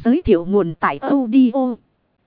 giới thiệu nguồn tại audio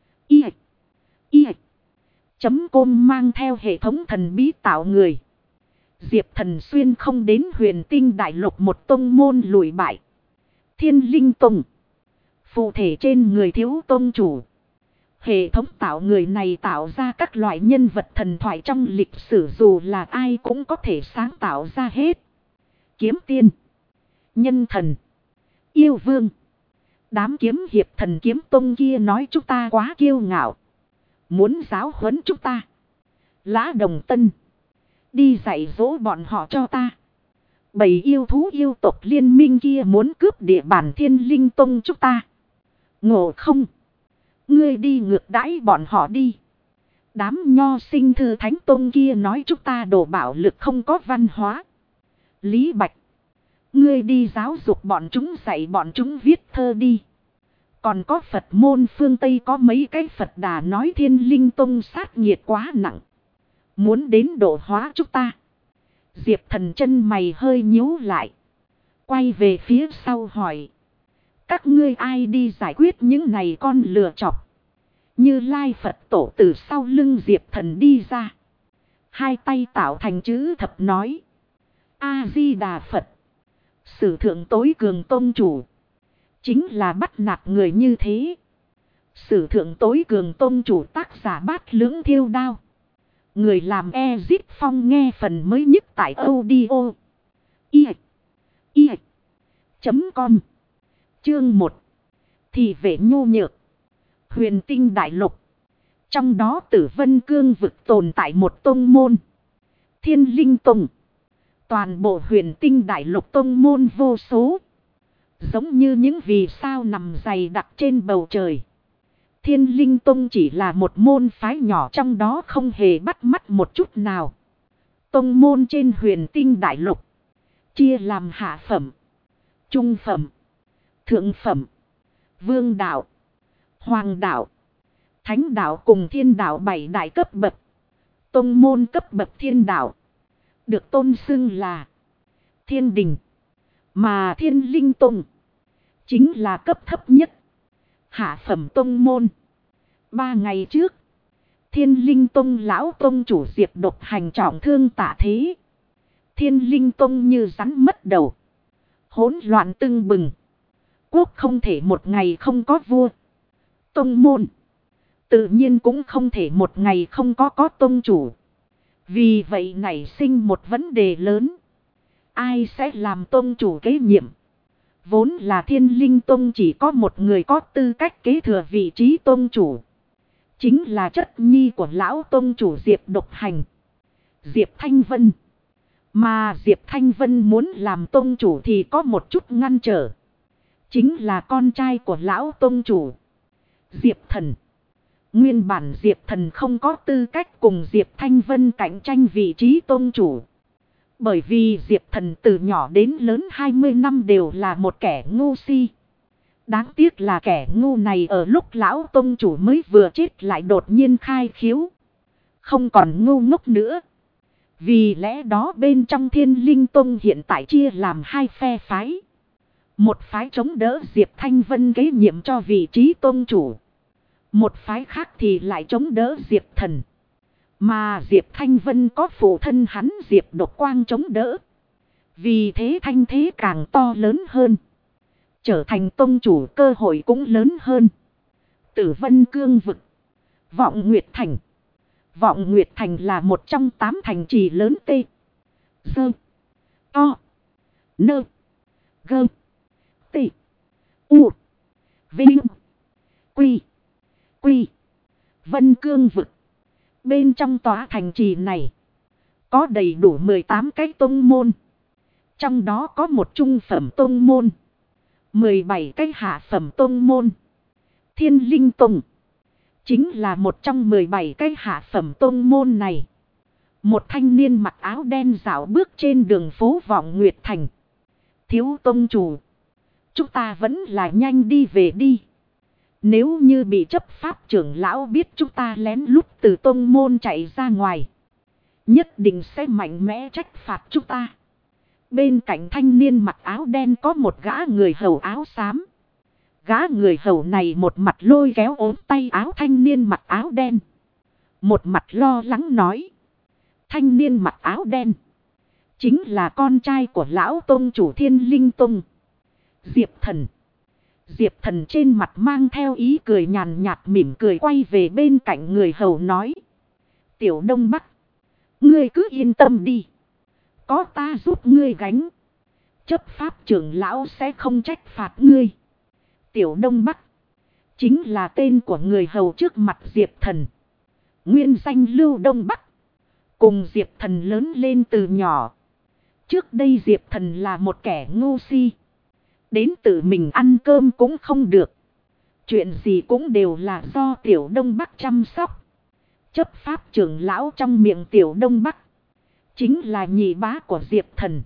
.com mang theo hệ thống thần bí tạo người. Diệp Thần xuyên không đến Huyền Tinh Đại Lục một tông môn lùi bại. Thiên Linh Tông. Phụ thể trên người thiếu tông chủ. Hệ thống tạo người này tạo ra các loại nhân vật thần thoại trong lịch sử dù là ai cũng có thể sáng tạo ra hết. Kiếm tiên, nhân thần, yêu vương. Đám kiếm hiệp thần kiếm tông kia nói chúng ta quá kiêu ngạo. Muốn giáo huấn chúng ta. Lã Đồng Tân, đi dạy dỗ bọn họ cho ta. Bầy yêu thú yêu tộc liên minh kia muốn cướp địa bàn Thiên Linh Tông chúng ta. Ngộ không? Ngươi đi ngược đãi bọn họ đi. Đám nho sinh thư thánh tông kia nói chúng ta đồ bạo lực không có văn hóa. Lý Bạch, ngươi đi giáo dục bọn chúng, dạy bọn chúng viết thơ đi. Còn có Phật môn phương Tây có mấy cái Phật Đà nói Thiên Linh Tông sát nghiệt quá nặng. Muốn đến độ hóa chúng ta. Diệp Thần chân mày hơi nhíu lại. Quay về phía sau hỏi. Các ngươi ai đi giải quyết những này con lừa chọc. Như Lai Phật tổ từ sau lưng Diệp Thần đi ra. Hai tay tạo thành chữ thập nói. A-di-đà Phật. Sử thượng tối cường tông chủ. Chính là bắt nạt người như thế. Sử thượng tối cường tông chủ tác giả Bát Lưỡng Thiêu Đao. Người làm Ezip Phong nghe phần mới nhất tại audio .com. Chương 1. Thì vệ nhu nhược. Huyền Tinh Đại Lục. Trong đó Tử Vân Cương vực tồn tại một tông môn. Thiên Linh Tông. Toàn bộ Huyền Tinh Đại Lục tông môn vô số. Giống như những vì sao nằm dày đặc trên bầu trời. Thiên Linh Tông chỉ là một môn phái nhỏ trong đó không hề bắt mắt một chút nào. Tông môn trên Huyền Tinh Đại Lục. Chia làm hạ phẩm, trung phẩm, thượng phẩm, vương đạo, hoàng đạo, thánh đạo cùng thiên đạo 7 đại cấp bậc. Tông môn cấp bậc thiên đạo được tôn xưng là Thiên Đình. Mà Thiên Linh Tông chính là cấp thấp nhất, hạ phẩm tông môn. 3 ngày trước, Thiên Linh Tông lão tông chủ Diệp Độc Hành trọng thương tả thế. Thiên Linh Tông như rắn mất đầu, hỗn loạn tưng bừng. Quốc không thể một ngày không có vua. Tông môn tự nhiên cũng không thể một ngày không có tông chủ. Vì vậy nảy sinh một vấn đề lớn. Ai sẽ làm tông chủ kế nhiệm? Vốn là Thiên Linh Tông chỉ có một người có tư cách kế thừa vị trí tông chủ. Chính là chất nhi của lão tông chủ Diệp Độc Hành, Diệp Thanh Vân. Mà Diệp Thanh Vân muốn làm tông chủ thì có một chút ngăn trở. Chính là con trai của lão tông chủ, Diệp Thần. Nguyên bản Diệp Thần không có tư cách cùng Diệp Thanh Vân cạnh tranh vị trí tông chủ. Bởi vì Diệp Thần từ nhỏ đến lớn 20 năm đều là một kẻ ngu si. Đáng tiếc là kẻ ngu này ở lúc lão tông chủ mới vừa chết lại đột nhiên khai khiếu. Không còn ngu ngốc nữa. Vì lẽ đó bên trong Thiên Linh Tông hiện tại chia làm 2 phe phái. Một phái chống đỡ Diệp Thanh Vân kế nhiệm cho vị trí tông chủ. Một phái khác thì lại chống đỡ Diệp Thần. Mà Diệp Thanh Vân có phụ thân hắn Diệp Độc Quang chống đỡ. Vì thế thanh thế càng to lớn hơn. Trở thành tông chủ cơ hội cũng lớn hơn. Tử Vân Cương vực. Vọng Nguyệt Thành. Vọng Nguyệt Thành là một trong 8 thành trì lớn T. Dơ. To. Nơ. Gơ. T. U. Vinh. Quy. Quy. Vân Cương vực. Bên trong tòa thành trì này có đầy đủ 18 cái tông môn. Trong đó có một trung phẩm tông môn, 17 cái hạ phẩm tông môn. Thiên Linh Tông chính là một trong 17 cái hạ phẩm tông môn này. Một thanh niên mặc áo đen dạo bước trên đường phố Vọng Nguyệt Thành. Thiếu tông chủ, chúng ta vẫn là nhanh đi về đi. Nếu như bị chấp pháp trưởng lão biết chúng ta lén lút từ tông môn chạy ra ngoài, nhất định sẽ mạnh mẽ trách phạt chúng ta. Bên cạnh thanh niên mặc áo đen có một gã người hầu áo xám. Gã người hầu này một mặt lôi kéo ốm tay áo thanh niên mặc áo đen. Một mặt lo lắng nói. Thanh niên mặc áo đen chính là con trai của lão tông chủ Thiên Linh Tông, Diệp Thần. Diệp Thần trên mặt mang theo ý cười nhàn nhạt, mỉm cười quay về bên cạnh người hầu nói. Tiểu Đông Bắc, ngươi cứ yên tâm đi. Có ta giúp ngươi gánh. Chấp pháp trưởng lão sẽ không trách phạt ngươi. Tiểu Đông Bắc chính là tên của người hầu trước mặt Diệp Thần. Nguyên danh Lưu Đông Bắc. Cùng Diệp Thần lớn lên từ nhỏ. Trước đây Diệp Thần là một kẻ ngu si. Đến tự mình ăn cơm cũng không được. Chuyện gì cũng đều là do Tiểu Đông Bắc chăm sóc. Chấp pháp trưởng lão trong miệng Tiểu Đông Bắc chính là nhị bá của Diệp Thần,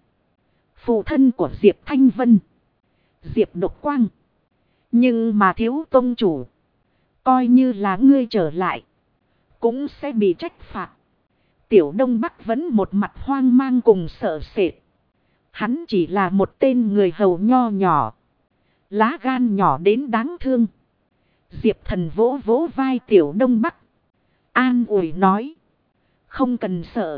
phụ thân của Diệp Thanh Vân, Diệp Độc Quang. Nhưng mà thiếu tông chủ, coi như là ngươi trở lại cũng sẽ bị trách phạt. Tiểu Đông Bắc vẫn một mặt hoang mang cùng sợ sệt. Hắn chỉ là một tên người hầu nho nhỏ, lá gan nhỏ đến đáng thương. Diệp Thần vỗ vỗ vai Tiểu Đông Bắc, an ủi nói. Không cần sợ.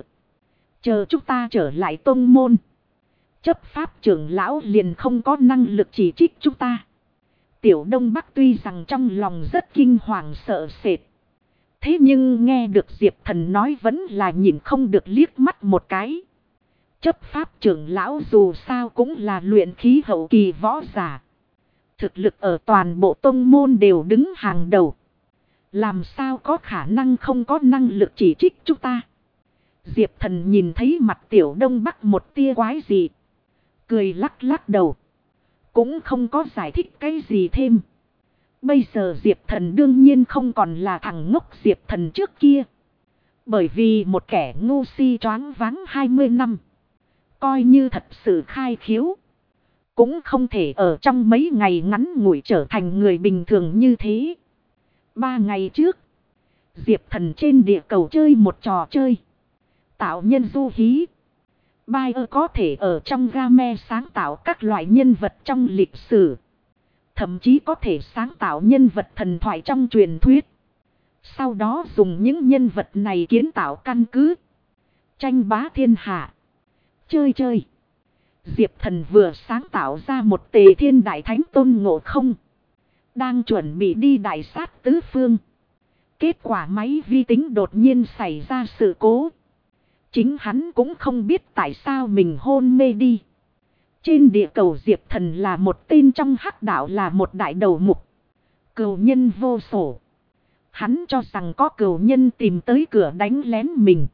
Chờ chúng ta trở lại tông môn, chấp pháp trưởng lão liền không có năng lực chỉ trích chúng ta. Tiểu Đông Bắc tuy rằng trong lòng rất kinh hoàng sợ sệt. Thế nhưng nghe được Diệp Thần nói vẫn là nhìn không được liếc mắt một cái. Chấp pháp trưởng lão dù sao cũng là luyện khí hậu kỳ võ giả. Thực lực ở toàn bộ tông môn đều đứng hàng đầu. Làm sao có khả năng không có năng lực chỉ trích chúng ta. Diệp Thần nhìn thấy mặt Tiểu Đông Bắc một tia quái dị, cười lắc lắc đầu, cũng không có giải thích cái gì thêm. Bây giờ Diệp Thần đương nhiên không còn là thằng ngốc Diệp Thần trước kia. Bởi vì một kẻ ngu si choáng váng 20 năm, coi như thật sự khai khiếu, cũng không thể ở trong mấy ngày ngắn ngủi trở thành người bình thường như thế. 3 ngày trước, Diệp Thần trên địa cầu chơi một trò chơi tạo nhân du hí. Bayer có thể ở trong game sáng tạo các loại nhân vật trong lịch sử. Thậm chí có thể sáng tạo nhân vật thần thoại trong truyền thuyết. Sau đó dùng những nhân vật này kiến tạo căn cứ, tranh bá thiên hạ. Chơi. Diệp Thần vừa sáng tạo ra một Tề Thiên Đại Thánh Tôn Ngộ Không, đang chuẩn bị đi đại sát tứ phương. Kết quả máy vi tính đột nhiên xảy ra sự cố. Chính hắn cũng không biết tại sao mình hôn mê đi. Trên địa cầu Diệp Thần là một tên trong hắc đạo, là một đại đầu mục, cừu nhân vô sổ. Hắn cho rằng có cừu nhân tìm tới cửa đánh lén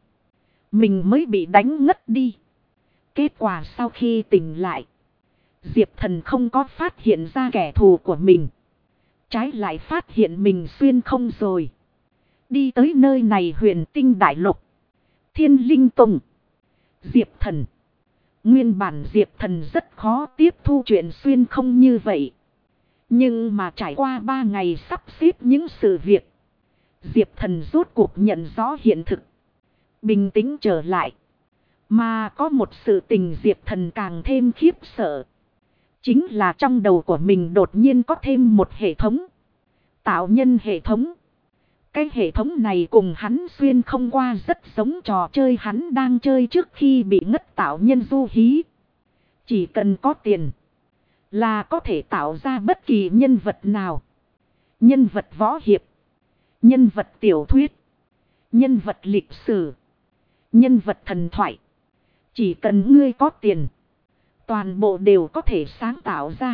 mình mới bị đánh ngất đi. Kết quả sau khi tỉnh lại, Diệp Thần không có phát hiện ra kẻ thù của mình, trái lại phát hiện mình xuyên không rồi. Đi tới nơi này Huyền Tinh Đại Lục, Thiên Linh Tông. Diệp Thần, nguyên bản Diệp Thần rất khó tiếp thu chuyện xuyên không như vậy. Nhưng mà trải qua 3 ngày sắp xếp những sự việc, Diệp Thần rốt cuộc nhận rõ hiện thực, bình tĩnh trở lại. Mà có một sự tình Diệp Thần càng thêm khiếp sợ, chính là trong đầu của mình đột nhiên có thêm một hệ thống, tạo nhân hệ thống. Cái hệ thống này cùng hắn xuyên không qua rất giống trò chơi hắn đang chơi trước khi bị ngất tạo nhân du hí. Chỉ cần có tiền là có thể tạo ra bất kỳ nhân vật nào. Nhân vật võ hiệp, nhân vật tiểu thuyết, nhân vật lịch sử, nhân vật thần thoại. Chỉ cần ngươi có tiền, toàn bộ đều có thể sáng tạo ra.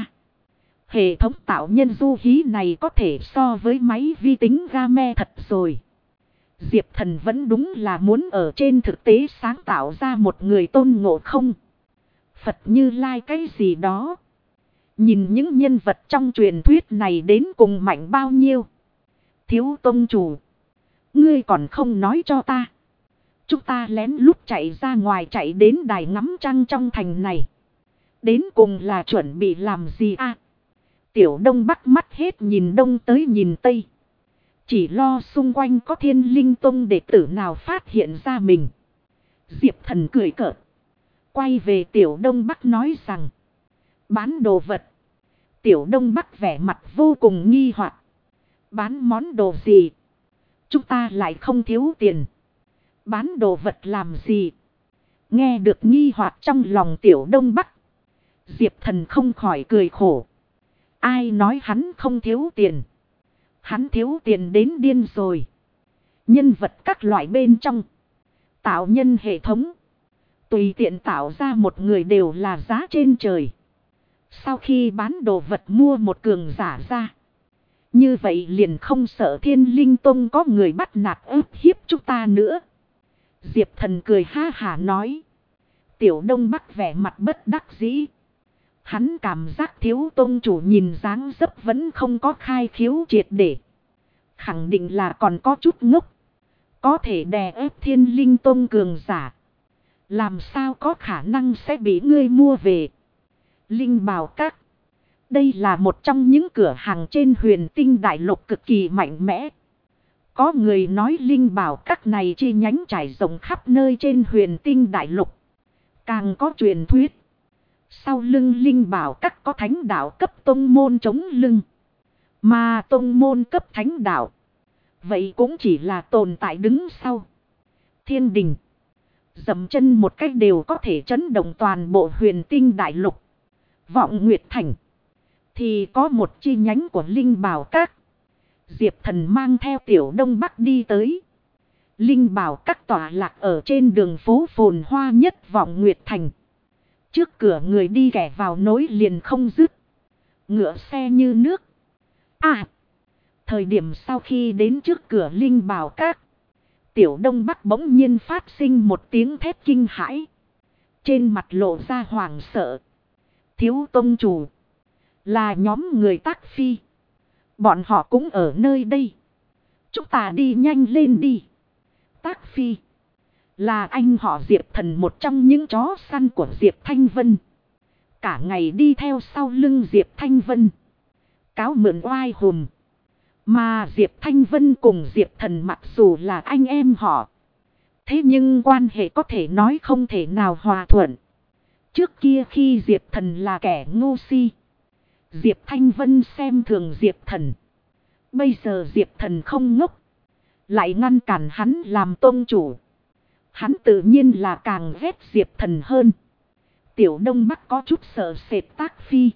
Hệ thống tạo nhân du hí này có thể so với máy vi tính game thật rồi. Diệp Thần vẫn đúng là muốn ở trên thực tế sáng tạo ra một người Tôn Ngộ Không, Phật Như Lai cái gì đó. Nhìn những nhân vật trong truyền thuyết này đến cùng mạnh bao nhiêu. Thiếu tông chủ, ngươi còn không nói cho ta. Chúng ta lén lút chạy ra ngoài, chạy đến đài ngắm trăng trong thành này, đến cùng là chuẩn bị làm gì à? Tiểu Đông Bắc mắt hết nhìn đông tới nhìn tây, chỉ lo xung quanh có Thiên Linh Tông đệ tử nào phát hiện ra mình. Diệp Thần cười cợt, quay về Tiểu Đông Bắc nói rằng, bán đồ vật. Tiểu Đông Bắc vẻ mặt vô cùng nghi hoặc. Bán món đồ gì? Chúng ta lại không thiếu tiền. Bán đồ vật làm gì? Nghe được nghi hoặc trong lòng Tiểu Đông Bắc. Diệp Thần không khỏi cười khổ. Ai nói hắn không thiếu tiền? Hắn thiếu tiền đến điên rồi. Nhân vật các loại bên trong. Tạo nhân hệ thống. Tùy tiện tạo ra một người đều là giá trên trời. Sau khi bán đồ vật mua một cường giả ra. Như vậy liền không sợ Thiên Linh Tông có người bắt nạt ức hiếp chúng ta nữa. Diệp Thần cười ha hả nói. Tiểu Đông Bắc vẻ mặt bất đắc dĩ. Hắn cảm giác thiếu tông chủ nhìn dáng dấp vẫn không có khai khiếu triệt để. Khẳng định là còn có chút ngốc. Có thể đè ép Thiên Linh Tông cường giả. Làm sao có khả năng sẽ bị ngươi mua về. Linh Bảo Các. Đây là một trong những cửa hàng trên Huyền Tinh Đại Lục cực kỳ mạnh mẽ. Có người nói Linh Bảo Các này chi nhánh trải rộng khắp nơi trên Huyền Tinh Đại Lục. Càng có truyền thuyết. Sau lưng Linh Bảo Các có thánh đạo cấp tông môn chống lưng. Mà tông môn cấp thánh đạo. Vậy cũng chỉ là tồn tại đứng sau. Thiên đình. Dậm chân một cách đều có thể chấn động toàn bộ Huyền Tinh Đại Lục. Vọng Nguyệt Thành. Thì có một chi nhánh của Linh Bảo Các. Diệp Thần mang theo Tiểu Đông Bắc đi tới. Linh Bảo Các tọa lạc ở trên đường phố phồn hoa nhất Vọng Nguyệt Thành. Trước cửa người đi kẻ vào nối liền không dứt. Ngựa xe như nước. Thời điểm sau khi đến trước cửa Linh Bảo Các. Tiểu Đông Bắc bỗng nhiên phát sinh một tiếng thét kinh hãi. Trên mặt lộ ra hoảng sợ. Thiếu tông chủ. Là nhóm người Tác Phi. Bọn họ cũng ở nơi đây. Chúng ta đi nhanh lên đi. Tác Phi. Là anh họ Diệp Thần, một trong những chó săn của Diệp Thanh Vân. Cả ngày đi theo sau lưng Diệp Thanh Vân. Cáo mượn oai hùm. Mà Diệp Thanh Vân cùng Diệp Thần mặc dù là anh em họ. Thế nhưng quan hệ có thể nói không thể nào hòa thuận. Trước kia khi Diệp Thần là kẻ ngu si. Diệp Thanh Vân xem thường Diệp Thần. Bây giờ Diệp Thần không ngốc. Lại ngăn cản hắn làm tông chủ. Hắn tự nhiên là càng ghét Diệp Thần hơn. Tiểu Đông Bắc có chút sợ sệt Tác Phi.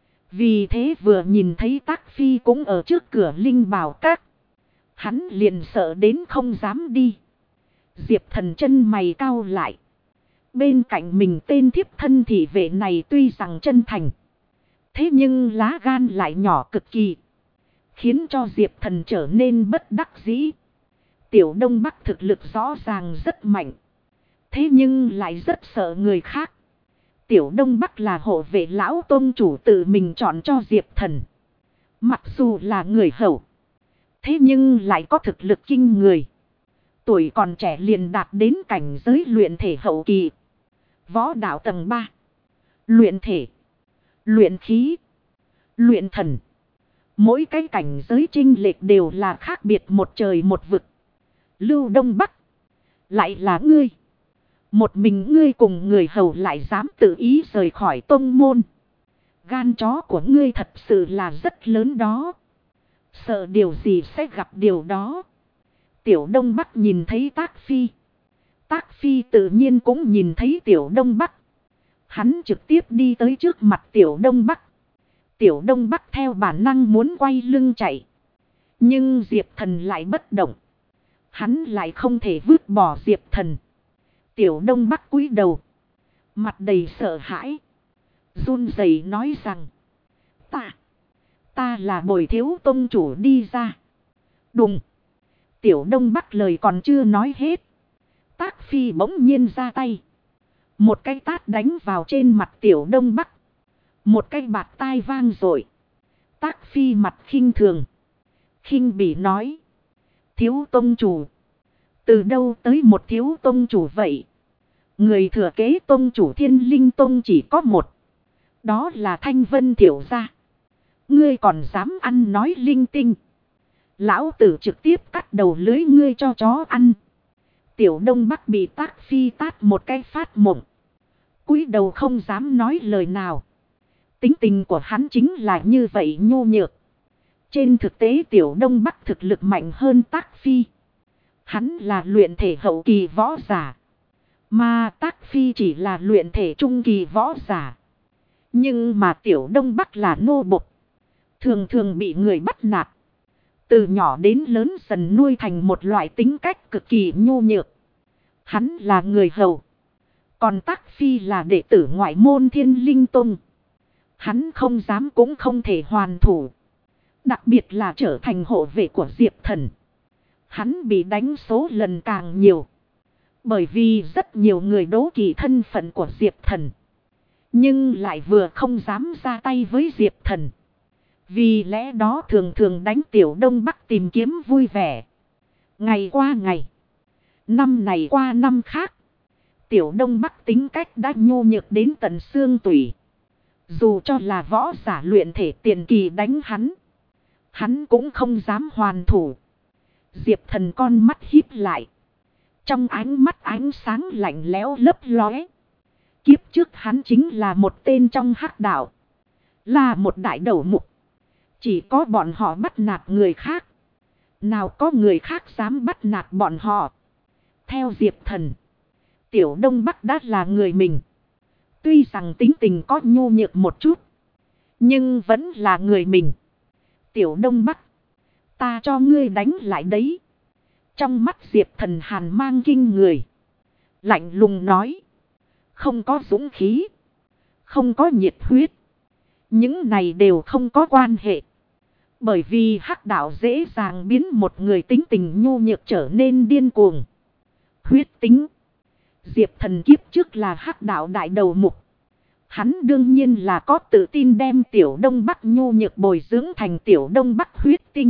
Vì thế vừa nhìn thấy Tác Phi cũng ở trước cửa Linh Bảo Các. Hắn liền sợ đến không dám đi. Diệp Thần chân mày cau lại. Bên cạnh mình tên thiếp thân thị vệ này tuy rằng chân thành. Thế nhưng lá gan lại nhỏ cực kỳ. Khiến cho Diệp Thần trở nên bất đắc dĩ. Tiểu Đông Bắc thực lực rõ ràng rất mạnh. Thế nhưng lại rất sợ người khác. Tiểu Đông Bắc là hộ vệ lão tôn chủ tự mình chọn cho Diệp Thần. Mặc dù là người hậu. Thế nhưng lại có thực lực kinh người. Tuổi còn trẻ liền đạt đến cảnh giới luyện thể hậu kỳ. Võ đạo tầng 3. Luyện thể. Luyện khí. Luyện thần. Mỗi cái cảnh giới chênh lệch đều là khác biệt một trời một vực. Lưu Đông Bắc. Lại là ngươi. Một mình ngươi cùng người hầu lại dám tự ý rời khỏi tông môn. Gan chó của ngươi thật sự là rất lớn đó. Sợ điều gì sẽ gặp điều đó. Tiểu Đông Bắc nhìn thấy Tác Phi. Tác Phi tự nhiên cũng nhìn thấy Tiểu Đông Bắc. Hắn trực tiếp đi tới trước mặt Tiểu Đông Bắc. Tiểu Đông Bắc theo bản năng muốn quay lưng chạy. Nhưng Diệp Thần lại bất động. Hắn lại không thể vứt bỏ Diệp Thần. Tiểu Đông Bắc cúi đầu. Mặt đầy sợ hãi. Run rẩy nói rằng. Ta là Bồi Thiếu tông chủ đi ra. Đùng. Tiểu Đông Bắc lời còn chưa nói hết. Tác Phi bỗng nhiên ra tay. Một cái tát đánh vào trên mặt Tiểu Đông Bắc. Một cái bạt tai vang rồi. Tác Phi mặt khinh thường. Khinh bỉ nói. Thiếu tông chủ. Từ đâu tới một thiếu tông chủ vậy? Người thừa kế tông chủ Thiên Linh Tông chỉ có một. Đó là Thanh Vân Thiểu Gia. Ngươi còn dám ăn nói linh tinh. Lão tử trực tiếp cắt đầu lưới ngươi cho chó ăn. Tiểu Đông Bắc bị Tác Phi tát một cái phát mộng. Cúi đầu không dám nói lời nào. Tính tình của hắn chính là như vậy nhô nhược. Trên thực tế Tiểu Đông Bắc thực lực mạnh hơn Tác Phi. Hắn là luyện thể hậu kỳ võ giả. Mà Tác Phi chỉ là luyện thể trung kỳ võ giả. Nhưng mà Tiểu Đông Bắc là nô bộc. Thường thường bị người bắt nạt. Từ nhỏ đến lớn dần nuôi thành một loại tính cách cực kỳ nhô nhược. Hắn là người hầu. Còn Tác Phi là đệ tử ngoại môn Thiên Linh Tông. Hắn không dám cũng không thể hoàn thủ. Đặc biệt là trở thành hộ vệ của Diệp Thần. Hắn bị đánh số lần càng nhiều. Bởi vì rất nhiều người đố kỵ thân phận của Diệp Thần. Nhưng lại vừa không dám ra tay với Diệp Thần. Vì lẽ đó thường thường đánh Tiểu Đông Bắc tìm kiếm vui vẻ. Ngày qua ngày. Năm này qua năm khác. Tiểu Đông Bắc tính cách đã nhô nhược đến tận xương tủy. Dù cho là võ giả luyện thể tiền kỳ đánh hắn. Hắn cũng không dám hoàn thủ. Diệp Thần con mắt híp lại. Trong ánh mắt ánh sáng lạnh lẽo lấp lóe. Kiếp trước hắn chính là một tên trong hắc đạo. Là một đại đầu mục. Chỉ có bọn họ bắt nạt người khác. Nào có người khác dám bắt nạt bọn họ. Theo Diệp Thần. Tiểu Đông Bắc đã là người mình. Tuy rằng tính tình có nhô nhược một chút. Nhưng vẫn là người mình. Tiểu Đông Bắc. Ta cho ngươi đánh lại đấy. Trong mắt Diệp Thần hàn mang kinh người. Lạnh lùng nói. Không có dũng khí. Không có nhiệt huyết. Những này đều không có quan hệ. Bởi vì hắc đạo dễ dàng biến một người tính tình nhô nhược trở nên điên cuồng. Huyết tính. Diệp Thần kiếp trước là hắc đạo đại đầu mục. Hắn đương nhiên là có tự tin đem Tiểu Đông Bắc nhô nhược bồi dưỡng thành Tiểu Đông Bắc huyết tinh.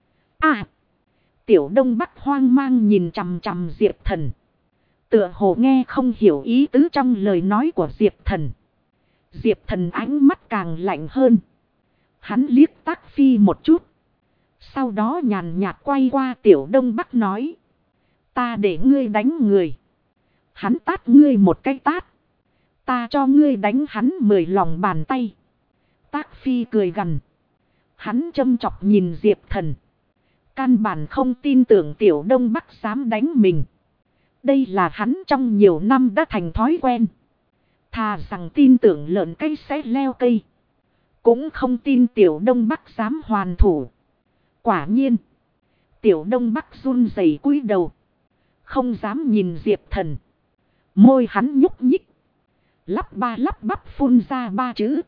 Tiểu Đông Bắc hoang mang nhìn chằm chằm Diệp Thần. Tựa hồ nghe không hiểu ý tứ trong lời nói của Diệp Thần. Diệp Thần ánh mắt càng lạnh hơn. Hắn liếc Tác Phi một chút. Sau đó nhàn nhạt quay qua Tiểu Đông Bắc nói. Ta để ngươi đánh người. Hắn tát ngươi một cái tát. Ta cho ngươi đánh hắn 10 lòng bàn tay. Tác Phi cười gằn. Hắn châm chọc nhìn Diệp Thần. Căn bản không tin tưởng Tiểu Đông Bắc dám đánh mình. Đây là hắn trong nhiều năm đã thành thói quen. Thà rằng tin tưởng lợn cây sẽ leo cây. Cũng không tin Tiểu Đông Bắc dám hoàn thủ. Quả nhiên. Tiểu Đông Bắc run rẩy cúi đầu. Không dám nhìn Diệp Thần. Môi hắn nhúc nhích. Lắp bắp phun ra 3 chữ.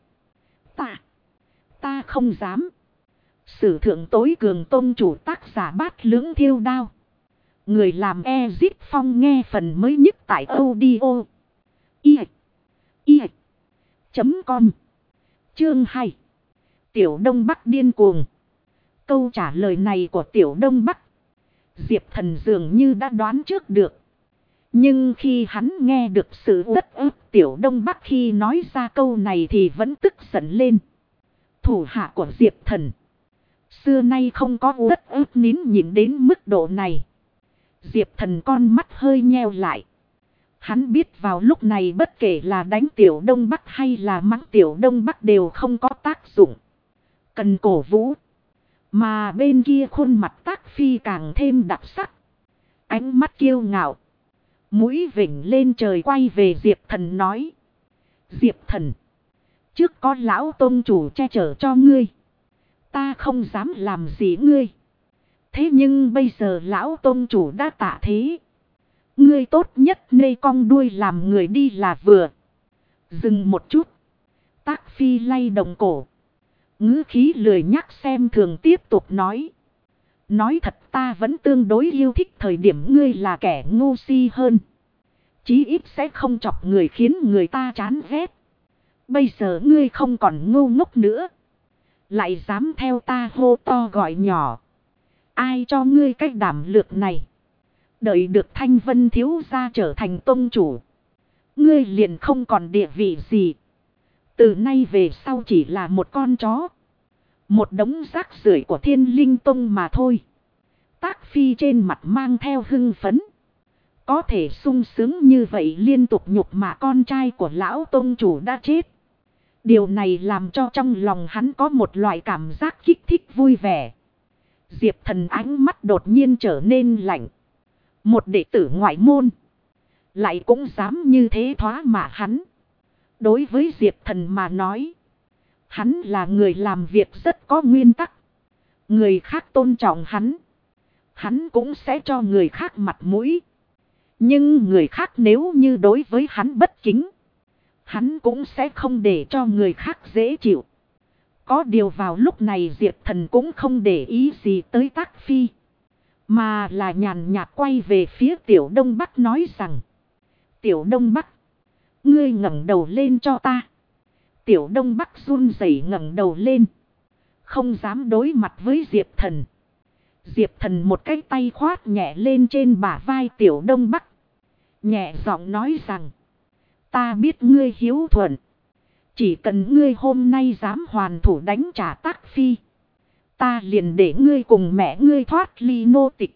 Ta không dám. Sử thượng tối cường tôn chủ tác giả Bát Lưỡng Thiêu Đao. Người làm Ezip Phong nghe phần mới nhất tại audio. Com. Chương 2. Tiểu Đông Bắc điên cuồng. Câu trả lời này của Tiểu Đông Bắc. Diệp Thần dường như đã đoán trước được. Nhưng khi hắn nghe được sự uất ức Tiểu Đông Bắc khi nói ra câu này thì vẫn tức giận lên. Thủ hạ của Diệp Thần. Xưa nay không có uất ức nín nhịn đến mức độ này. Diệp Thần con mắt hơi nheo lại. Hắn biết vào lúc này bất kể là đánh Tiểu Đông Bắc hay là mắng Tiểu Đông Bắc đều không có tác dụng. Cần cổ vũ. Mà bên kia khuôn mặt Tác Phi càng thêm đặc sắc. Ánh mắt kiêu ngạo. Mũi vểnh lên trời quay về Diệp Thần nói. Diệp Thần. Trước có lão tôn chủ che chở cho ngươi. Ta không dám làm gì ngươi. Thế nhưng bây giờ lão tôn chủ đã tạ thế. Ngươi tốt nhất nê cong đuôi làm người đi là vừa. Dừng một chút. Tác Phi lay động cổ. Ngữ khí lười nhắc xem thường tiếp tục nói. Nói thật ta vẫn tương đối yêu thích thời điểm ngươi là kẻ ngu si hơn. Chí ít sẽ không chọc người khiến người ta chán ghét. Bây giờ ngươi không còn ngu ngốc nữa. Lại dám theo ta hô to gọi nhỏ. Ai cho ngươi cái đảm lược này. Đợi được Thanh Vân thiếu gia trở thành tông chủ. Ngươi liền không còn địa vị gì. Từ nay về sau chỉ là một con chó. Một đống rác rưởi của Thiên Linh Tông mà thôi. Tác Phi trên mặt mang theo hưng phấn. Có thể sung sướng như vậy liên tục nhục mạ con trai của lão tông chủ đã chết. Điều này làm cho trong lòng hắn có một loại cảm giác kích thích vui vẻ. Diệp Thần ánh mắt đột nhiên trở nên lạnh. Một đệ tử ngoại môn lại cũng dám như thế thoá mạ hắn. Đối với Diệp Thần mà nói, hắn là người làm việc rất có nguyên tắc. Người khác tôn trọng hắn, hắn cũng sẽ cho người khác mặt mũi. Nhưng người khác nếu như đối với hắn bất kính, hắn cũng sẽ không để cho người khác dễ chịu. Có điều vào lúc này Diệp Thần cũng không để ý gì tới Tác Phi, mà là nhàn nhạt quay về phía Tiểu Đông Bắc nói rằng: Tiểu Đông Bắc, ngươi ngẩng đầu lên cho ta. Tiểu Đông Bắc run rẩy ngẩng đầu lên, không dám đối mặt với Diệp Thần. Diệp Thần một cái tay khoát nhẹ lên trên bả vai Tiểu Đông Bắc, nhẹ giọng nói rằng: ta biết ngươi hiếu thuận. Chỉ cần ngươi hôm nay dám hoàn thủ đánh trả Tác Phi, ta liền để ngươi cùng mẹ ngươi thoát ly nô tịch.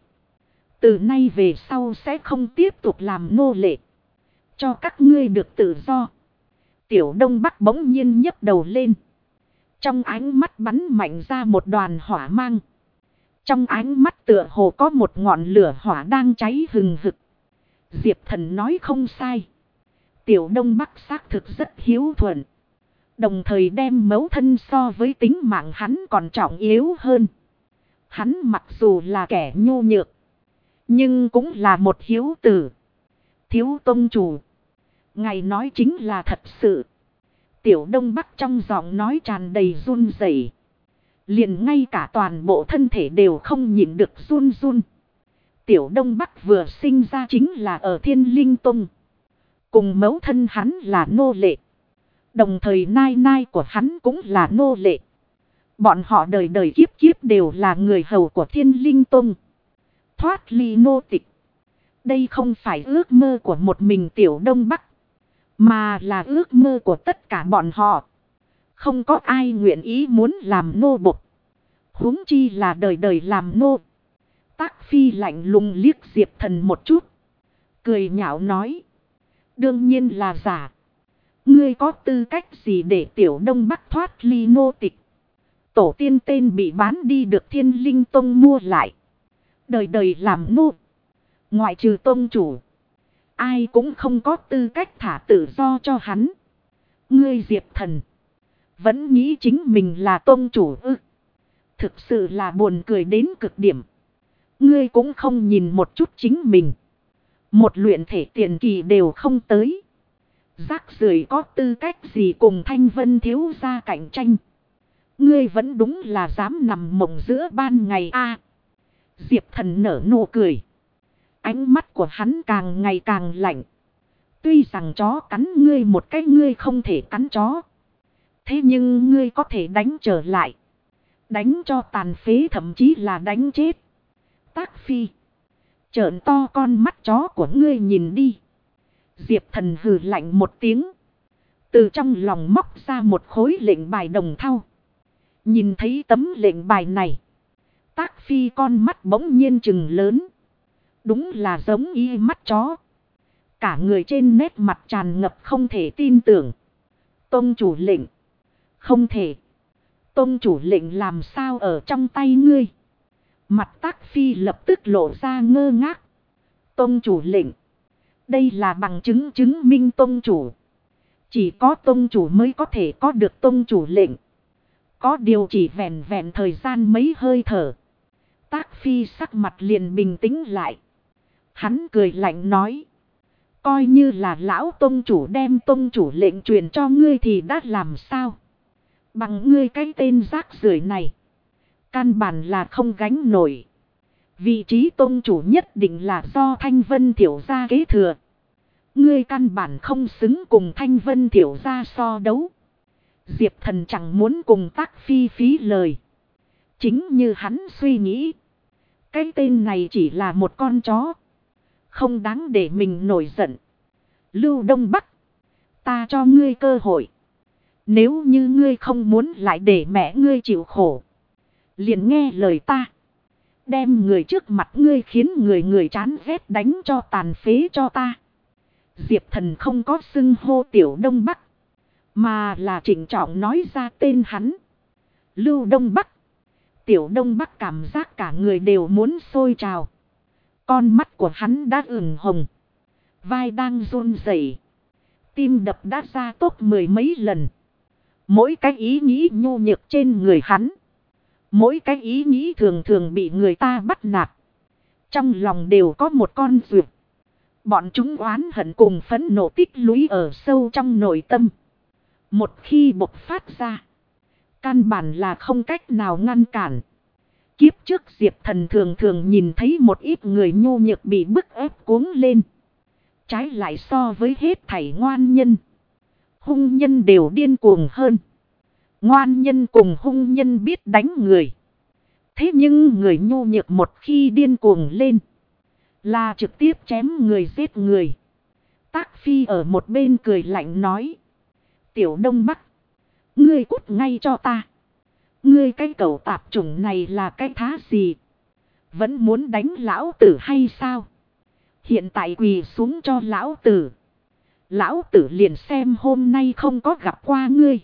Từ nay về sau sẽ không tiếp tục làm nô lệ, cho các ngươi được tự do. Tiểu Đông Bắc bỗng nhiên nhấc đầu lên, trong ánh mắt bắn mạnh ra một đoàn hỏa mang. Trong ánh mắt tựa hồ có một ngọn lửa hỏa đang cháy hừng hực. Diệp Thần nói không sai. Tiểu Đông Bắc xác thực rất hiếu thuận, đồng thời đem mẫu thân so với tính mạng hắn còn trọng yếu hơn. Hắn mặc dù là kẻ nhu nhược, nhưng cũng là một hiếu tử. Thiếu tông chủ, ngài nói chính là thật sự. Tiểu Đông Bắc trong giọng nói tràn đầy run rẩy, liền ngay cả toàn bộ thân thể đều không nhịn được run run. Tiểu Đông Bắc vừa sinh ra chính là ở Thiên Linh Tông, cùng mẫu thân hắn là nô lệ, đồng thời nai nai của hắn cũng là nô lệ. Bọn họ đời đời kiếp kiếp đều là người hầu của Thiên Linh Tông. Thoát ly nô tịch, đây không phải ước mơ của một mình Tiểu Đông Bắc, mà là ước mơ của tất cả bọn họ. Không có ai nguyện ý muốn làm nô bộc, huống chi là đời đời làm nô. Tác Phi lạnh lùng liếc Diệp Thần một chút, cười nhạo nói: đương nhiên là giả. Ngươi có tư cách gì để Tiểu Đông Bắc thoát ly nô tịch? Tổ tiên tên bị bán đi được Thiên Linh Tông mua lại, đời đời làm nô. Ngoại trừ tông chủ, ai cũng không có tư cách thả tự do cho hắn. Ngươi Diệp Thần vẫn nghĩ chính mình là tông chủ ư? Thực sự là buồn cười đến cực điểm. Ngươi cũng không nhìn một chút chính mình, một luyện thể tiền kỳ đều không tới. Rác rưởi có tư cách gì cùng Thanh Vân thiếu gia cạnh tranh? Ngươi vẫn đúng là dám nằm mộng giữa ban ngày a. Diệp Thần nở nụ cười, ánh mắt của hắn càng ngày càng lạnh. Tuy rằng chó cắn ngươi một cái ngươi không thể cắn chó, thế nhưng ngươi có thể đánh trở lại, đánh cho tàn phế, thậm chí là đánh chết. Tác Phi, trợn to con mắt chó của ngươi nhìn đi. Diệp Thần hừ lạnh một tiếng, từ trong lòng móc ra một khối lệnh bài đồng thau. Nhìn thấy tấm lệnh bài này, Tác Phi con mắt bỗng nhiên trừng lớn, đúng là giống y mắt chó. Cả người trên nét mặt tràn ngập không thể tin tưởng. Tông chủ lệnh? Không thể. Tông chủ lệnh làm sao ở trong tay ngươi? Mặt Tác Phi lập tức lộ ra ngơ ngác. Tông chủ lệnh? Đây là bằng chứng chứng minh tông chủ. Chỉ có tông chủ mới có thể có được tông chủ lệnh. Có điều chỉ vẹn vẹn thời gian mấy hơi thở, Tác Phi sắc mặt liền bình tĩnh lại. Hắn cười lạnh nói: coi như là lão tông chủ đem tông chủ lệnh truyền cho ngươi thì đã làm sao? Bằng ngươi cái tên rác rưởi này, căn bản là không gánh nổi. Vị trí tông chủ nhất định là do Thanh Vân Thiểu gia kế thừa. Ngươi căn bản không xứng cùng Thanh Vân Thiểu gia so đấu. Diệp Thần chẳng muốn cùng Tác Phi phí lời. Chính như hắn suy nghĩ, cái tên này chỉ là một con chó, không đáng để mình nổi giận. Lưu Đông Bắc, ta cho ngươi cơ hội. Nếu như ngươi không muốn lại để mẹ ngươi chịu khổ, liền nghe lời ta. Đem người trước mặt ngươi khiến người chán ghét đánh cho tàn phế cho ta. Diệp Thần không có xưng hô Tiểu Đông Bắc, Mà là trịnh trọng nói ra tên hắn. Lưu Đông Bắc. Tiểu Đông Bắc cảm giác cả người đều muốn sôi trào. Con mắt của hắn đã ửng hồng. Vai đang run rẩy, tim đập đã ra tốc mười mấy lần. Mỗi cái ý nghĩ nhu nhược trên người hắn. Mỗi cái ý nghĩ thường thường bị người ta bắt nạt. Trong lòng đều có một con ruột. Bọn chúng oán hận cùng phẫn nộ tích lũy ở sâu trong nội tâm. Một khi bộc phát ra, căn bản là không cách nào ngăn cản. Kiếp trước Diệp Thần thường thường nhìn thấy một ít người nhu nhược bị bức ép cuống lên. Trái lại so với hết thảy ngoan nhân, hung nhân đều điên cuồng hơn. Ngoan nhân cùng hung nhân biết đánh người. Thế nhưng người nhu nhược một khi điên cuồng lên, là trực tiếp chém người giết người. Tác Phi ở một bên cười lạnh nói. Tiểu Đông Bắc, ngươi cút ngay cho ta. Ngươi cái cẩu tạp chủng này là cái thá gì? Vẫn muốn đánh lão tử hay sao? Hiện tại quỳ xuống cho lão tử. Lão tử liền xem hôm nay không có gặp qua ngươi.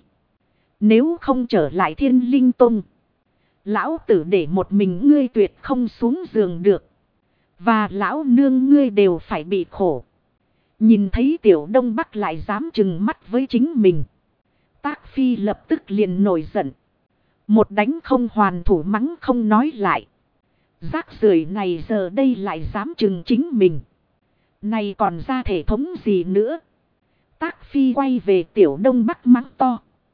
Nếu không trở lại Thiên Linh Tông, lão tử để một mình ngươi tuyệt không xuống giường được. Và lão nương ngươi đều phải bị khổ. Nhìn thấy Tiểu Đông Bắc lại dám trừng mắt với chính mình, Tác Phi lập tức liền nổi giận. Một đánh không hoàn thủ mắng không nói lại. Rác rưởi này giờ đây lại dám trừng chính mình. Này còn ra thể thống gì nữa? Tác Phi quay về Tiểu Đông Bắc mắng to.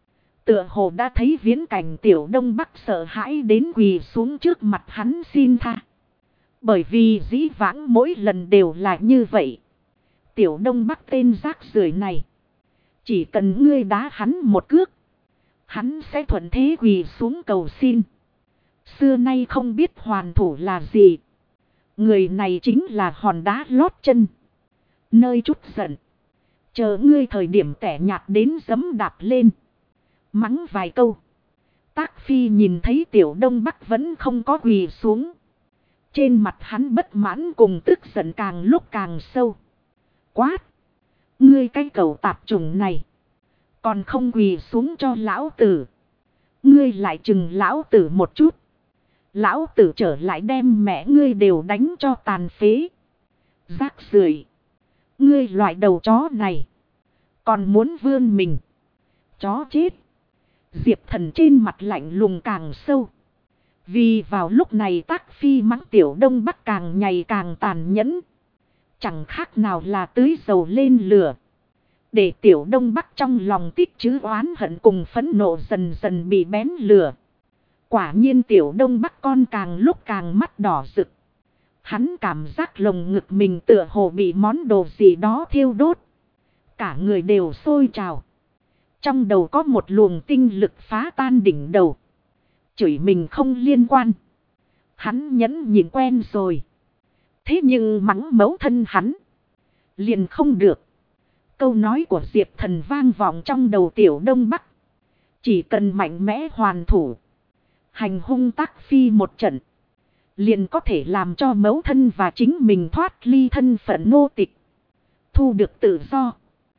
Tựa hồ đã thấy viễn cảnh Tiểu Đông Bắc sợ hãi đến quỳ xuống trước mặt hắn xin tha. Bởi vì dĩ vãng mỗi lần đều là như vậy. Tiểu Đông Bắc tên rác rưởi này, chỉ cần ngươi đá hắn một cước, hắn sẽ thuận thế quỳ xuống cầu xin. Xưa nay không biết hoàn thủ là gì. Người này chính là hòn đá lót chân. Nơi chút giận, chờ ngươi thời điểm tẻ nhạt đến giẫm đạp lên. Mắng vài câu, Tác Phi nhìn thấy Tiểu Đông Bắc vẫn không có quỳ xuống. Trên mặt hắn bất mãn cùng tức giận càng lúc càng sâu. Quát! Ngươi cái cẩu tạp chủng này, còn không quỳ xuống cho lão tử. Ngươi lại chừng lão tử một chút. Lão tử trở lại đem mẹ ngươi đều đánh cho tàn phế. Rác rưởi! Ngươi loại đầu chó này, còn muốn vươn mình. Chó chết! Diệp Thần trên mặt lạnh lùng càng sâu. Vì vào lúc này Tác Phi mắng Tiểu Đông Bắc càng ngày càng tàn nhẫn. Chẳng khác nào là tưới dầu lên lửa. Để Tiểu Đông Bắc trong lòng tích trữ oán hận cùng phẫn nộ dần dần bị bén lửa. Quả nhiên Tiểu Đông Bắc con càng lúc càng mắt đỏ rực. Hắn cảm giác lồng ngực mình tựa hồ bị món đồ gì đó thiêu đốt. Cả người đều sôi trào. Trong đầu có một luồng tinh lực phá tan đỉnh đầu. Chửi mình không liên quan. Hắn nhẫn nhịn quen rồi. Thế nhưng mắng mẫu thân hắn liền không được. Câu nói của Diệp Thần vang vọng trong đầu Tiểu Đông Bắc. Chỉ cần mạnh mẽ hoàn thủ, hành hung Tác Phi một trận, liền có thể làm cho mẫu thân và chính mình thoát ly thân phận nô tịch, thu được tự do.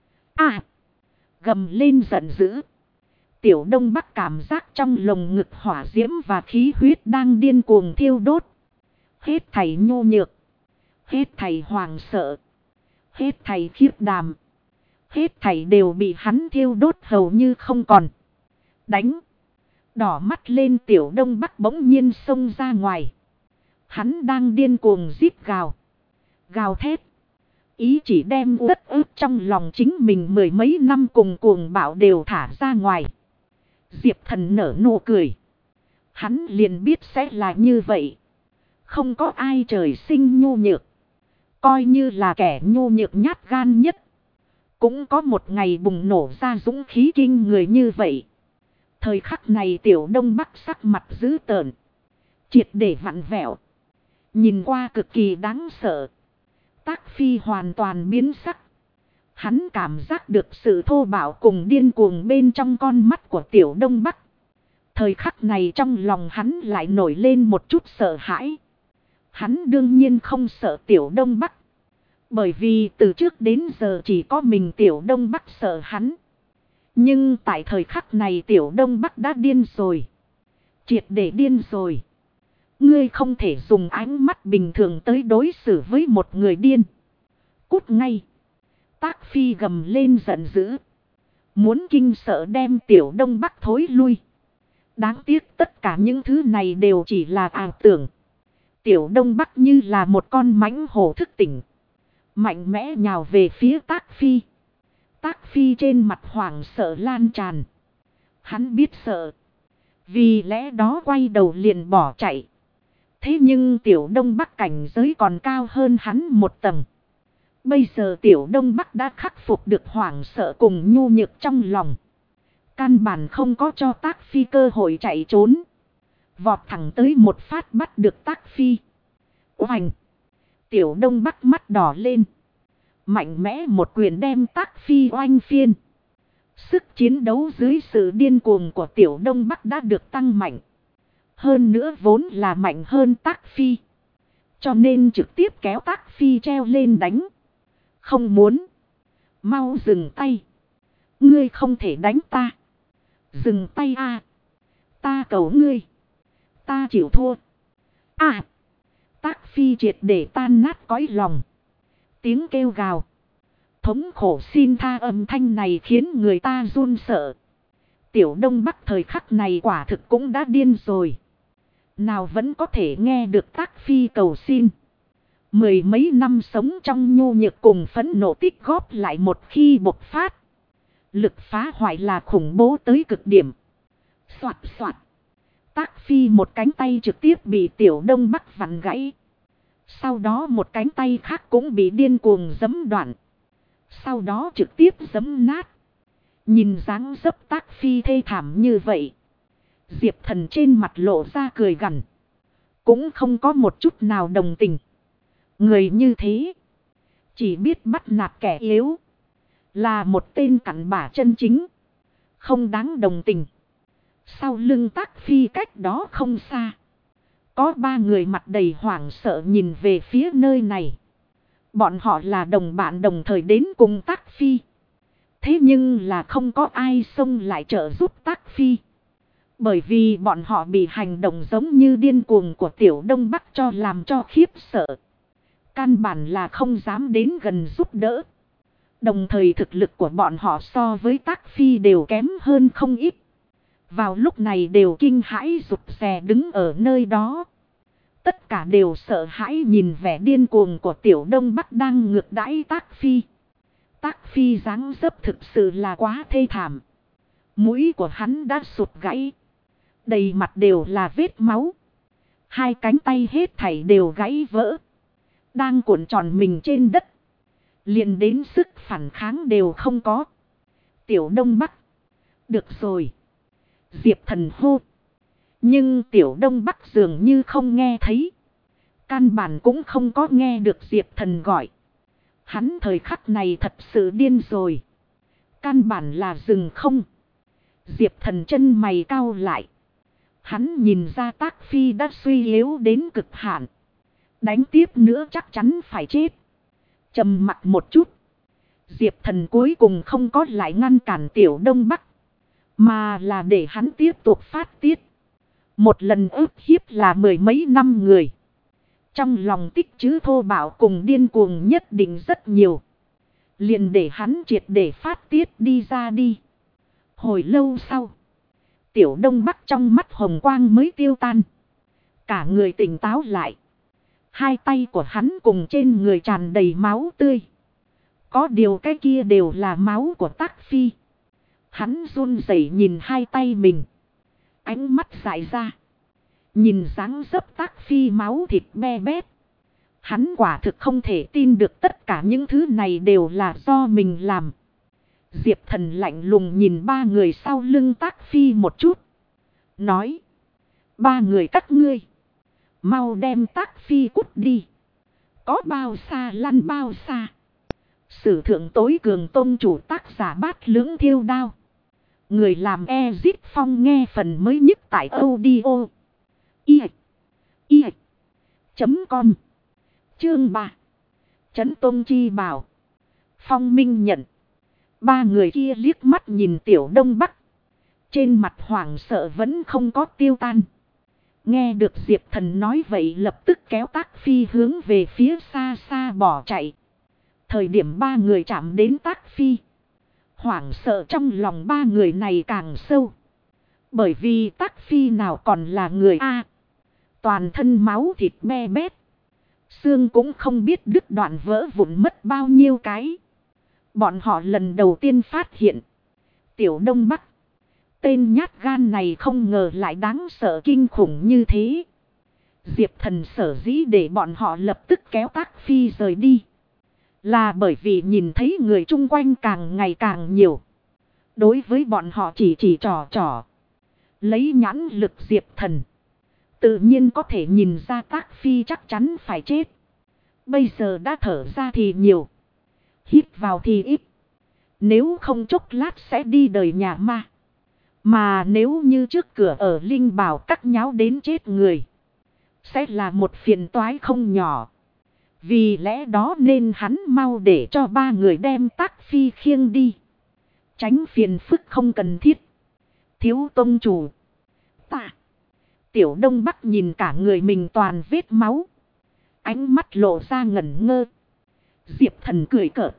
Gầm lên giận dữ. Tiểu Đông Bắc cảm giác trong lồng ngực hỏa diễm và khí huyết đang điên cuồng thiêu đốt. Hết thảy nhô nhược, hết thảy hoàng sợ, hết thảy khiếp đảm, hết thảy đều bị hắn thiêu đốt hầu như không còn. Đánh! Đỏ mắt lên Tiểu Đông Bắc bỗng nhiên xông ra ngoài. Hắn đang điên cuồng rít gào. Gào thét. Ý chỉ đem uất ức trong lòng chính mình mười mấy năm cùng cuồng bạo đều thả ra ngoài. Diệp Thần nở nụ cười. Hắn liền biết sẽ là như vậy. Không có ai trời sinh nhu nhược. Coi như là kẻ nhu nhược nhát gan nhất, cũng có một ngày bùng nổ ra dũng khí kinh người như vậy. Thời khắc này Tiểu Đông Bắc sắc mặt dữ tợn, triệt để vặn vẹo, nhìn qua cực kỳ đáng sợ. Tác Phi hoàn toàn biến sắc. Hắn cảm giác được sự thô bạo cùng điên cuồng bên trong con mắt của Tiểu Đông Bắc. Thời khắc này trong lòng hắn lại nổi lên một chút sợ hãi. Hắn đương nhiên không sợ Tiểu Đông Bắc. Bởi vì từ trước đến giờ chỉ có mình Tiểu Đông Bắc sợ hắn. Nhưng tại thời khắc này Tiểu Đông Bắc đã điên rồi. Triệt để điên rồi. Ngươi không thể dùng ánh mắt bình thường tới đối xử với một người điên. Cút ngay. Tác Phi gầm lên giận dữ. Muốn kinh sợ đem Tiểu Đông Bắc thối lui. Đáng tiếc tất cả những thứ này đều chỉ là ảo tưởng. Tiểu Đông Bắc như là một con mãnh hổ thức tỉnh. Mạnh mẽ nhào về phía Tác Phi. Tác Phi trên mặt hoảng sợ lan tràn. Hắn biết sợ. Vì lẽ đó quay đầu liền bỏ chạy. Thế nhưng Tiểu Đông Bắc cảnh giới còn cao hơn hắn một tầng. Bây giờ Tiểu Đông Bắc đã khắc phục được hoảng sợ cùng nhu nhược trong lòng. Căn bản không có cho Tác Phi cơ hội chạy trốn. Vọt thẳng tới một phát bắt được Tác Phi. Oành! Tiểu Đông Bắc mắt đỏ lên. Mạnh mẽ một quyền đem Tác Phi oanh phiên. Sức chiến đấu dưới sự điên cuồng của Tiểu Đông Bắc đã được tăng mạnh. Hơn nữa vốn là mạnh hơn Tác Phi. Cho nên trực tiếp kéo Tác Phi treo lên đánh. Không muốn. Mau dừng tay. Ngươi không thể đánh ta. Dừng tay a. Ta cầu ngươi. Ta chịu thua. À. Tác Phi triệt để tan nát cõi lòng. Tiếng kêu gào. Thống khổ xin tha âm thanh này khiến người ta run sợ. Tiểu Đông Bắc thời khắc này quả thực cũng đã điên rồi. Nào vẫn có thể nghe được Tác Phi cầu xin. Mười mấy năm sống trong nhu nhược cùng phẫn nộ tích góp lại một khi bộc phát. Lực phá hoại là khủng bố tới cực điểm. Soạt soạt. Tác Phi một cánh tay trực tiếp bị Tiểu Đông Bắc vặn gãy. Sau đó một cánh tay khác cũng bị điên cuồng giẫm đoạn. Sau đó trực tiếp giẫm nát. Nhìn dáng dấp Tác Phi thê thảm như vậy. Diệp Thần trên mặt lộ ra cười gằn. Cũng không có một chút nào đồng tình. Người như thế. Chỉ biết bắt nạt kẻ yếu. Là một tên cặn bã chân chính. Không đáng đồng tình. Sau lưng Tác Phi cách đó không xa. Có ba người mặt đầy hoảng sợ nhìn về phía nơi này. Bọn họ là đồng bạn đồng thời đến cùng Tác Phi. Thế nhưng là không có ai xông lại trợ giúp Tác Phi. Bởi vì bọn họ bị hành động giống như điên cuồng của Tiểu Đông Bắc cho làm cho khiếp sợ. Căn bản là không dám đến gần giúp đỡ. Đồng thời thực lực của bọn họ so với Tác Phi đều kém hơn không ít. Vào lúc này đều kinh hãi rụt rè đứng ở nơi đó. Tất cả đều sợ hãi nhìn vẻ điên cuồng của Tiểu Đông Bắc đang ngược đãi Tác Phi. Tác Phi dáng dấp thực sự là quá thê thảm. Mũi của hắn đã sụt gãy. Đầy mặt đều là vết máu. Hai cánh tay hết thảy đều gãy vỡ. Đang cuộn tròn mình trên đất. Liền đến sức phản kháng đều không có. Tiểu Đông Bắc. Được rồi. Diệp Thần hô. Nhưng Tiểu Đông Bắc dường như không nghe thấy. Căn bản cũng không có nghe được Diệp Thần gọi. Hắn thời khắc này thật sự điên rồi. Căn bản là dừng không. Diệp Thần chân mày cau lại. Hắn nhìn ra Tác Phi đã suy yếu đến cực hạn. Đánh tiếp nữa chắc chắn phải chết. Trầm mặc một chút. Diệp Thần cuối cùng không có lại ngăn cản Tiểu Đông Bắc. Mà là để hắn tiếp tục phát tiết. Một lần ức hiếp là mười mấy năm người. Trong lòng tích trữ thô bạo cùng điên cuồng nhất định rất nhiều. Liền để hắn triệt để phát tiết đi ra đi. Hồi lâu sau. Tiểu Đông Bắc trong mắt hồng quang mới tiêu tan. Cả người tỉnh táo lại. Hai tay của hắn cùng trên người tràn đầy máu tươi. Có điều cái kia đều là máu của Tác Phi. Hắn run rẩy nhìn hai tay mình. Ánh mắt dại ra. Nhìn dáng dấp Tác Phi máu thịt be bét. Hắn quả thực không thể tin được tất cả những thứ này đều là do mình làm. Diệp Thần lạnh lùng nhìn ba người sau lưng Tác Phi một chút. Nói. Ba người các ngươi. Mau đem Tác Phi cút đi. Có bao xa lăn bao xa. Sử thượng tối cường tôn chủ tác giả Bát Lưỡng Thiêu Đao. Người làm Ezit Phong nghe phần mới nhất tại audio. Com. Chương 3. Trấn Tôn Chi Bảo. Phong Minh nhận. Ba người kia liếc mắt nhìn Tiểu Đông Bắc. Trên mặt hoảng sợ vẫn không có tiêu tan. Nghe được Diệp Thần nói vậy lập tức kéo tác phi hướng về phía xa xa bỏ chạy. Thời điểm ba người chạm đến tác phi. Hoảng sợ trong lòng ba người này càng sâu. Bởi vì tác phi nào còn là người A. Toàn thân máu thịt me bét. Xương cũng không biết đứt đoạn vỡ vụn mất bao nhiêu cái. Bọn họ lần đầu tiên phát hiện. Tiểu Đông Bắc. Tên nhát gan này không ngờ lại đáng sợ kinh khủng như thế. Diệp Thần sở dĩ để bọn họ lập tức kéo tác phi rời đi. Là bởi vì nhìn thấy người chung quanh càng ngày càng nhiều. Đối với bọn họ chỉ trò. Lấy nhãn lực Diệp Thần. Tự nhiên có thể nhìn ra tác phi chắc chắn phải chết. Bây giờ đã thở ra thì nhiều. Hít vào thì ít. Nếu không chốc lát sẽ đi đời nhà ma. Mà nếu như trước cửa ở Linh Bảo cắt nháo đến chết người. Sẽ là một phiền toái không nhỏ. Vì lẽ đó nên hắn mau để cho ba người đem tác phi khiêng đi. Tránh phiền phức không cần thiết. Thiếu tông chủ. Ta. Tiểu Đông Bắc nhìn cả người mình toàn vết máu. Ánh mắt lộ ra ngẩn ngơ. Diệp Thần cười cợt.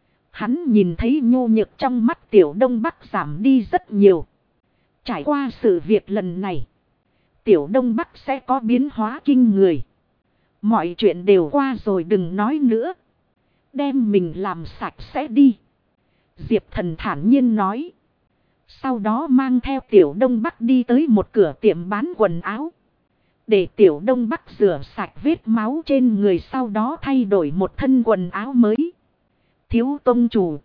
Hắn nhìn thấy nhô nhược trong mắt Tiểu Đông Bắc giảm đi rất nhiều. Trải qua sự việc lần này. Tiểu Đông Bắc sẽ có biến hóa kinh người. Mọi chuyện đều qua rồi đừng nói nữa. Đem mình làm sạch sẽ đi. Diệp Thần thản nhiên nói. Sau đó mang theo Tiểu Đông Bắc đi tới một cửa tiệm bán quần áo. Để Tiểu Đông Bắc rửa sạch vết máu trên người sau đó thay đổi một thân quần áo mới. Thiếu tông chủ.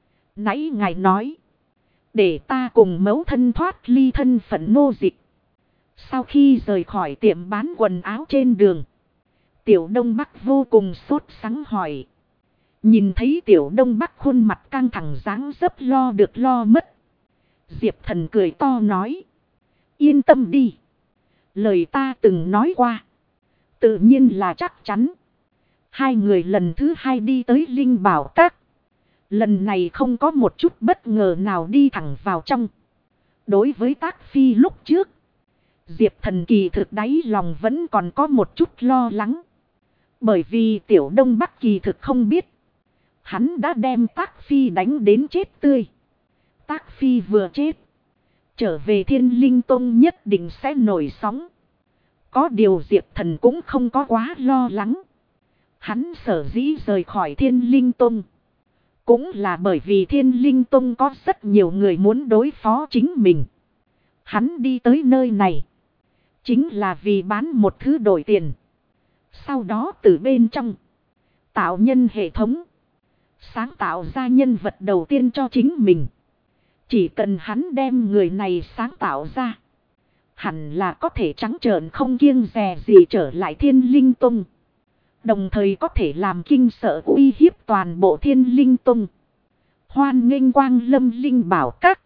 Nãy ngài nói. Để ta cùng mẫu thân thoát ly thân phận nô dịch. Sau khi rời khỏi tiệm bán quần áo trên đường. Tiểu Đông Bắc vô cùng sốt sắng hỏi. Nhìn thấy Tiểu Đông Bắc khuôn mặt căng thẳng dáng dấp lo được lo mất. Diệp Thần cười to nói. Yên tâm đi. Lời ta từng nói qua. Tự nhiên là chắc chắn. Hai người lần thứ hai đi tới Linh Bảo Các. Lần này không có một chút bất ngờ nào đi thẳng vào trong. Đối với tác phi lúc trước. Diệp Thần kỳ thực đáy lòng vẫn còn có một chút lo lắng. Bởi vì Tiểu Đông Bắc kỳ thực không biết. Hắn đã đem tác phi đánh đến chết tươi. Tác phi vừa chết. Trở về Thiên Linh Tông nhất định sẽ nổi sóng. Có điều Diệp Thần cũng không có quá lo lắng. Hắn sở dĩ rời khỏi Thiên Linh Tông. Cũng là bởi vì Thiên Linh Tông có rất nhiều người muốn đối phó chính mình. Hắn đi tới nơi này. Chính là vì bán một thứ đổi tiền. Sau đó từ bên trong. Tạo nhân hệ thống. Sáng tạo ra nhân vật đầu tiên cho chính mình. Chỉ cần hắn đem người này sáng tạo ra. Hẳn là có thể trắng trợn không kiêng dè gì trở lại Thiên Linh Tông. Đồng thời có thể làm kinh sợ uy hiếp toàn bộ Thiên Linh Tông. Hoan nghênh Quang Lâm Linh Bảo Các.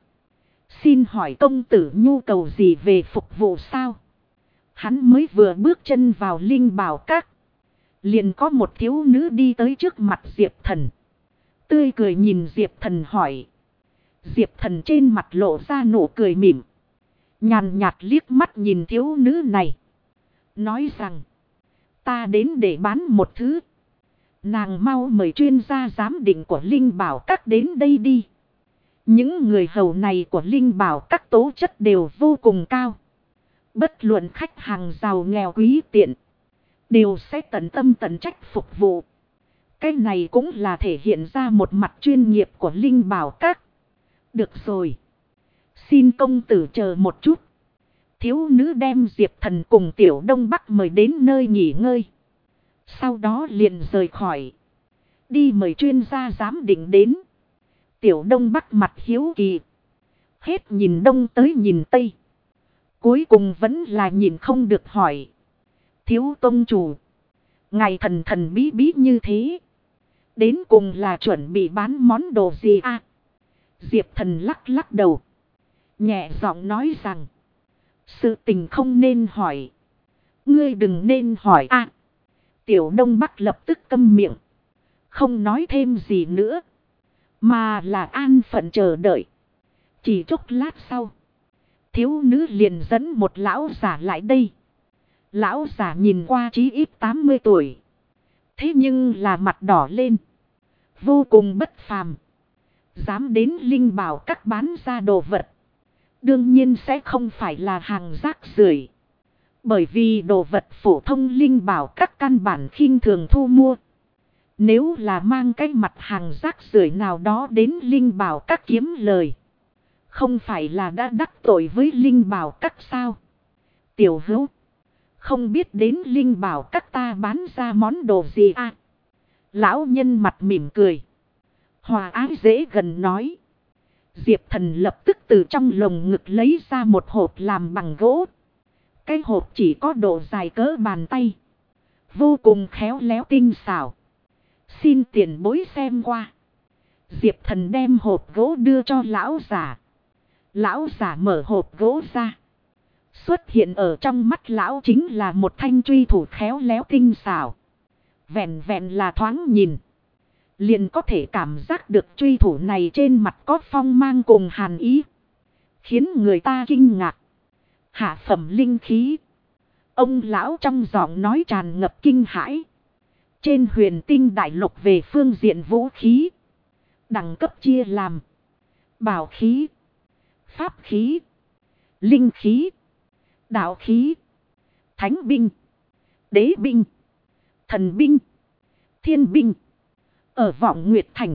Xin hỏi công tử nhu cầu gì về phục vụ sao? Hắn mới vừa bước chân vào Linh Bảo Các. Liền có một thiếu nữ đi tới trước mặt Diệp Thần. Tươi cười nhìn Diệp Thần hỏi. Diệp Thần trên mặt lộ ra nụ cười mỉm. Nhàn nhạt liếc mắt nhìn thiếu nữ này. Nói rằng. Ta đến để bán một thứ. Nàng mau mời chuyên gia giám định của Linh Bảo Các đến đây đi. Những người hầu này của Linh Bảo Các tố chất đều vô cùng cao. Bất luận khách hàng giàu nghèo quý tiện. Đều sẽ tận tâm tận trách phục vụ. Cái này cũng là thể hiện ra một mặt chuyên nghiệp của Linh Bảo Các. Được rồi. Xin công tử chờ một chút. Thiếu nữ đem Diệp Thần cùng Tiểu Đông Bắc mời đến nơi nghỉ ngơi. Sau đó liền rời khỏi. Đi mời chuyên gia giám định đến. Tiểu Đông Bắc mặt hiếu kỳ. Hết nhìn đông tới nhìn tây. Cuối cùng vẫn là nhìn không được hỏi. Thiếu tông chủ. Ngài thần thần bí bí như thế. Đến cùng là chuẩn bị bán món đồ gì à? Diệp Thần lắc lắc đầu. Nhẹ giọng nói rằng. Sự tình không nên hỏi. Ngươi đừng nên hỏi à. Tiểu Đông Bắc lập tức câm miệng. Không nói thêm gì nữa. mà là an phận chờ đợi. Chỉ chốc lát sau, thiếu nữ liền dẫn một lão giả lại đây. Lão giả nhìn qua chí ít 80 tuổi. Thế nhưng là mặt đỏ lên, vô cùng bất phàm. Dám đến linh bảo các bán ra đồ vật, đương nhiên sẽ không phải là hàng rác rưởi. Bởi vì đồ vật phổ thông linh bảo các căn bản khinh thường thu mua. Nếu là mang cái mặt hàng rác rưởi nào đó đến linh bảo các kiếm lời, không phải là đã đắc tội với linh bảo các sao? Tiểu hữu, không biết đến linh bảo các ta bán ra món đồ gì à? Lão nhân mặt mỉm cười, hòa ái dễ gần nói. Diệp Thần lập tức từ trong lồng ngực lấy ra một hộp làm bằng gỗ. Cái hộp chỉ có độ dài cỡ bàn tay, vô cùng khéo léo tinh xảo. Xin tiền bối xem qua. Diệp Thần đem hộp gỗ đưa cho lão giả. Lão giả mở hộp gỗ ra. Xuất hiện ở trong mắt lão chính là một thanh truy thủ khéo léo tinh xảo. Vẹn vẹn là thoáng nhìn, liền có thể cảm giác được truy thủ này trên mặt có phong mang cùng hàn ý, khiến người ta kinh ngạc. Hạ phẩm linh khí. Ông lão trong giọng nói tràn ngập kinh hãi. Trên huyền tinh đại lục về phương diện vũ khí, đẳng cấp chia làm bảo khí, pháp khí, linh khí, đạo khí, thánh binh, đế binh, thần binh, thiên binh. Ở Vọng Nguyệt Thành,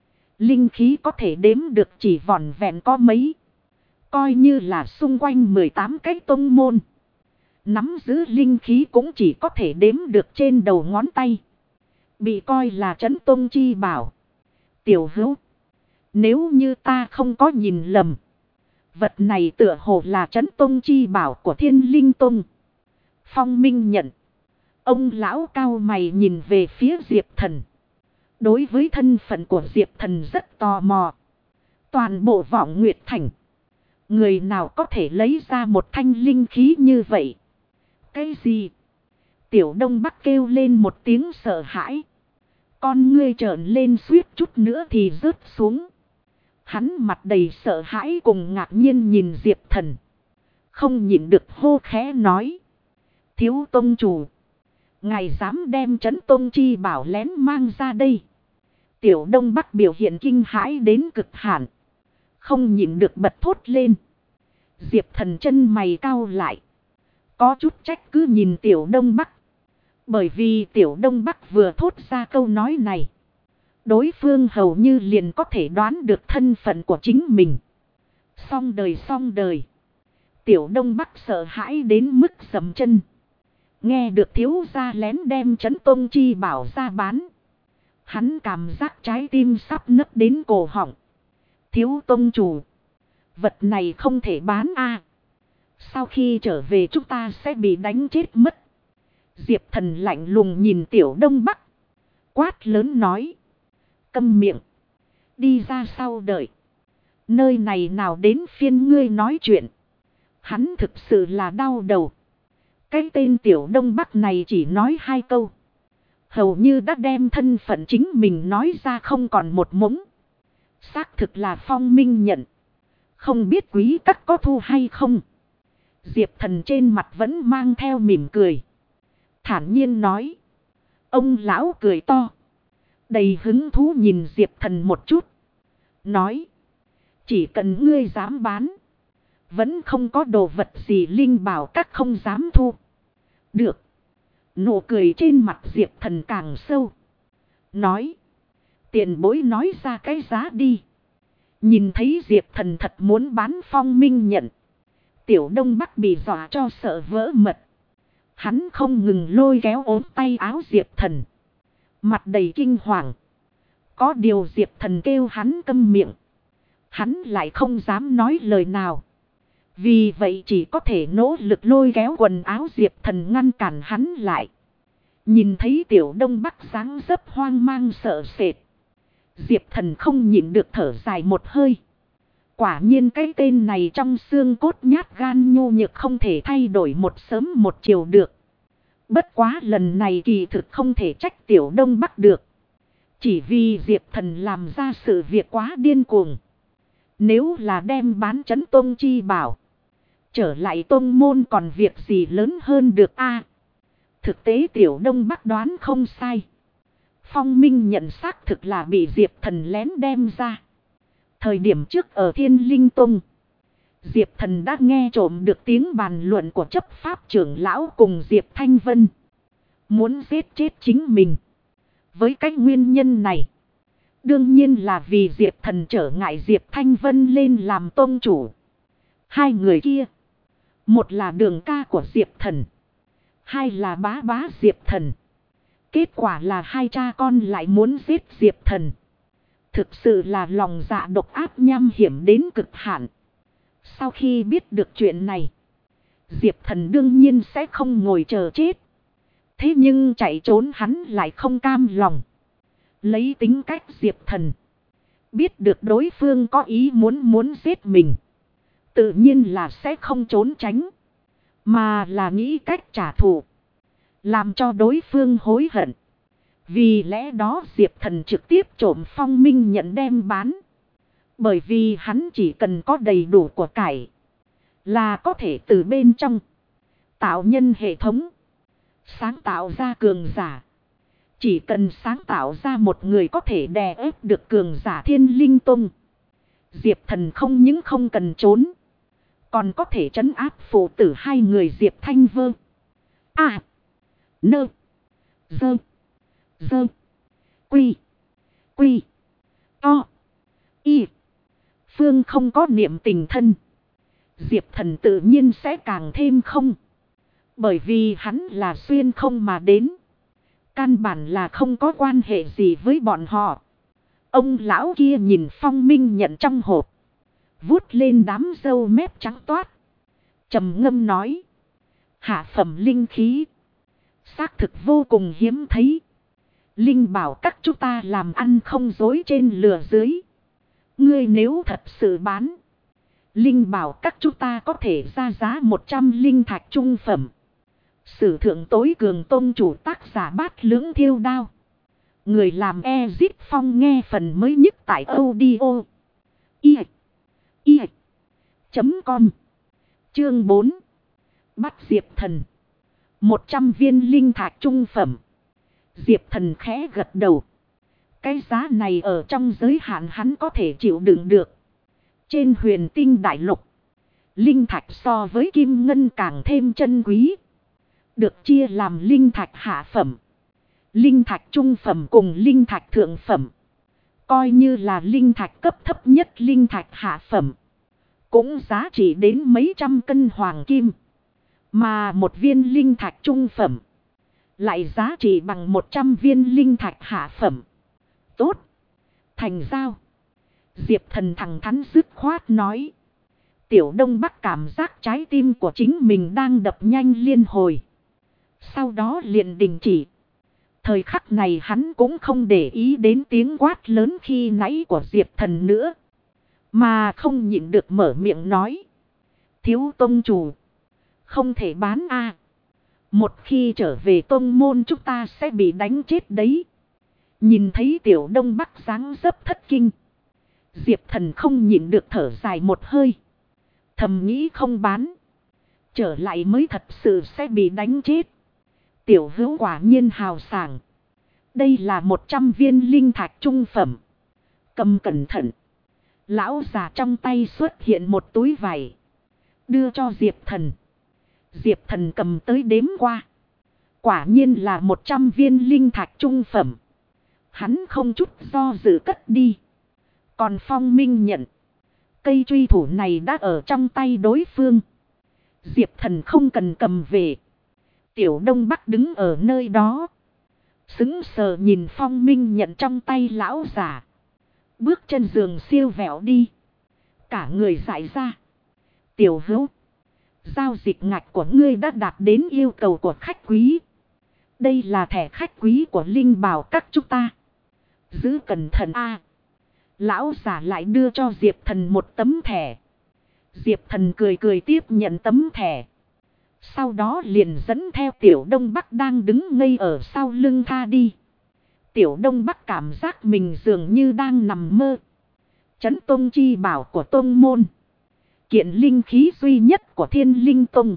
linh khí có thể đếm được chỉ vỏn vẹn có mấy. Coi như là xung quanh 18 cái tông môn, nắm giữ linh khí cũng chỉ có thể đếm được trên đầu ngón tay. Bị coi là trấn tông chi bảo. Tiểu hữu, nếu như ta không có nhìn lầm, vật này tựa hồ là trấn tông chi bảo của Thiên Linh Tông. Phong Minh nhận. Ông lão cao mày nhìn về phía Diệp Thần. Đối với thân phận của Diệp Thần rất tò mò. Toàn bộ Vọng Nguyệt Thành, người nào có thể lấy ra một thanh linh khí như vậy? Cái gì? Tiểu Đông Bắc kêu lên một tiếng sợ hãi. Con ngươi trợn lên suýt chút nữa thì rớt xuống. Hắn mặt đầy sợ hãi cùng ngạc nhiên nhìn Diệp Thần. Không nhịn được hô khẽ nói. Thiếu tông chủ, ngài dám đem trấn tông chi bảo lén mang ra đây? Tiểu Đông Bắc biểu hiện kinh hãi đến cực hạn, không nhịn được bật thốt lên. Diệp Thần chân mày cau lại, có chút trách cứ nhìn Tiểu Đông Bắc. Bởi vì Tiểu Đông Bắc vừa thốt ra câu nói này, đối phương hầu như liền có thể đoán được thân phận của chính mình. Xong đời. Tiểu Đông Bắc sợ hãi đến mức dậm chân. Nghe được thiếu gia lén đem trấn tông chi bảo ra bán, hắn cảm giác trái tim sắp nứt đến cổ họng. Thiếu tông chủ, vật này không thể bán a. Sau khi trở về chúng ta sẽ bị đánh chết mất. Diệp Thần lạnh lùng nhìn Tiểu Đông Bắc, quát lớn nói. Câm miệng, đi ra sau đợi. Nơi này nào đến phiên ngươi nói chuyện. Hắn thực sự là đau đầu. Cái tên Tiểu Đông Bắc này chỉ nói 2 câu, hầu như đã đem thân phận chính mình nói ra không còn một mống. Xác thực là Phong Minh nhận. Không biết quý các có thu hay không? Diệp Thần trên mặt vẫn mang theo mỉm cười, thản nhiên nói. Ông lão cười to, đầy hứng thú nhìn Diệp Thần một chút, nói. Chỉ cần ngươi dám bán, vẫn không có đồ vật gì linh bảo các không dám thu. Được. Nụ cười trên mặt Diệp Thần càng sâu, nói. Tiền bối nói ra cái giá đi. Nhìn thấy Diệp Thần thật muốn bán Phong Minh nhận, Tiểu Đông Bắc bị dọa cho sợ vỡ mật. Hắn không ngừng lôi kéo ốm tay áo Diệp Thần, mặt đầy kinh hoàng. Có điều Diệp Thần kêu hắn câm miệng, hắn lại không dám nói lời nào. Vì vậy chỉ có thể nỗ lực lôi kéo quần áo Diệp Thần ngăn cản hắn lại. Nhìn thấy Tiểu Đông Bắc dáng dấp hoang mang sợ sệt, Diệp Thần không nhịn được thở dài một hơi. Quả nhiên cái tên này trong xương cốt nhát gan nhu nhược không thể thay đổi một sớm một chiều được. Bất quá lần này kỳ thực không thể trách Tiểu Đông Bắc được. Chỉ vì Diệp Thần làm ra sự việc quá điên cuồng. Nếu là đem bán trấn Tông Chi Bảo, trở lại tông môn còn việc gì lớn hơn được a? Thực tế Tiểu Đông Bắc đoán không sai. Phong Minh nhận xác thực là bị Diệp Thần lén đem ra. Thời điểm trước ở Thiên Linh Tông, Diệp Thần đã nghe trộm được tiếng bàn luận của chấp pháp trưởng lão cùng Diệp Thanh Vân. Muốn giết chết chính mình. Với cách nguyên nhân này, đương nhiên là vì Diệp Thần trở ngại Diệp Thanh Vân lên làm tông chủ. Hai người kia, một là đường ca của Diệp Thần, hai là bá bá Diệp Thần. Kết quả là hai cha con lại muốn giết Diệp Thần. Thực sự là lòng dạ độc ác nham hiểm đến cực hạn. Sau khi biết được chuyện này, Diệp Thần đương nhiên sẽ không ngồi chờ chết. Thế nhưng chạy trốn hắn lại không cam lòng. Lấy tính cách Diệp Thần, biết được đối phương có ý muốn giết mình, tự nhiên là sẽ không trốn tránh, mà là nghĩ cách trả thù, làm cho đối phương hối hận. Vì lẽ đó Diệp Thần trực tiếp trộm Phong Minh nhận đem bán. Bởi vì hắn chỉ cần có đầy đủ của cải, là có thể từ bên trong tạo nhân hệ thống, sáng tạo ra cường giả. Chỉ cần sáng tạo ra một người có thể đè ép được cường giả Thiên Linh Tông, Diệp Thần không những không cần trốn, còn có thể trấn áp phụ tử hai người Diệp Thanh Vơ, Nơ, Dơ, Quy, To, Y. Phương không có niệm tình thân, Diệp Thần tự nhiên sẽ càng thêm không. Bởi vì hắn là xuyên không mà đến, căn bản là không có quan hệ gì với bọn họ. Ông lão kia nhìn Phong Minh nhận trong hộp, vuốt lên đám râu mép trắng toát, trầm ngâm nói: hạ phẩm linh khí, xác thực vô cùng hiếm thấy. Linh bảo các chúng ta làm ăn không dối trên lừa dưới. Ngươi nếu thật sự bán, linh bảo các chúng ta có thể ra giá 100 linh thạch trung phẩm. Sử thượng tối cường tông chủ tác giả Bát Lưỡng Thiêu Đao. Người làm Ezip Phong nghe phần mới nhất tại audio i.com. Chương 4. Bắt Diệp Thần. 100 viên linh thạch trung phẩm. Diệp Thần khẽ gật đầu. Cái giá này ở trong giới hạn hắn có thể chịu đựng được. Trên Huyền Tinh Đại Lục, linh thạch so với kim ngân càng thêm chân quý. Được chia làm linh thạch hạ phẩm, linh thạch trung phẩm cùng linh thạch thượng phẩm. Coi như là linh thạch cấp thấp nhất linh thạch hạ phẩm, cũng giá trị đến mấy trăm cân hoàng kim. Mà một viên linh thạch trung phẩm lại giá trị bằng 100 viên linh thạch hạ phẩm. Tốt, thành giao. Diệp Thần thẳng thắn dứt khoát nói. Tiểu Đông Bắc cảm giác trái tim của chính mình đang đập nhanh liên hồi. Sau đó liền đình chỉ. Thời khắc này hắn cũng không để ý đến tiếng quát lớn khi nãy của Diệp Thần nữa, mà không nhịn được mở miệng nói: thiếu tông chủ, không thể bán a. Một khi trở về tông môn chúng ta sẽ bị đánh chết đấy. Nhìn thấy Tiểu Đông Bắc dáng dấp thất kinh, Diệp Thần không nhịn được thở dài một hơi. Thầm nghĩ không bán, trở lại mới thật sự sẽ bị đánh chết. Tiểu hữu quả nhiên hào sảng. Đây là 100 viên linh thạch trung phẩm. Cầm cẩn thận. Lão già trong tay xuất hiện một túi vải, đưa cho Diệp Thần. Diệp Thần cầm tới đếm qua. Quả nhiên là 100 viên linh thạch trung phẩm. Hắn không chút do dự cất đi. Còn Phong Minh nhận, cây truy thủ này đã ở trong tay đối phương. Diệp Thần không cần cầm về. Tiểu Đông Bắc đứng ở nơi đó, sững sờ nhìn Phong Minh nhận trong tay lão giả. Bước chân giường siêu vẹo đi, cả người dại ra. Tiểu hữu, giao dịch ngạch của ngươi đã đạt đến yêu cầu của khách quý. Đây là thẻ khách quý của linh bảo các chúng ta, giữ cẩn thận a. Lão giả lại đưa cho Diệp Thần một tấm thẻ. Diệp Thần cười cười tiếp nhận tấm thẻ. Sau đó liền dẫn theo Tiểu Đông Bắc đang đứng ngây ở sau lưng tha đi. Tiểu Đông Bắc cảm giác mình dường như đang nằm mơ. Trấn Tông chi bảo của Tông môn. Kiện linh khí duy nhất của Thiên Linh Tông.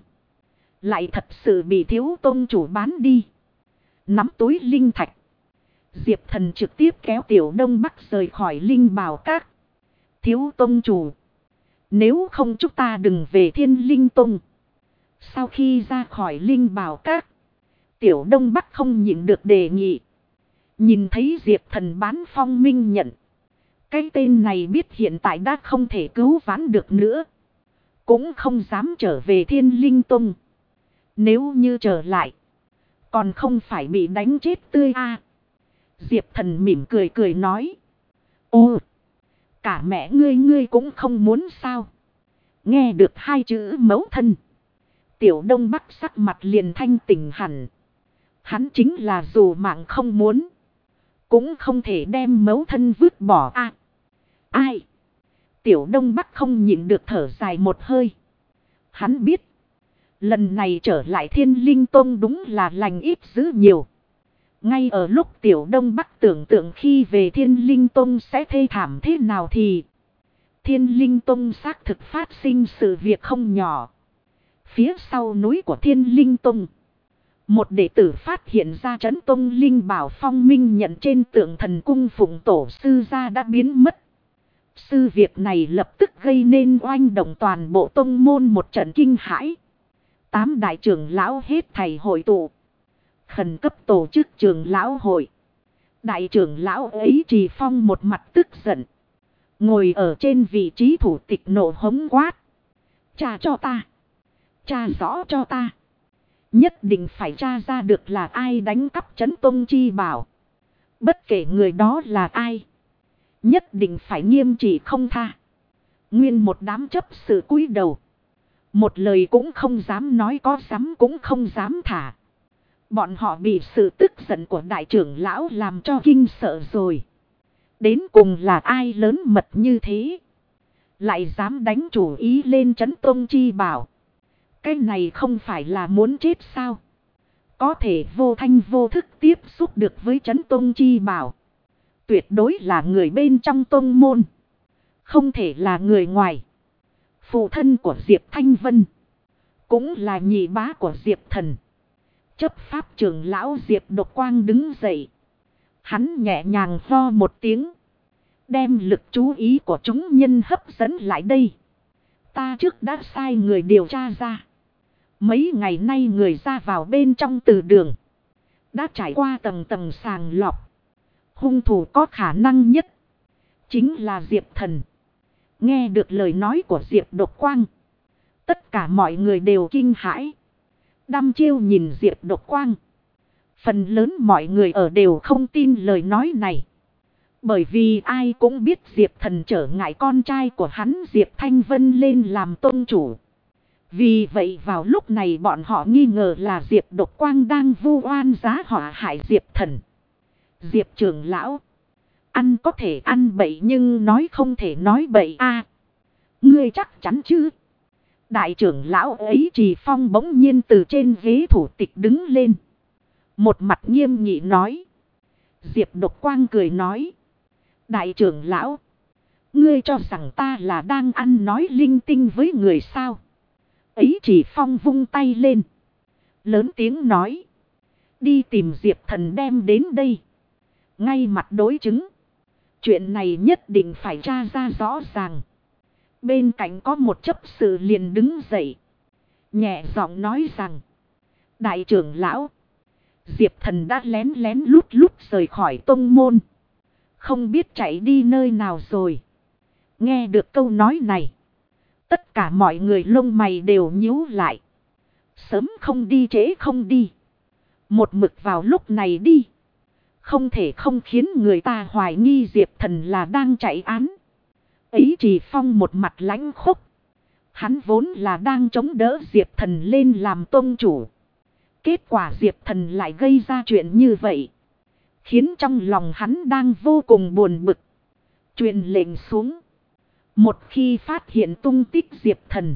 Lại thật sự bị thiếu tông chủ bán đi. Nắm túi linh thạch. Diệp Thần trực tiếp kéo Tiểu Đông Bắc rời khỏi linh bảo các. Thiếu tông chủ. Nếu không chúng ta đừng về Thiên Linh Tông. Sau khi ra khỏi linh bảo các. Tiểu Đông Bắc không nhịn được đề nghị. Nhìn thấy Diệp Thần bán phong minh nhận. Cái tên này biết hiện tại đã không thể cứu vãn được nữa. Cũng không dám trở về Thiên Linh Tông. Nếu như trở lại. Còn không phải bị đánh chết tươi à. Diệp Thần mỉm cười cười nói. Ô. Cả mẹ ngươi cũng không muốn sao. Nghe được hai chữ mẫu thân. Tiểu Đông Bắc sắc mặt liền thanh tỉnh hẳn. Hắn chính là dù mạng không muốn. Cũng không thể đem mẫu thân vứt bỏ à. Ai? Tiểu Đông Bắc không nhịn được thở dài một hơi. Hắn biết. Lần này trở lại Thiên Linh Tông đúng là lành ít dữ nhiều. Ngay ở lúc Tiểu Đông Bắc tưởng tượng khi về Thiên Linh Tông sẽ thê thảm thế nào thì. Thiên Linh Tông xác thực phát sinh sự việc không nhỏ. Phía sau núi của Thiên Linh Tông. Một đệ tử phát hiện ra Trấn Tông Linh Bảo phong minh nhận trên tượng thần cung phụng tổ sư gia đã biến mất. Sự việc này lập tức gây nên oanh động toàn bộ tông môn một trận kinh hãi. 8 đại trưởng lão hết thảy hội tụ. Khẩn cấp tổ chức trưởng lão hội. Đại trưởng lão ấy Trì Phong một mặt tức giận. Ngồi ở trên vị trí thủ tịch nộ hống quát. Tra cho ta. Tra rõ cho ta. Nhất định phải tra ra được là ai đánh cắp Trấn Tông chi bảo. Bất kể người đó là ai. Nhất định phải nghiêm trị không tha. Nguyên một đám chấp sự cúi đầu. Một lời cũng không dám nói, có dám cũng không dám thả. Bọn họ bị sự tức giận của đại trưởng lão làm cho kinh sợ rồi. Đến cùng là ai lớn mật như thế. Lại dám đánh chủ ý lên Trấn Tông chi bảo. Cái này không phải là muốn chết sao. Có thể vô thanh vô thức tiếp xúc được với Trấn Tông chi bảo. Tuyệt đối là người bên trong tông môn. Không thể là người ngoài. Phụ thân của Diệp Thanh Vân. Cũng là nhị bá của Diệp Thần. Chấp pháp trưởng lão Diệp Độc Quang đứng dậy. Hắn nhẹ nhàng ho một tiếng. Đem lực chú ý của chúng nhân hấp dẫn lại đây. Ta trước đã sai người điều tra ra. Mấy ngày nay người ra vào bên trong từ đường. Đã trải qua tầng tầng sàng lọc. Hung thủ có khả năng nhất. Chính là Diệp Thần. Nghe được lời nói của Diệp Độc Quang. Tất cả mọi người đều kinh hãi. Đăm chiêu nhìn Diệp Độc Quang. Phần lớn mọi người ở đều không tin lời nói này. Bởi vì ai cũng biết Diệp Thần trở ngại con trai của hắn Diệp Thanh Vân lên làm tông chủ. Vì vậy vào lúc này bọn họ nghi ngờ là Diệp Độc Quang đang vu oan giá họa hại Diệp Thần. Diệp trưởng lão. Ăn có thể ăn bậy nhưng nói không thể nói bậy a. Ngươi chắc chắn chứ? Đại trưởng lão ấy Trì Phong bỗng nhiên từ trên ghế thủ tịch đứng lên. Một mặt nghiêm nghị nói. Diệp Độc Quang cười nói. Đại trưởng lão. Ngươi cho rằng ta là đang ăn nói linh tinh với người sao? Ấy Trì Phong vung tay lên. Lớn tiếng nói. Đi tìm Diệp Thần đem đến đây. Ngay mặt đối chứng. Chuyện này nhất định phải tra ra rõ ràng. Bên cạnh có một chấp sự liền đứng dậy. Nhẹ giọng nói rằng. Đại trưởng lão. Diệp Thần đã lén lén lút lút rời khỏi tông môn. Không biết chạy đi nơi nào rồi. Nghe được câu nói này. Tất cả mọi người lông mày đều nhíu lại. Sớm không đi trễ không đi. Một mực vào lúc này đi. Không thể không khiến người ta hoài nghi Diệp Thần là đang chạy án. Ấy Trì Phong một mặt lãnh khốc. Hắn vốn là đang chống đỡ Diệp Thần lên làm tông chủ. Kết quả Diệp Thần lại gây ra chuyện như vậy. Khiến trong lòng hắn đang vô cùng buồn bực. Truyền lệnh xuống. Một khi phát hiện tung tích Diệp Thần.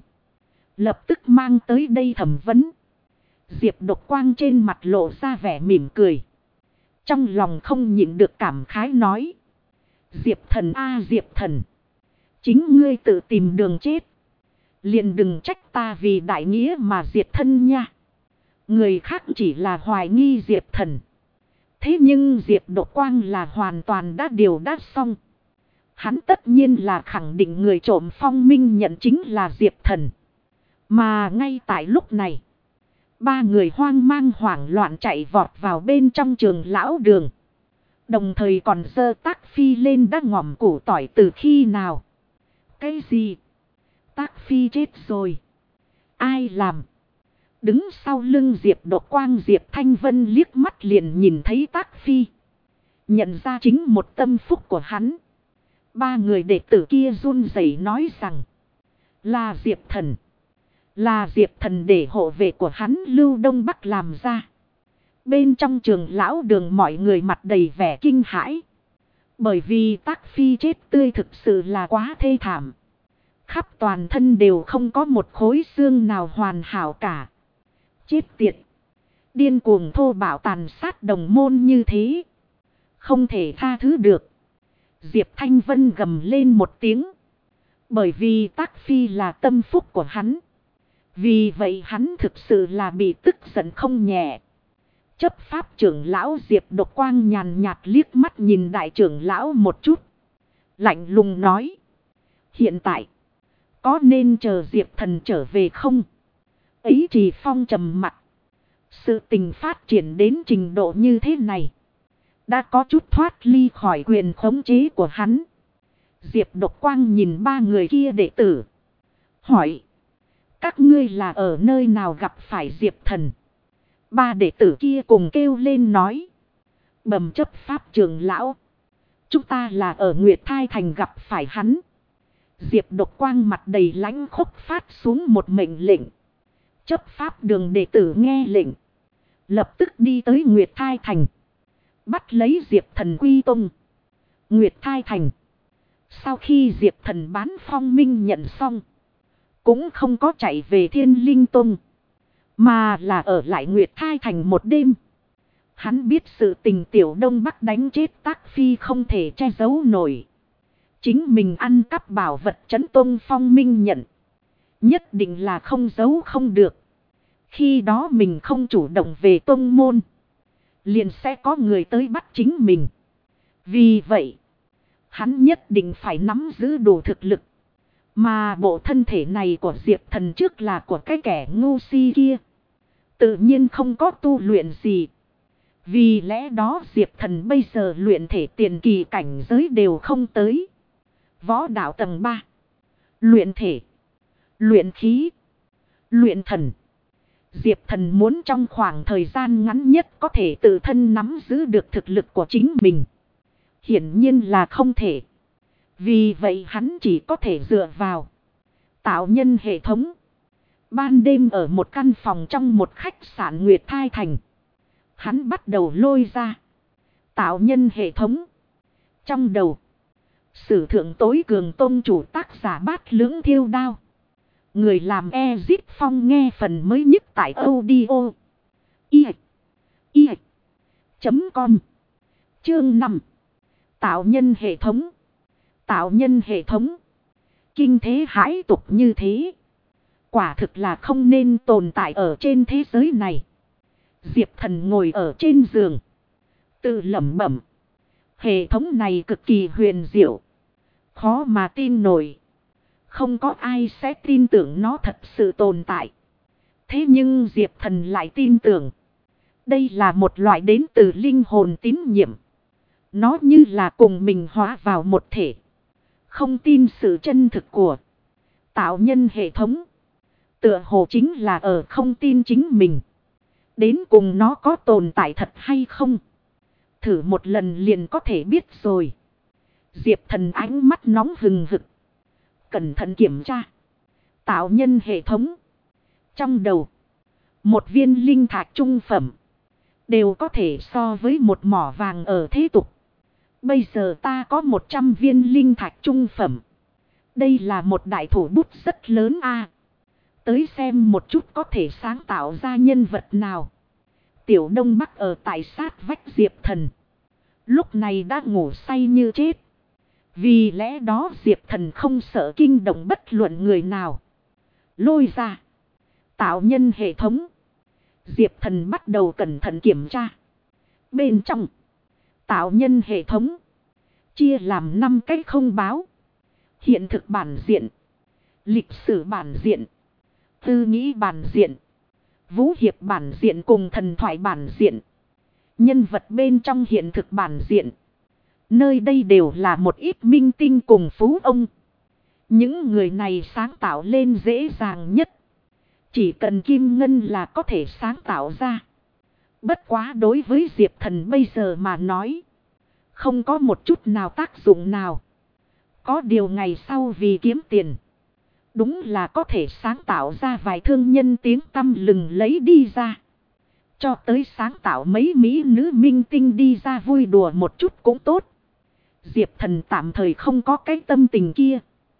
Lập tức mang tới đây thẩm vấn. Diệp Độc Quang trên mặt lộ ra vẻ mỉm cười. Trong lòng không nhịn được cảm khái nói. Diệp thần a Diệp thần. Chính ngươi tự tìm đường chết. Liền đừng trách ta vì đại nghĩa mà diệt thân nha. Người khác chỉ là hoài nghi Diệp thần. Thế nhưng Diệp Đột Quang là hoàn toàn đã điều đã xong. Hắn tất nhiên là khẳng định người trộm phong minh nhận chính là Diệp thần. Mà ngay tại lúc này, ba người hoang mang hoảng loạn chạy vọt vào bên trong trường lão đường. Đồng thời còn giơ Tác Phi lên đã ngỏm củ tỏi từ khi nào. Cái gì? Tác Phi chết rồi. Ai làm? Đứng sau lưng Diệp Đột Quang Diệp Thanh Vân liếc mắt liền nhìn thấy Tác Phi. Nhận ra chính một tâm phúc của hắn. Ba người đệ tử kia run rẩy nói rằng. Là Diệp thần. Là Diệp thần để hộ vệ của hắn Lưu Đông Bắc làm ra. Bên trong trường lão đường mọi người mặt đầy vẻ kinh hãi. Bởi vì Tác Phi chết tươi thực sự là quá thê thảm. Khắp toàn thân đều không có một khối xương nào hoàn hảo cả. Chết tiệt. Điên cuồng thô bạo tàn sát đồng môn như thế. Không thể tha thứ được. Diệp Thanh Vân gầm lên một tiếng. Bởi vì Tác Phi là tâm phúc của hắn. Vì vậy hắn thực sự là bị tức giận không nhẹ. Chấp pháp trưởng lão Diệp Đột Quang nhàn nhạt liếc mắt nhìn đại trưởng lão một chút. Lạnh lùng nói. Hiện tại. Có nên chờ Diệp thần trở về không? Ấy Trì Phong trầm mặc. Sự tình phát triển đến trình độ như thế này. Đã có chút thoát ly khỏi quyền khống chế của hắn. Diệp Đột Quang nhìn ba người kia đệ tử. Hỏi. Các ngươi là ở nơi nào gặp phải Diệp thần? Ba đệ tử kia cùng kêu lên nói. Bẩm chấp pháp trưởng lão. Chúng ta là ở Nguyệt Thai Thành gặp phải hắn. Diệp Đột Quang mặt đầy lãnh khốc phát xuống một mệnh lệnh. Chấp pháp đường đệ tử nghe lệnh. Lập tức đi tới Nguyệt Thai Thành. Bắt lấy Diệp thần quy tung. Nguyệt Thai Thành. Sau khi Diệp thần bán phong minh nhận xong. Cũng không có chạy về Thiên Linh Tông. Mà là ở lại Nguyệt Thai Thành một đêm. Hắn biết sự tình Tiểu Đông Bắc đánh chết Tác Phi không thể che giấu nổi. Chính mình ăn cắp bảo vật trấn Tông phong minh nhận. Nhất định là không giấu không được. Khi đó mình không chủ động về tông môn. Liền sẽ có người tới bắt chính mình. Vì vậy, hắn nhất định phải nắm giữ đủ thực lực. Mà bộ thân thể này của Diệp thần trước là của cái kẻ ngu si kia. Tự nhiên không có tu luyện gì. Vì lẽ đó Diệp thần bây giờ luyện thể tiền kỳ cảnh giới đều không tới. Võ đạo tầng 3. Luyện thể. Luyện khí. Luyện thần. Diệp thần muốn trong khoảng thời gian ngắn nhất có thể tự thân nắm giữ được thực lực của chính mình. Hiển nhiên là không thể. Vì vậy hắn chỉ có thể dựa vào tạo nhân hệ thống. Ban đêm ở một căn phòng trong một khách sạn Nguyệt Thai Thành. Hắn bắt đầu lôi ra tạo nhân hệ thống. Trong đầu, sử thượng tối cường tôn chủ tác giả Bát Lưỡng Thiêu Đao. Người làm Ezip Phong nghe phần mới nhất tại audio i.com. Chương 5. Tạo nhân hệ thống. Tạo nhân hệ thống. Kinh thế hãi tục như thế. Quả thực là không nên tồn tại ở trên thế giới này. Diệp thần ngồi ở trên giường. Tự lẩm bẩm. Hệ thống này cực kỳ huyền diệu. Khó mà tin nổi. Không có ai sẽ tin tưởng nó thật sự tồn tại. Thế nhưng Diệp thần lại tin tưởng. Đây là một loại đến từ linh hồn tín nhiệm. Nó như là cùng mình hóa vào một thể. Không tin sự chân thực của tạo nhân hệ thống. Tựa hồ chính là ở không tin chính mình. Đến cùng nó có tồn tại thật hay không? Thử một lần liền có thể biết rồi. Diệp thần ánh mắt nóng hừng hực. Cẩn thận kiểm tra. Tạo nhân hệ thống. Trong đầu. Một viên linh thạch trung phẩm. Đều có thể so với một mỏ vàng ở thế tục. Bây giờ ta có 100 viên linh thạch trung phẩm. Đây là một đại thủ bút rất lớn a. Tới xem một chút có thể sáng tạo ra nhân vật nào. Tiểu Đông Bắc ở tại sát vách Diệp Thần. Lúc này đã ngủ say như chết. Vì lẽ đó Diệp Thần không sợ kinh động bất luận người nào. Lôi ra. Tạo nhân hệ thống. Diệp Thần bắt đầu cẩn thận kiểm tra. Bên trong. Tạo nhân hệ thống. Chia làm 5 cái không báo. Hiện thực bản diện. Lịch sử bản diện. Tư nghĩ bản diện. Vũ hiệp bản diện cùng thần thoại bản diện. Nhân vật bên trong hiện thực bản diện. Nơi đây đều là một ít minh tinh cùng phú ông. Những người này sáng tạo lên dễ dàng nhất. Chỉ cần kim ngân là có thể sáng tạo ra. Bất quá đối với Diệp Thần bây giờ mà nói. Không có một chút nào tác dụng nào. Có điều ngày sau vì kiếm tiền. Đúng là có thể sáng tạo ra vài thương nhân tiếng tăm lừng lấy đi ra. Cho tới sáng tạo mấy mỹ nữ minh tinh đi ra vui đùa một chút cũng tốt. Diệp Thần tạm thời không có cái tâm tình kia.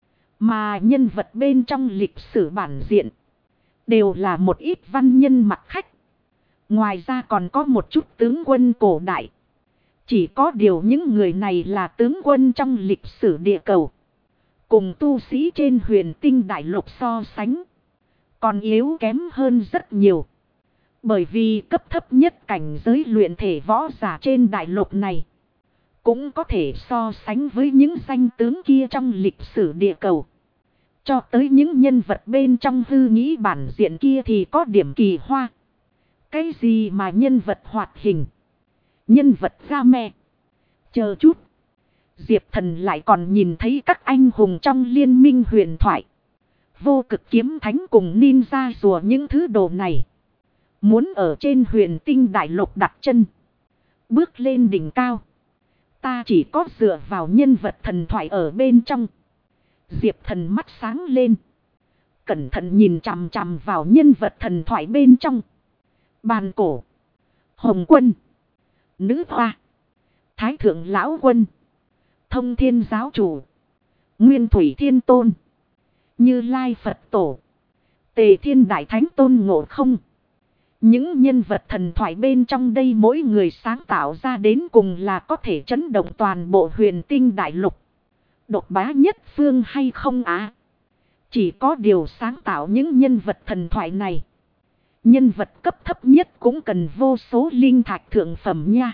Mà nhân vật bên trong lịch sử bản diện. Đều là một ít văn nhân mặc khách. Ngoài ra còn có một chút tướng quân cổ đại. Chỉ có điều những người này là tướng quân trong lịch sử địa cầu. Cùng tu sĩ trên huyền tinh đại lục so sánh. Còn yếu kém hơn rất nhiều. Bởi vì cấp thấp nhất cảnh giới luyện thể võ giả trên đại lục này. Cũng có thể so sánh với những danh tướng kia trong lịch sử địa cầu. Cho tới những nhân vật bên trong hư nghĩ bản diện kia thì có điểm kỳ hoa. Cái gì mà nhân vật hoạt hình. Nhân vật game. Chờ chút. Diệp Thần lại còn nhìn thấy các anh hùng trong liên minh huyền thoại. Vô cực kiếm thánh cùng ninja rùa những thứ đồ này. Muốn ở trên huyền tinh đại lục đặt chân. Bước lên đỉnh cao. Ta chỉ có dựa vào nhân vật thần thoại ở bên trong. Diệp Thần mắt sáng lên. Cẩn thận nhìn chằm chằm vào nhân vật thần thoại bên trong. Bàn cổ. Hồng quân. Nữ hoa. Thái thượng lão quân. Thông thiên giáo chủ. Nguyên thủy thiên tôn. Như Lai Phật tổ. Tề thiên đại thánh tôn Ngộ Không. Những nhân vật thần thoại bên trong đây mỗi người sáng tạo ra đến cùng là có thể chấn động toàn bộ huyền tinh đại lục. Độc bá nhất phương hay không á? Chỉ có điều sáng tạo những nhân vật thần thoại này. Nhân vật cấp thấp nhất cũng cần vô số linh thạch thượng phẩm nha.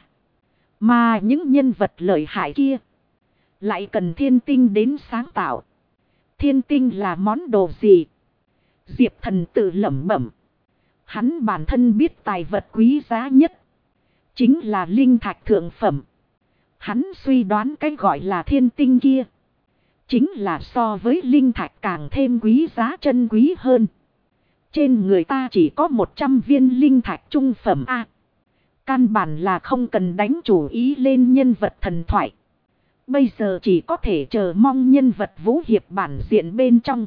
Mà những nhân vật lợi hại kia. Lại cần thiên tinh đến sáng tạo. Thiên tinh là món đồ gì? Diệp Thần tự lẩm bẩm. Hắn bản thân biết tài vật quý giá nhất. Chính là linh thạch thượng phẩm. Hắn suy đoán cái gọi là thiên tinh kia. Chính là so với linh thạch càng thêm quý giá chân quý hơn. Trên người ta chỉ có 100 viên linh thạch trung phẩm A. Căn bản là không cần đánh chủ ý lên nhân vật thần thoại. Bây giờ chỉ có thể chờ mong nhân vật vũ hiệp bản diện bên trong.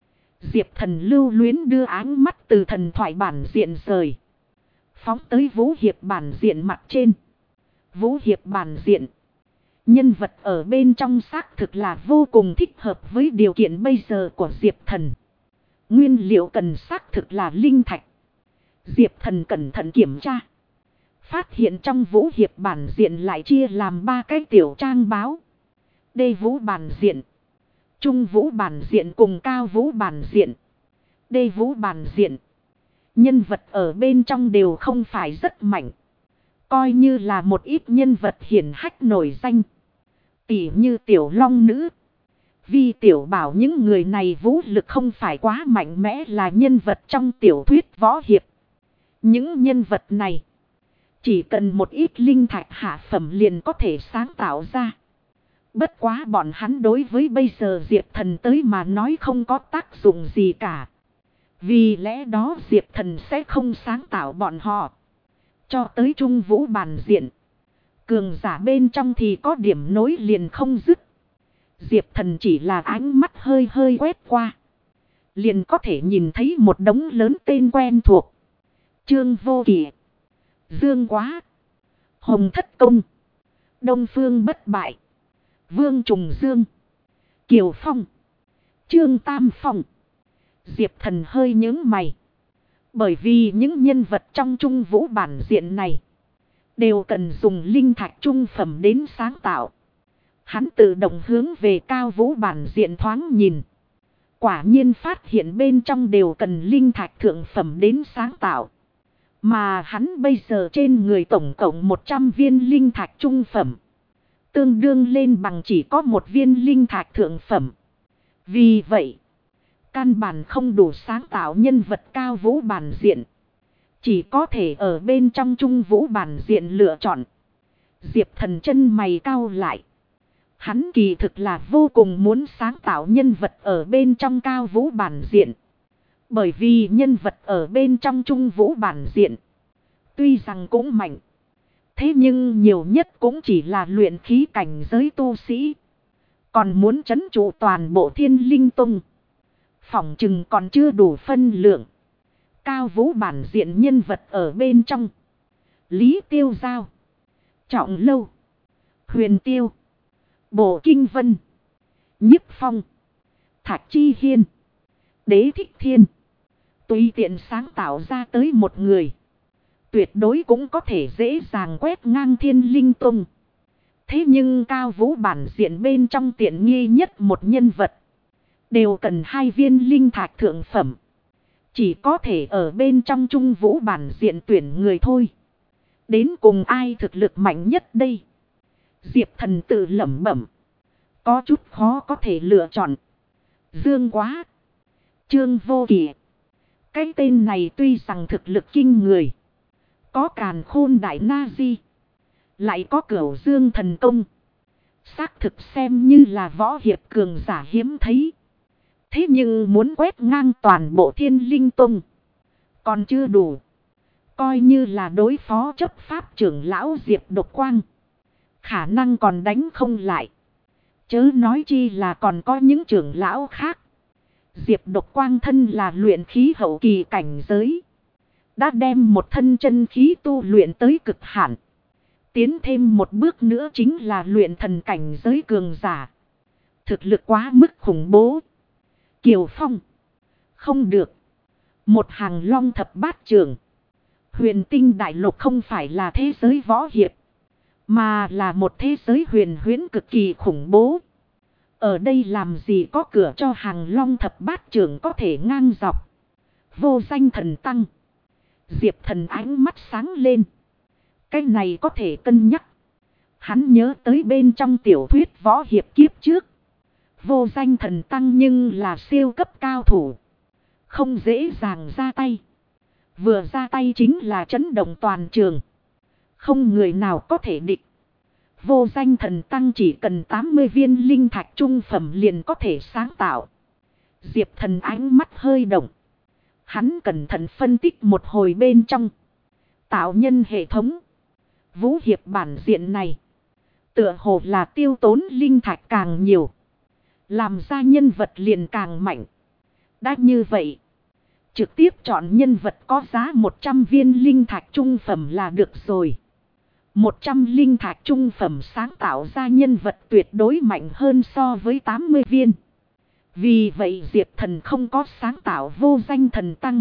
Diệp Thần lưu luyến đưa áng mắt từ thần thoại bản diện rời. Phóng tới vũ hiệp bản diện mặt trên. Vũ hiệp bản diện. Nhân vật ở bên trong xác thực là vô cùng thích hợp với điều kiện bây giờ của Diệp Thần. Nguyên liệu cần xác thực là linh thạch. Diệp Thần cẩn thận kiểm tra. Phát hiện trong vũ hiệp bản diện lại chia làm 3 cái tiểu trang báo. Đê vũ bản diện. Trung vũ bản diện cùng cao vũ bản diện. Đê vũ bản diện. Nhân vật ở bên trong đều không phải rất mạnh. Coi như là một ít nhân vật hiển hách nổi danh. Tỉ như tiểu long nữ. Vì tiểu bảo những người này vũ lực không phải quá mạnh mẽ là nhân vật trong tiểu thuyết võ hiệp. Những nhân vật này. Chỉ cần một ít linh thạch hạ phẩm liền có thể sáng tạo ra. Bất quá bọn hắn đối với bây giờ Diệp Thần tới mà nói không có tác dụng gì cả. Vì lẽ đó Diệp Thần sẽ không sáng tạo bọn họ. Cho tới trung vũ bản diện. Cường giả bên trong thì có điểm nối liền không dứt. Diệp Thần chỉ là ánh mắt hơi hơi quét qua. Liền có thể nhìn thấy một đống lớn tên quen thuộc. Trương Vô Kỵ. Dương Quá. Hồng Thất Công. Đông Phương Bất Bại. Vương Trùng Dương. Kiều Phong. Trương Tam Phong. Diệp Thần hơi nhướng mày. Bởi vì những nhân vật trong trung vũ bản diện này đều cần dùng linh thạch trung phẩm đến sáng tạo. Hắn tự động hướng về cao vũ bản diện thoáng nhìn. Quả nhiên phát hiện bên trong đều cần linh thạch thượng phẩm đến sáng tạo. Mà hắn bây giờ trên người tổng cộng 100 viên linh thạch trung phẩm. Tương đương lên bằng chỉ có một viên linh thạch thượng phẩm. Vì vậy, căn bản không đủ sáng tạo nhân vật cao vũ bản diện. Chỉ có thể ở bên trong trung vũ bản diện lựa chọn. Diệp Thần chân mày cau lại. Hắn kỳ thực là vô cùng muốn sáng tạo nhân vật ở bên trong cao vũ bản diện. Bởi vì nhân vật ở bên trong trung vũ bản diện, tuy rằng cũng mạnh, thế nhưng nhiều nhất cũng chỉ là luyện khí cảnh giới tu sĩ. Còn muốn trấn trụ toàn bộ Thiên Linh Tông, phỏng chừng còn chưa đủ phân lượng. Cao vũ bản diện nhân vật ở bên trong: Lý Tiêu Giao, Trọng Lâu, Huyền Tiêu, Bộ Kinh Vân, Nhiếp Phong, Thạch Chi Hiên, Đế Thích Thiên. Tùy tiện sáng tạo ra tới một người, tuyệt đối cũng có thể dễ dàng quét ngang Thiên Linh Tông. Thế nhưng cao vũ bản diện bên trong tiện nghi nhất một nhân vật, đều cần 2 viên linh thạch thượng phẩm. Chỉ có thể ở bên trong trung vũ bản diện tuyển người thôi. Đến cùng ai thực lực mạnh nhất đây? Diệp Thần tự lẩm bẩm. Có chút khó có thể lựa chọn. Dương Quá, Trương Vô Kỵ. Cái tên này tuy rằng thực lực kinh người, có Càn Khôn Đại Na Di, lại có Cửu Dương Thần Công, xác thực xem như là võ hiệp cường giả hiếm thấy. Thế nhưng muốn quét ngang toàn bộ Thiên Linh Tông còn chưa đủ. Coi như là đối phó chấp pháp trưởng lão Diệp Độc Quang, khả năng còn đánh không lại, chớ nói chi là còn có những trưởng lão khác. Diệp Độc Quang thân là luyện khí hậu kỳ cảnh giới, đã đem một thân chân khí tu luyện tới cực hạn. Tiến thêm một bước nữa chính là luyện thần cảnh giới cường giả. Thực lực quá mức khủng bố. Kiều Phong, không được. Một hàng long thập bát trưởng. Huyền tinh đại lục không phải là thế giới võ hiệp, mà là một thế giới huyền huyễn cực kỳ khủng bố. Ở đây làm gì có cửa cho hàng long thập bát trưởng có thể ngang dọc. Vô danh thần tăng. Diệp Thần ánh mắt sáng lên. Cái này có thể cân nhắc. Hắn nhớ tới bên trong tiểu thuyết võ hiệp kiếp trước, vô danh thần tăng nhưng là siêu cấp cao thủ, không dễ dàng ra tay. Vừa ra tay chính là chấn động toàn trường, không người nào có thể địch. Vô danh thần tăng chỉ cần 80 viên linh thạch trung phẩm liền có thể sáng tạo. Diệp Thần ánh mắt hơi động. Hắn cẩn thận phân tích một hồi bên trong tạo nhân hệ thống. Vũ hiệp bản diện này tựa hồ là tiêu tốn linh thạch càng nhiều, làm ra nhân vật liền càng mạnh. Đã như vậy, trực tiếp chọn nhân vật có giá 100 viên linh thạch trung phẩm là được rồi. 100 linh thạch trung phẩm sáng tạo ra nhân vật tuyệt đối mạnh hơn so với 80 viên. Vì vậy Diệp Thần không có sáng tạo vô danh thần tăng,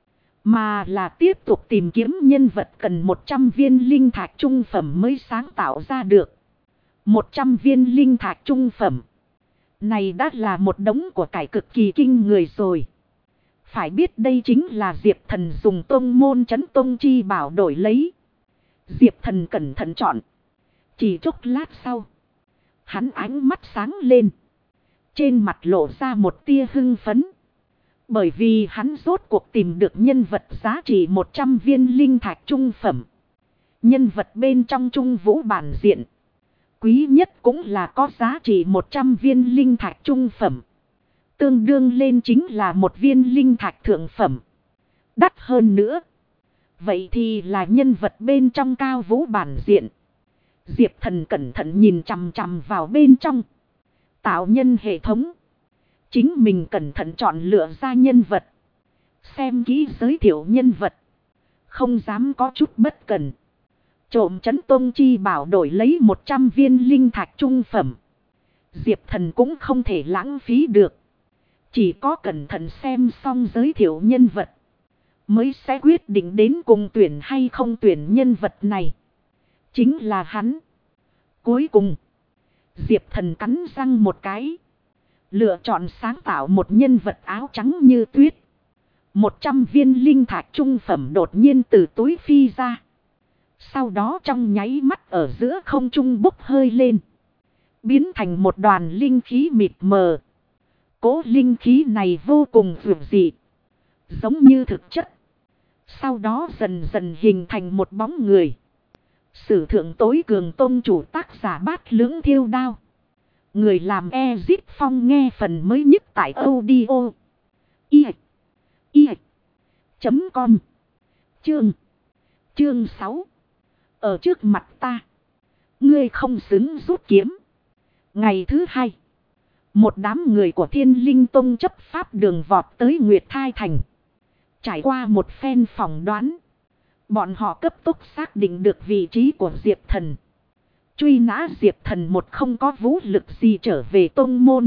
mà là tiếp tục tìm kiếm nhân vật cần 100 viên linh thạch trung phẩm mới sáng tạo ra được. 100 viên linh thạch trung phẩm này đã là một đống của cải cực kỳ kinh người rồi. Phải biết đây chính là Diệp Thần dùng tông môn trấn tông chi bảo đổi lấy. Diệp Thần cẩn thận chọn. Chỉ chốc lát sau, hắn ánh mắt sáng lên, trên mặt lộ ra một tia hưng phấn. Bởi vì hắn rốt cuộc tìm được nhân vật giá trị 100 viên linh thạch trung phẩm. Nhân vật bên trong trung vũ bản diện, quý nhất cũng là có giá trị 100 viên linh thạch trung phẩm. Tương đương lên chính là một viên linh thạch thượng phẩm. Đắt hơn nữa, vậy thì là nhân vật bên trong cao vũ bản diện. Diệp Thần cẩn thận nhìn chằm chằm vào bên trong tạo nhân hệ thống. Chính mình cẩn thận chọn lựa ra nhân vật, xem kỹ giới thiệu nhân vật, không dám có chút bất cẩn. Trộm trấn tông chi bảo đổi lấy 100 viên linh thạch trung phẩm. Diệp Thần cũng không thể lãng phí được. Chỉ có cẩn thận xem xong giới thiệu nhân vật, mới sẽ quyết định đến cùng tuyển hay không tuyển nhân vật này. Chính là hắn. Cuối cùng, Diệp Thần cắn răng một cái. Lựa chọn sáng tạo một nhân vật áo trắng như tuyết. 100 viên linh thạch trung phẩm đột nhiên từ túi phi ra. Sau đó trong nháy mắt ở giữa không trung bốc hơi lên. Biến thành một đoàn linh khí mịt mờ. Cố linh khí này vô cùng vượt dị. Giống như thực chất. Sau đó dần dần hình thành một bóng người. Sử thượng tối cường tôn chủ tác giả Bát Lưỡng Thiêu Đao. Người làm Ezit Phong nghe phần mới nhất tại audio. Com. Chương 6. Ở trước mặt ta. Ngươi không xứng rút kiếm. Ngày thứ hai. Một đám người của Thiên Linh Tông chấp pháp đường vọt tới Nguyệt Thai Thành. Trải qua một phen phỏng đoán. Bọn họ cấp tốc xác định được vị trí của Diệp Thần. Truy nã Diệp Thần một không có vũ lực gì trở về tông môn.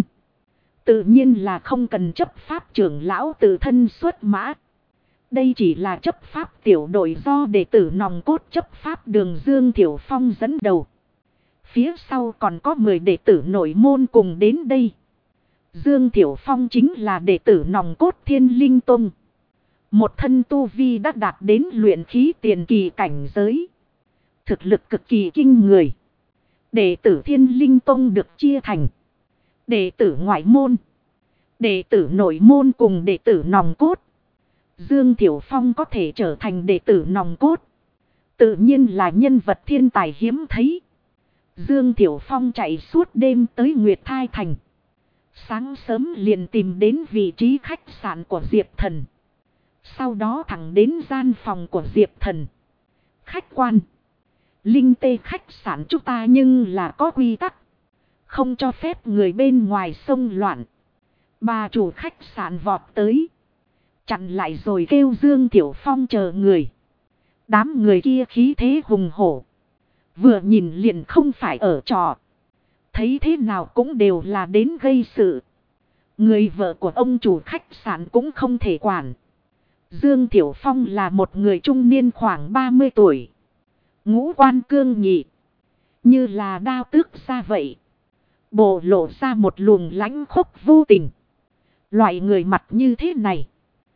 Tự nhiên là không cần chấp pháp trưởng lão tự thân xuất mã. Đây chỉ là chấp pháp tiểu đội do đệ tử nòng cốt chấp pháp đường Dương Thiểu Phong dẫn đầu. Phía sau còn có 10 đệ tử nội môn cùng đến đây. Dương Thiểu Phong chính là đệ tử nòng cốt Thiên Linh Tông. Một thân tu vi đã đạt đến luyện khí tiền kỳ cảnh giới. Thực lực cực kỳ kinh người. Đệ tử Thiên Linh Tông được chia thành đệ tử ngoại môn, đệ tử nội môn cùng đệ tử nòng cốt. Dương Thiểu Phong có thể trở thành đệ tử nòng cốt. Tự nhiên là nhân vật thiên tài hiếm thấy. Dương Thiểu Phong chạy suốt đêm tới Nguyệt Thai Thành. Sáng sớm liền tìm đến vị trí khách sạn của Diệp Thần. Sau đó thẳng đến gian phòng của Diệp Thần. Khách quan. Linh tê khách sạn chúng ta nhưng là có quy tắc. Không cho phép người bên ngoài xông loạn. Bà chủ khách sạn vọt tới. Chặn lại rồi kêu Dương Thiểu Phong chờ người. Đám người kia khí thế hùng hổ. Vừa nhìn liền không phải ở trò. Thấy thế nào cũng đều là đến gây sự. Người vợ của ông chủ khách sạn cũng không thể quản. Dương Thiểu Phong là một người trung niên khoảng 30 tuổi. Ngũ quan cương nghị. Như là đao tước ra vậy. Bộ lộ ra một luồng lãnh khốc vô tình. Loại người mặt như thế này.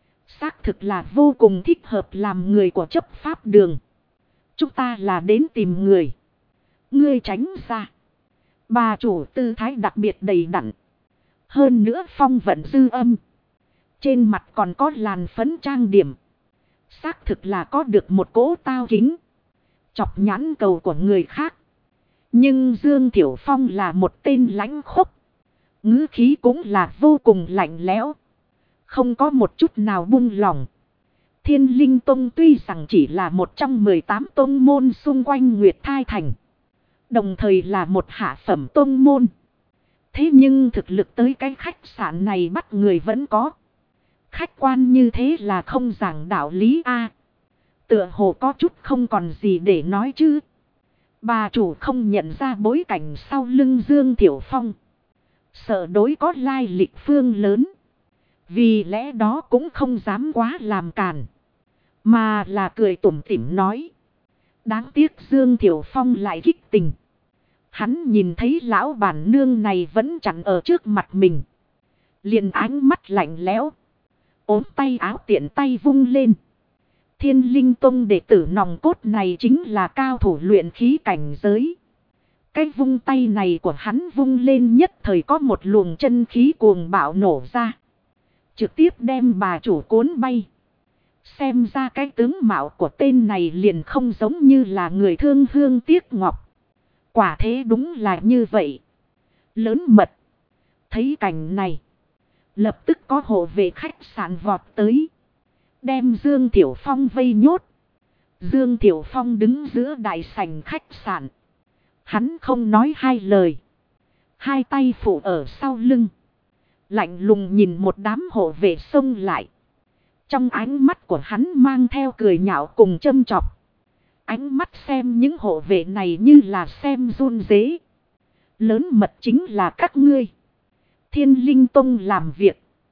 Xác thực là vô cùng thích hợp làm người của chấp pháp đường. Chúng ta là đến tìm người. Ngươi tránh ra. Bà chủ tư thái đặc biệt đầy đặn. Hơn nữa phong vận dư âm. Trên mặt còn có làn phấn trang điểm. Xác thực là có được một cỗ tao kính. Chọc nhãn cầu của người khác. Nhưng Dương Thiểu Phong là một tên lãnh khốc. Ngữ khí cũng là vô cùng lạnh lẽo. Không có một chút nào buông lỏng. Thiên Linh Tông tuy rằng chỉ là một trong 18 tông môn xung quanh Nguyệt Thai Thành. Đồng thời là một hạ phẩm tông môn. Thế nhưng thực lực tới cái khách sạn này bắt người vẫn có. Khách quan như thế là không giảng đạo lý a. Tựa hồ có chút không còn gì để nói chứ. Bà chủ không nhận ra bối cảnh sau lưng Dương Thiểu Phong. Sợ đối có lai lịch phương lớn. Vì lẽ đó cũng không dám quá làm càn. Mà là cười tủm tỉm nói. Đáng tiếc Dương Thiểu Phong lại kích tình. Hắn nhìn thấy lão bản nương này vẫn chặn ở trước mặt mình. Liền ánh mắt lạnh lẽo. Ốm tay áo tiện tay vung lên. Thiên Linh Tông đệ tử nòng cốt này chính là cao thủ luyện khí cảnh giới. Cái vung tay này của hắn vung lên nhất thời có một luồng chân khí cuồng bạo nổ ra. Trực tiếp đem bà chủ cuốn bay. Xem ra cái tướng mạo của tên này liền không giống như là người thương hương tiếc ngọc. Quả thế đúng là như vậy. Lớn mật. Thấy cảnh này. Lập tức có hộ vệ khách sạn vọt tới. Đem Dương Thiểu Phong vây nhốt. Dương Thiểu Phong đứng giữa đại sảnh khách sạn. Hắn không nói hai lời. Hai tay phủ ở sau lưng. Lạnh lùng nhìn một đám hộ vệ xông lại. Trong ánh mắt của hắn mang theo cười nhạo cùng châm chọc. Ánh mắt xem những hộ vệ này như là xem run rế. Lớn mật chính là các ngươi. Thiên Linh Tông làm việc.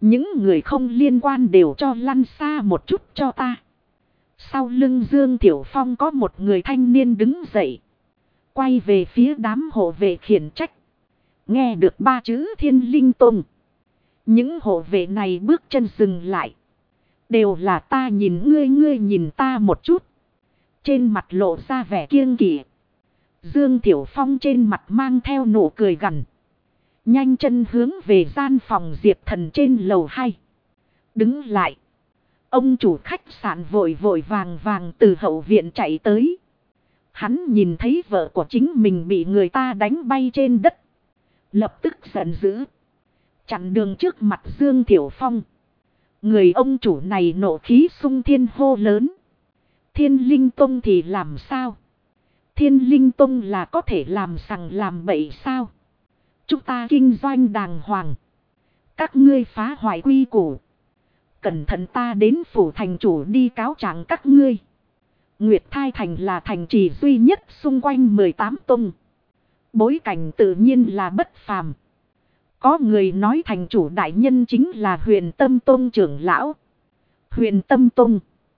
Những người không liên quan đều cho lăn xa một chút cho ta. Sau lưng Dương Tiểu Phong có một người thanh niên đứng dậy. Quay về phía đám hộ vệ khiển trách. Nghe được ba chữ Thiên Linh Tông. Những hộ vệ này bước chân dừng lại. Đều là ta nhìn ngươi, ngươi nhìn ta một chút. Trên mặt lộ ra vẻ kiêng kỵ. Dương Tiểu Phong trên mặt mang theo nụ cười gằn. Nhanh chân hướng về gian phòng Diệp Thần trên lầu 2. Đứng lại. Ông chủ khách sạn vội vội vàng vàng từ hậu viện chạy tới. Hắn nhìn thấy vợ của chính mình bị người ta đánh bay trên đất. Lập tức giận dữ. Chặn đường trước mặt Dương Tiểu Phong. Người ông chủ này nộ khí sung thiên hô lớn. Thiên Linh Tông thì làm sao? Thiên Linh Tông là có thể làm sằng làm bậy sao? Chúng ta kinh doanh đàng hoàng. Các ngươi phá hoại quy củ. Cẩn thận ta đến phủ thành chủ đi cáo trạng các ngươi. Nguyệt Thai Thành là thành trì duy nhất xung quanh 18 tông. Bối cảnh tự nhiên là bất phàm. Có người nói thành chủ đại nhân chính là Huyền Tâm Tông trưởng lão. Huyền Tâm Tông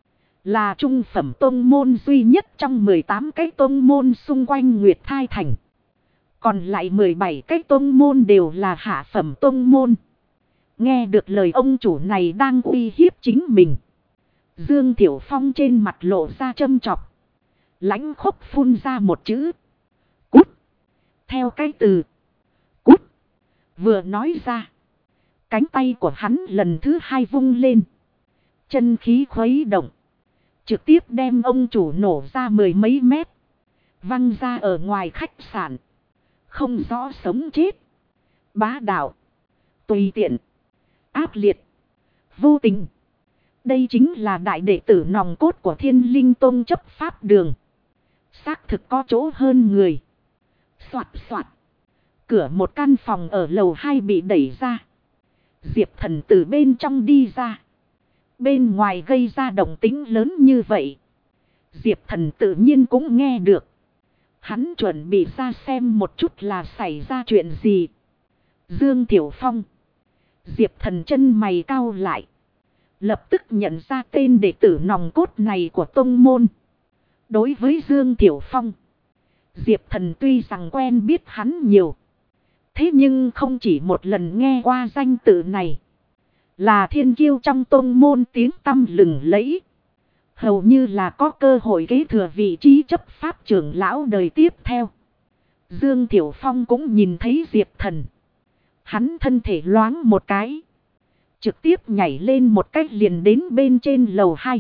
là trung phẩm tông môn duy nhất trong 18 cái tông môn xung quanh Nguyệt Thai Thành. Còn lại 17 cái tông môn đều là hạ phẩm tông môn. Nghe được lời ông chủ này đang uy hiếp chính mình. Dương Tiểu Phong trên mặt lộ ra châm chọc. Lãnh khốc phun ra một chữ. Cút. Theo cái từ cút vừa nói ra. Cánh tay của hắn lần thứ hai vung lên. Chân khí khuấy động. Trực tiếp đem ông chủ nổ ra 10 mấy mét. Văng ra ở ngoài khách sạn. Không rõ sống chết. Bá đạo. Tùy tiện. Ác liệt. Vô tình. Đây chính là đại đệ tử nòng cốt của Thiên Linh Tông chấp pháp đường. Xác thực có chỗ hơn người. Soạt soạt. Cửa một căn phòng ở lầu 2 bị đẩy ra. Diệp Thần từ bên trong đi ra. Bên ngoài gây ra động tĩnh lớn như vậy. Diệp Thần tự nhiên cũng nghe được. Hắn chuẩn bị ra xem một chút là xảy ra chuyện gì. Dương Tiểu Phong. Diệp Thần chân mày cau lại. Lập tức nhận ra tên đệ tử nòng cốt này của tông môn. Đối với Dương Tiểu Phong. Diệp Thần tuy rằng quen biết hắn nhiều. Thế nhưng không chỉ một lần nghe qua danh tự này. Là thiên kiêu trong tông môn tiếng tăm lừng lẫy. Hầu như là có cơ hội kế thừa vị trí chấp pháp trưởng lão đời tiếp theo. Dương Tiểu Phong cũng nhìn thấy Diệp Thần. Hắn thân thể loáng một cái. Trực tiếp nhảy lên một cách liền đến bên trên lầu 2.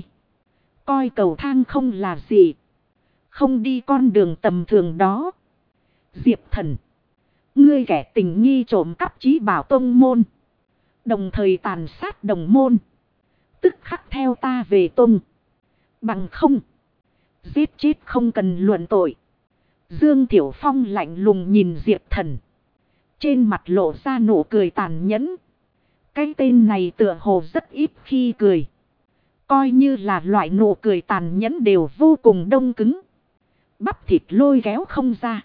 Coi cầu thang không là gì. Không đi con đường tầm thường đó. Diệp Thần. Ngươi kẻ tình nghi trộm cắp chí bảo tông môn. Đồng thời tàn sát đồng môn. Tức khắc theo ta về tông. Bằng không. Giết chết không cần luận tội. Dương Tiểu Phong lạnh lùng nhìn Diệp Thần. Trên mặt lộ ra nụ cười tàn nhẫn. Cái tên này tựa hồ rất ít khi cười. Coi như là loại nụ cười tàn nhẫn đều vô cùng đông cứng. Bắp thịt lôi kéo không ra.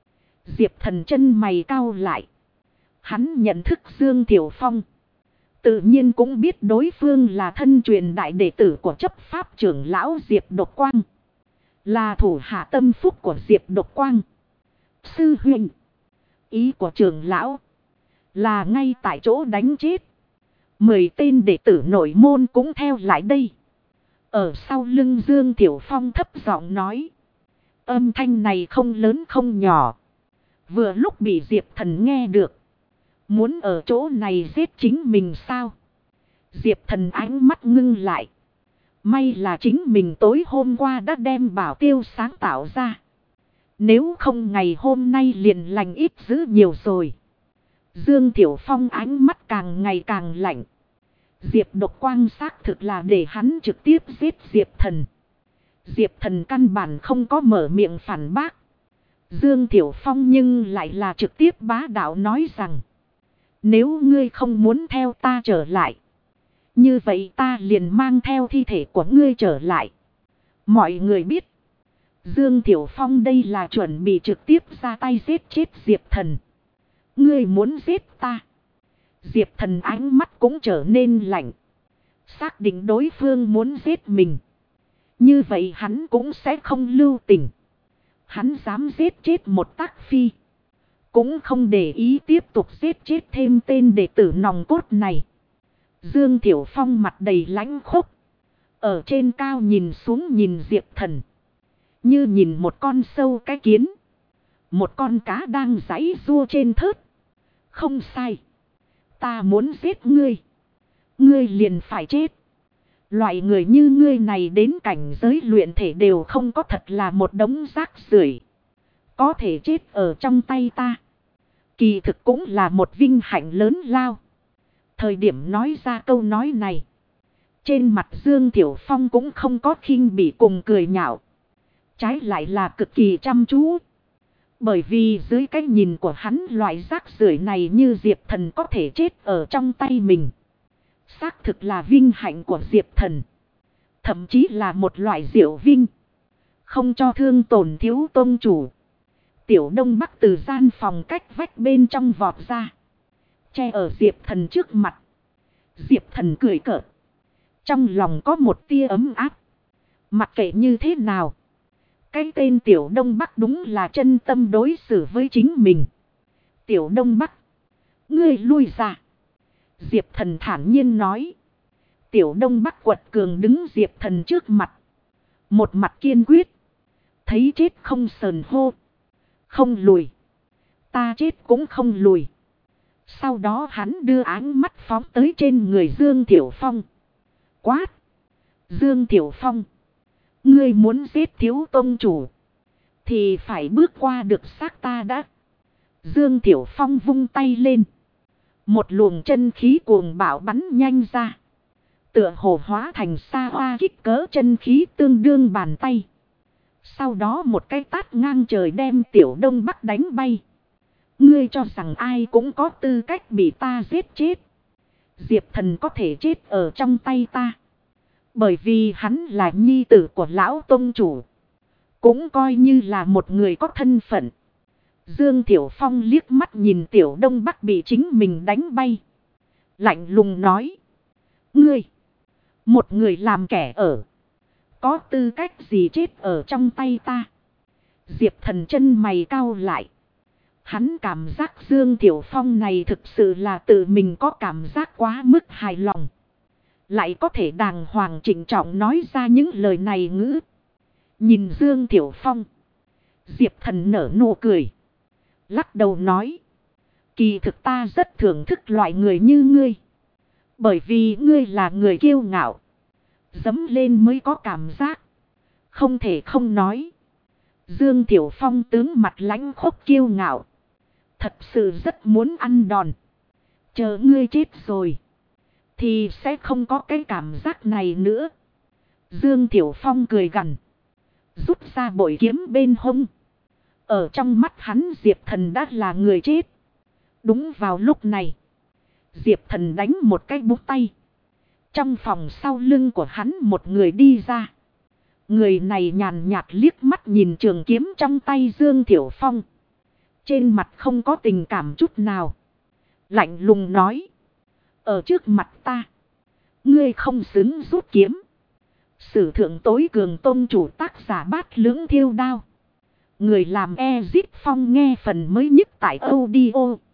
Diệp Thần chân mày cau lại. Hắn nhận thức Dương Tiểu Phong. Tự nhiên cũng biết đối phương là thân truyền đại đệ tử của chấp pháp trưởng lão Diệp Độc Quang. Là thủ hạ tâm phúc của Diệp Độc Quang. Sư huynh. Ý của trưởng lão. Là ngay tại chỗ đánh chết. 10 tên đệ tử nội môn cũng theo lại đây. Ở sau lưng Dương Tiểu Phong thấp giọng nói. Âm thanh này không lớn không nhỏ. Vừa lúc bị Diệp Thần nghe được. Muốn ở chỗ này giết chính mình sao? Diệp Thần ánh mắt ngưng lại. May là chính mình tối hôm qua đã đem bảo tiêu sáng tạo ra. Nếu không ngày hôm nay liền lành ít dữ nhiều rồi. Dương Tiểu Phong ánh mắt càng ngày càng lạnh. Diệp Độc Quang xác thực là để hắn trực tiếp giết Diệp Thần. Diệp Thần căn bản không có mở miệng phản bác. Dương Tiểu Phong nhưng lại là trực tiếp bá đạo nói rằng. Nếu ngươi không muốn theo ta trở lại. Như vậy ta liền mang theo thi thể của ngươi trở lại. Mọi người biết. Dương Tiểu Phong đây là chuẩn bị trực tiếp ra tay giết chết Diệp Thần. Ngươi muốn giết ta. Diệp Thần ánh mắt cũng trở nên lạnh. Xác định đối phương muốn giết mình. Như vậy hắn cũng sẽ không lưu tình. Hắn dám giết chết một tác phi. Cũng không để ý tiếp tục giết chết thêm tên đệ tử nòng cốt này. Dương Thiểu Phong mặt đầy lãnh khốc. Ở trên cao nhìn xuống nhìn Diệp Thần. Như nhìn một con sâu cái kiến. Một con cá đang giãy giụa trên thớt. Không sai. Ta muốn giết ngươi. Ngươi liền phải chết. Loại người như ngươi này đến cảnh giới luyện thể đều không có, thật là một đống rác rưởi. Có thể chết ở trong tay ta. Kỳ thực cũng là một vinh hạnh lớn lao. Thời điểm nói ra câu nói này. Trên mặt Dương Thiểu Phong cũng không có khinh bỉ cùng cười nhạo. Trái lại là cực kỳ chăm chú. Bởi vì dưới cái nhìn của hắn, loại rác rưởi này như Diệp Thần có thể chết ở trong tay mình. Xác thực là vinh hạnh của Diệp Thần. Thậm chí là một loại diệu vinh. Không cho thương tổn thiếu tôn chủ. Tiểu Đông Bắc từ gian phòng cách vách bên trong vọt ra. Che ở Diệp Thần trước mặt. Diệp Thần cười cợt. Trong lòng có một tia ấm áp. Mặc kệ như thế nào. Cái tên Tiểu Đông Bắc đúng là chân tâm đối xử với chính mình. Tiểu Đông Bắc. Ngươi lui ra. Diệp Thần thản nhiên nói. Tiểu Đông Bắc quật cường đứng Diệp Thần trước mặt. Một mặt kiên quyết. Thấy chết không sờn hô. Không lùi. Ta chết cũng không lùi. Sau đó hắn đưa áng mắt phóng tới trên người Dương Thiểu Phong. Quát. Dương Thiểu Phong. Ngươi muốn giết thiếu tông chủ. Thì phải bước qua được xác ta đã. Dương Thiểu Phong vung tay lên. Một luồng chân khí cuồng bạo bắn nhanh ra. Tựa hồ hóa thành sa hoa kích cỡ chân khí tương đương bàn tay. Sau đó một cái tát ngang trời đem Tiểu Đông Bắc đánh bay. Ngươi cho rằng ai cũng có tư cách bị ta giết chết. Diệp Thần có thể chết ở trong tay ta. Bởi vì hắn là nhi tử của lão tông chủ. Cũng coi như là một người có thân phận. Dương Thiểu Phong liếc mắt nhìn Tiểu Đông Bắc bị chính mình đánh bay. Lạnh lùng nói. Ngươi. Một người làm kẻ ở. Có tư cách gì chết ở trong tay ta. Diệp Thần chân mày cau lại. Hắn cảm giác Dương Thiểu Phong này thực sự là tự mình có cảm giác quá mức hài lòng. Lại có thể đàng hoàng trịnh trọng nói ra những lời này ngữ. Nhìn Dương Thiểu Phong. Diệp Thần nở nụ cười. Lắc đầu nói. Kỳ thực ta rất thưởng thức loại người như ngươi. Bởi vì ngươi là người kiêu ngạo. Dẫm lên mới có cảm giác. Không thể không nói. Dương Thiểu Phong tướng mặt lãnh khốc kiêu ngạo. Thật sự rất muốn ăn đòn. Chờ ngươi chết rồi. Thì sẽ không có cái cảm giác này nữa. Dương Thiểu Phong cười gằn. Rút ra bội kiếm bên hông. Ở trong mắt hắn Diệp Thần đã là người chết. Đúng vào lúc này. Diệp Thần đánh một cái búng tay. Trong phòng sau lưng của hắn một người đi ra. Người này nhàn nhạt liếc mắt nhìn trường kiếm trong tay Dương Thiểu Phong. Trên mặt không có tình cảm chút nào. Lạnh lùng nói. Ở trước mặt ta. Ngươi không xứng rút kiếm. Sử thượng tối cường tôn chủ tác giả Bát Lưỡng Thiêu Đao. Người làm Ezit Phong nghe phần mới nhất tại audio.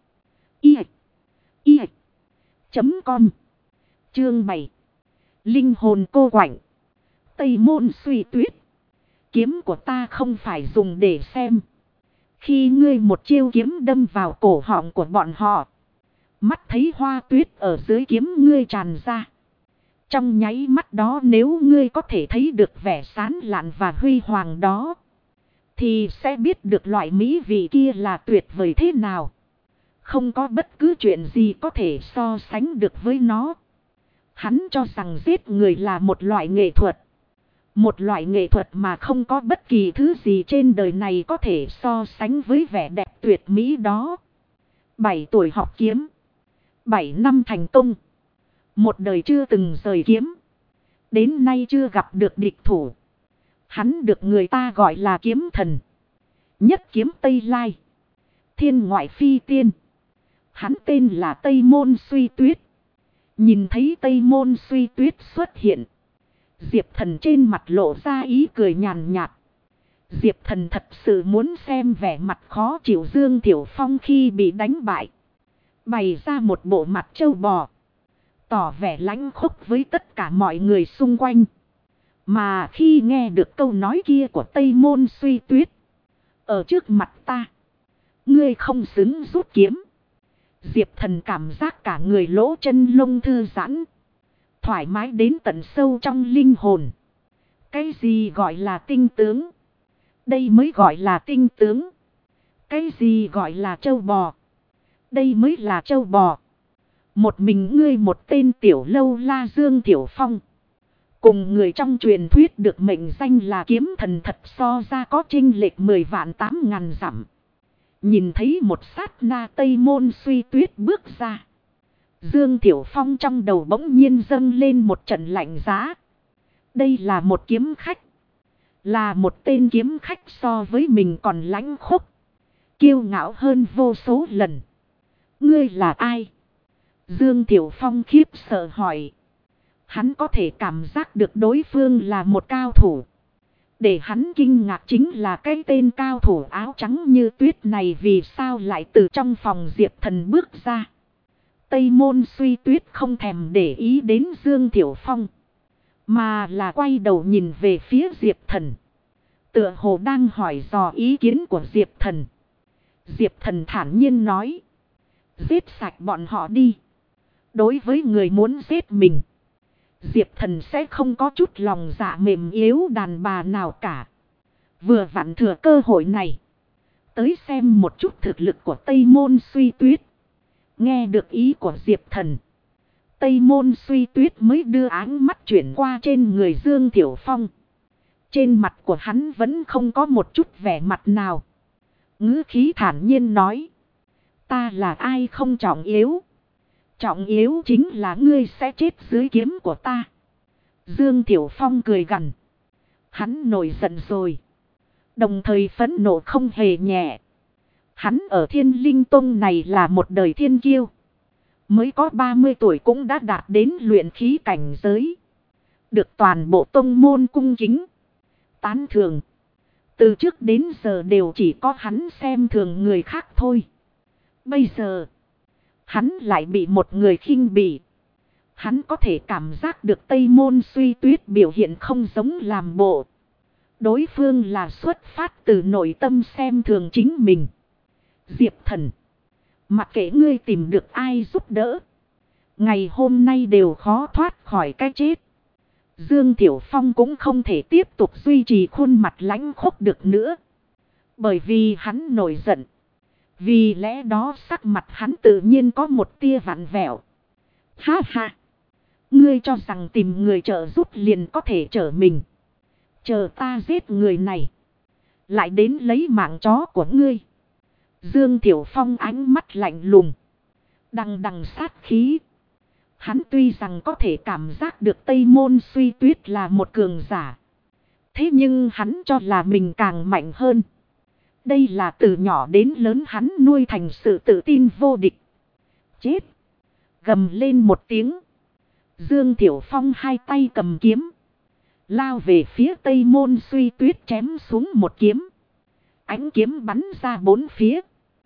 Com. Chương 7. Linh hồn cô quạnh. Tây môn suy tuyết. Kiếm của ta không phải dùng để xem. Khi ngươi một chiêu kiếm đâm vào cổ họng của bọn họ. Mắt thấy hoa tuyết ở dưới kiếm ngươi tràn ra. Trong nháy mắt đó nếu ngươi có thể thấy được vẻ sán lạn và huy hoàng đó. Thì sẽ biết được loại mỹ vị kia là tuyệt vời thế nào. Không có bất cứ chuyện gì có thể so sánh được với nó. Hắn cho rằng giết người là một loại nghệ thuật. Một loại nghệ thuật mà không có bất kỳ thứ gì trên đời này có thể so sánh với vẻ đẹp tuyệt mỹ đó. 7 tuổi học kiếm. 7 năm thành công. Một đời chưa từng rời kiếm. Đến nay chưa gặp được địch thủ. Hắn được người ta gọi là kiếm thần. Nhất kiếm Tây Lai. Thiên ngoại phi tiên. Hắn tên là Tây Môn Suy Tuyết. Nhìn thấy Tây Môn Suy Tuyết xuất hiện. Diệp Thần trên mặt lộ ra ý cười nhàn nhạt. Diệp Thần thật sự muốn xem vẻ mặt khó chịu Dương Thiểu Phong khi bị đánh bại. Bày ra một bộ mặt trâu bò. Tỏ vẻ lãnh khốc với tất cả mọi người xung quanh. Mà khi nghe được câu nói kia của Tây Môn Suy Tuyết. Ở trước mặt ta. Ngươi không xứng rút kiếm. Diệp Thần cảm giác cả người lỗ chân lông thư giãn. Thoải mái đến tận sâu trong linh hồn. Cái gì gọi là tinh tướng? Đây mới gọi là tinh tướng. Cái gì gọi là trâu bò? Đây mới là trâu bò. Một mình ngươi một tên tiểu lâu la Dương Thiểu Phong. Cùng người trong truyền thuyết được mệnh danh là kiếm thần thật so ra có chênh lệch 10 vạn 8.000 dặm. Nhìn thấy một sát na Tây Môn Suy Tuyết bước ra. Dương Thiểu Phong trong đầu bỗng nhiên dâng lên một trận lạnh giá. Đây là một kiếm khách. Là một tên kiếm khách so với mình còn lãnh khốc. Kiêu ngạo hơn vô số lần. Ngươi là ai? Dương Thiểu Phong khiếp sợ hỏi. Hắn có thể cảm giác được đối phương là một cao thủ. Để hắn kinh ngạc chính là cái tên cao thủ áo trắng như tuyết này vì sao lại từ trong phòng Diệp Thần bước ra. Tây Môn Suy Tuyết không thèm để ý đến Dương Thiểu Phong. Mà là quay đầu nhìn về phía Diệp Thần. Tựa hồ đang hỏi dò ý kiến của Diệp Thần. Diệp Thần thản nhiên nói. Giết sạch bọn họ đi. Đối với người muốn giết mình. Diệp Thần sẽ không có chút lòng dạ mềm yếu đàn bà nào cả. Vừa vặn thừa cơ hội này. Tới xem một chút thực lực của Tây Môn Suy Tuyết. Nghe được ý của Diệp Thần. Tây Môn Suy Tuyết mới đưa áng mắt chuyển qua trên người Dương Thiểu Phong. Trên mặt của hắn vẫn không có một chút vẻ mặt nào. Ngữ khí thản nhiên nói. Ta là ai không trọng yếu. Trọng yếu chính là ngươi sẽ chết dưới kiếm của ta. Dương Thiểu Phong cười gằn. Hắn nổi giận rồi. Đồng thời phẫn nộ không hề nhẹ. Hắn ở Thiên Linh Tông này là một đời thiên kiêu. Mới có 30 tuổi cũng đã đạt đến luyện khí cảnh giới. Được toàn bộ tông môn cung kính. Tán thường. Từ trước đến giờ đều chỉ có hắn xem thường người khác thôi. Bây giờ. Hắn lại bị một người khinh bỉ. Hắn có thể cảm giác được Tây Môn Suy Tuyết biểu hiện không giống làm bộ. Đối phương là xuất phát từ nội tâm xem thường chính mình. Diệp Thần. Mặc kệ ngươi tìm được ai giúp đỡ. Ngày hôm nay đều khó thoát khỏi cái chết. Dương Thiểu Phong cũng không thể tiếp tục duy trì khuôn mặt lãnh khốc được nữa. Bởi vì hắn nổi giận. Vì lẽ đó sắc mặt hắn tự nhiên có một tia vặn vẹo. Ha ha. Ngươi cho rằng tìm người trợ giúp liền có thể trở mình. Chờ ta giết người này. Lại đến lấy mạng chó của ngươi. Dương Thiểu Phong ánh mắt lạnh lùng. Đằng đằng sát khí. Hắn tuy rằng có thể cảm giác được Tây Môn Suy Tuyết là một cường giả. Thế nhưng hắn cho là mình càng mạnh hơn. Đây là từ nhỏ đến lớn hắn nuôi thành sự tự tin vô địch. Chết. Gầm lên một tiếng. Dương Thiểu Phong hai tay cầm kiếm. Lao về phía Tây Môn Suy Tuyết chém xuống một kiếm. Ánh kiếm bắn ra bốn phía.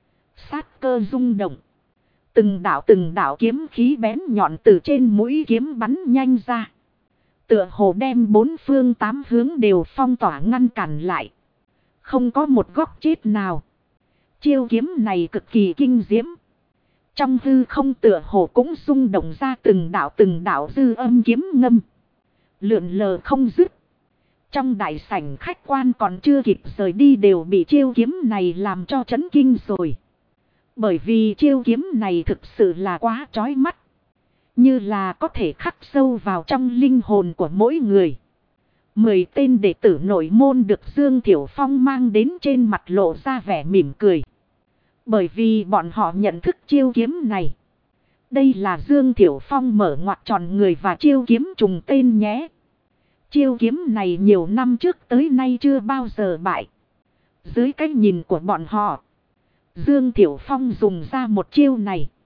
Sát cơ rung động. Từng đạo kiếm khí bén nhọn từ trên mũi kiếm bắn nhanh ra. Tựa hồ đem bốn phương tám hướng đều phong tỏa ngăn cản lại. Không có một góc chết nào. Chiêu kiếm này cực kỳ kinh diễm. Trong hư không tựa hồ cũng rung động ra từng đạo dư âm kiếm ngâm. Lượn lờ không dứt. Trong đại sảnh khách quan còn chưa kịp rời đi đều bị chiêu kiếm này làm cho chấn kinh rồi. Bởi vì chiêu kiếm này thực sự là quá chói mắt. Như là có thể khắc sâu vào trong linh hồn của mỗi người. 10 tên đệ tử nội môn được Dương Thiểu Phong mang đến trên mặt lộ ra vẻ mỉm cười. Bởi vì bọn họ nhận thức chiêu kiếm này. Đây là Dương Thiểu Phong mở ngoặc tròn người và chiêu kiếm trùng tên nhé. Chiêu kiếm này nhiều năm trước tới nay chưa bao giờ bại. Dưới cái nhìn của bọn họ. Dương Thiểu Phong dùng ra một chiêu này.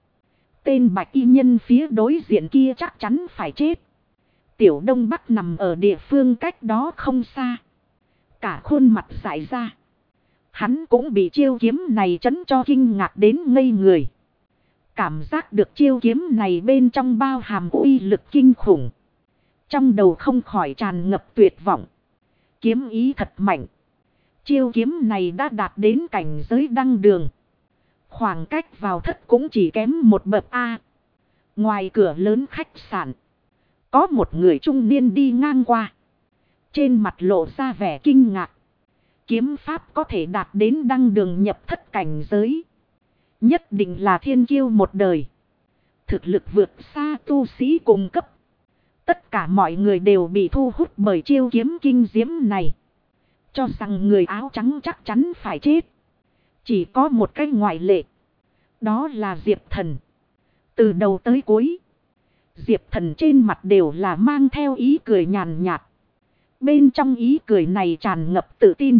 Tên bạch y nhân phía đối diện kia chắc chắn phải chết. Tiểu Đông Bắc nằm ở địa phương cách đó không xa. Cả khuôn mặt dại ra. Hắn cũng bị chiêu kiếm này chấn cho kinh ngạc đến ngây người. Cảm giác được chiêu kiếm này bên trong bao hàm uy lực kinh khủng. Trong đầu không khỏi tràn ngập tuyệt vọng. Kiếm ý thật mạnh. Chiêu kiếm này đã đạt đến cảnh giới đăng đường. Khoảng cách vào thất cũng chỉ kém một bậc A. Ngoài cửa lớn khách sạn. Có một người trung niên đi ngang qua. Trên mặt lộ ra vẻ kinh ngạc. Kiếm pháp có thể đạt đến đăng đường nhập thất cảnh giới. Nhất định là thiên kiêu một đời. Thực lực vượt xa tu sĩ cùng cấp. Tất cả mọi người đều bị thu hút bởi chiêu kiếm kinh diễm này. Cho rằng người áo trắng chắc chắn phải chết. Chỉ có một cái ngoại lệ. Đó là Diệp Thần. Từ đầu tới cuối. Diệp Thần trên mặt đều là mang theo ý cười nhàn nhạt. Bên trong ý cười này tràn ngập tự tin.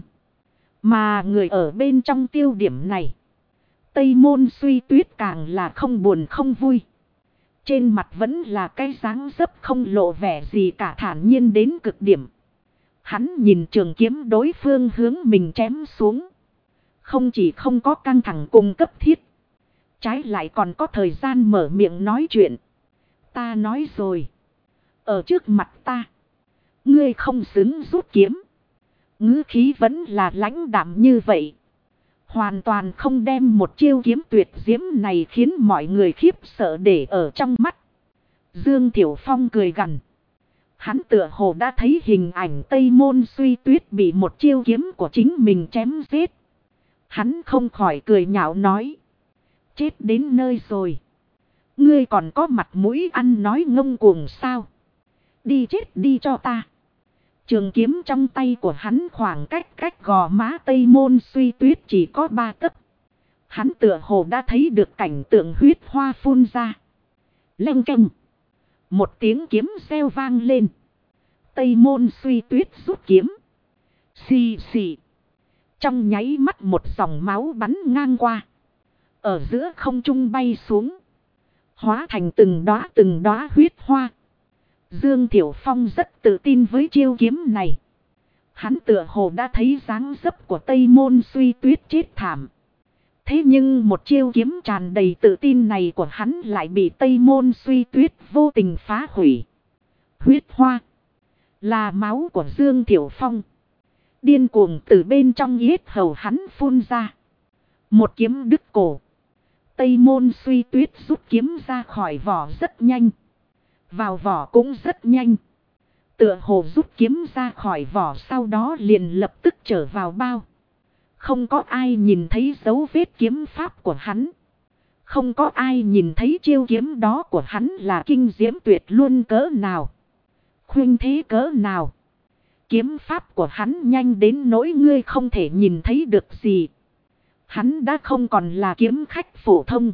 Mà người ở bên trong tiêu điểm này. Tây Môn Suy Tuyết càng là không buồn không vui. Trên mặt vẫn là cái dáng dấp không lộ vẻ gì cả, thản nhiên đến cực điểm. Hắn nhìn trường kiếm đối phương hướng mình chém xuống. Không chỉ không có căng thẳng cùng cấp thiết. Trái lại còn có thời gian mở miệng nói chuyện. Ta nói rồi. Ở trước mặt ta. Ngươi không xứng rút kiếm. Ngữ khí vẫn là lãnh đạm như vậy. Hoàn toàn không đem một chiêu kiếm tuyệt diễm này khiến mọi người khiếp sợ để ở trong mắt. Dương Thiểu Phong cười gằn. Hắn tựa hồ đã thấy hình ảnh Tây Môn Suy Tuyết bị một chiêu kiếm của chính mình chém giết. Hắn không khỏi cười nhạo nói. Chết đến nơi rồi. Ngươi còn có mặt mũi ăn nói ngông cuồng sao? Đi chết đi cho ta. Trường kiếm trong tay của hắn khoảng cách gò má Tây Môn Suy Tuyết chỉ có 3 tấc. Hắn tựa hồ đã thấy được cảnh tượng huyết hoa phun ra. Leng keng. Một tiếng kiếm reo vang lên. Tây Môn Suy Tuyết rút kiếm. Xì xì. Trong nháy mắt một dòng máu bắn ngang qua. Ở giữa không trung bay xuống. Hóa thành từng đóa huyết hoa. Dương Thiểu Phong rất tự tin với chiêu kiếm này. Hắn tựa hồ đã thấy dáng dấp của Tây Môn Suy Tuyết chết thảm. Thế nhưng một chiêu kiếm tràn đầy tự tin này của hắn lại bị Tây Môn Suy Tuyết vô tình phá hủy. Huyết hoa. Là máu của Dương Thiểu Phong. Điên cuồng từ bên trong yết hầu hắn phun ra. Một kiếm đứt cổ. Tây Môn Suy Tuyết rút kiếm ra khỏi vỏ rất nhanh. Vào vỏ cũng rất nhanh. Tựa hồ rút kiếm ra khỏi vỏ sau đó liền lập tức trở vào bao. Không có ai nhìn thấy dấu vết kiếm pháp của hắn. Không có ai nhìn thấy chiêu kiếm đó của hắn là kinh diễm tuyệt luôn cỡ nào. Khuynh thế cỡ nào. Kiếm pháp của hắn nhanh đến nỗi ngươi không thể nhìn thấy được gì. Hắn đã không còn là kiếm khách phổ thông.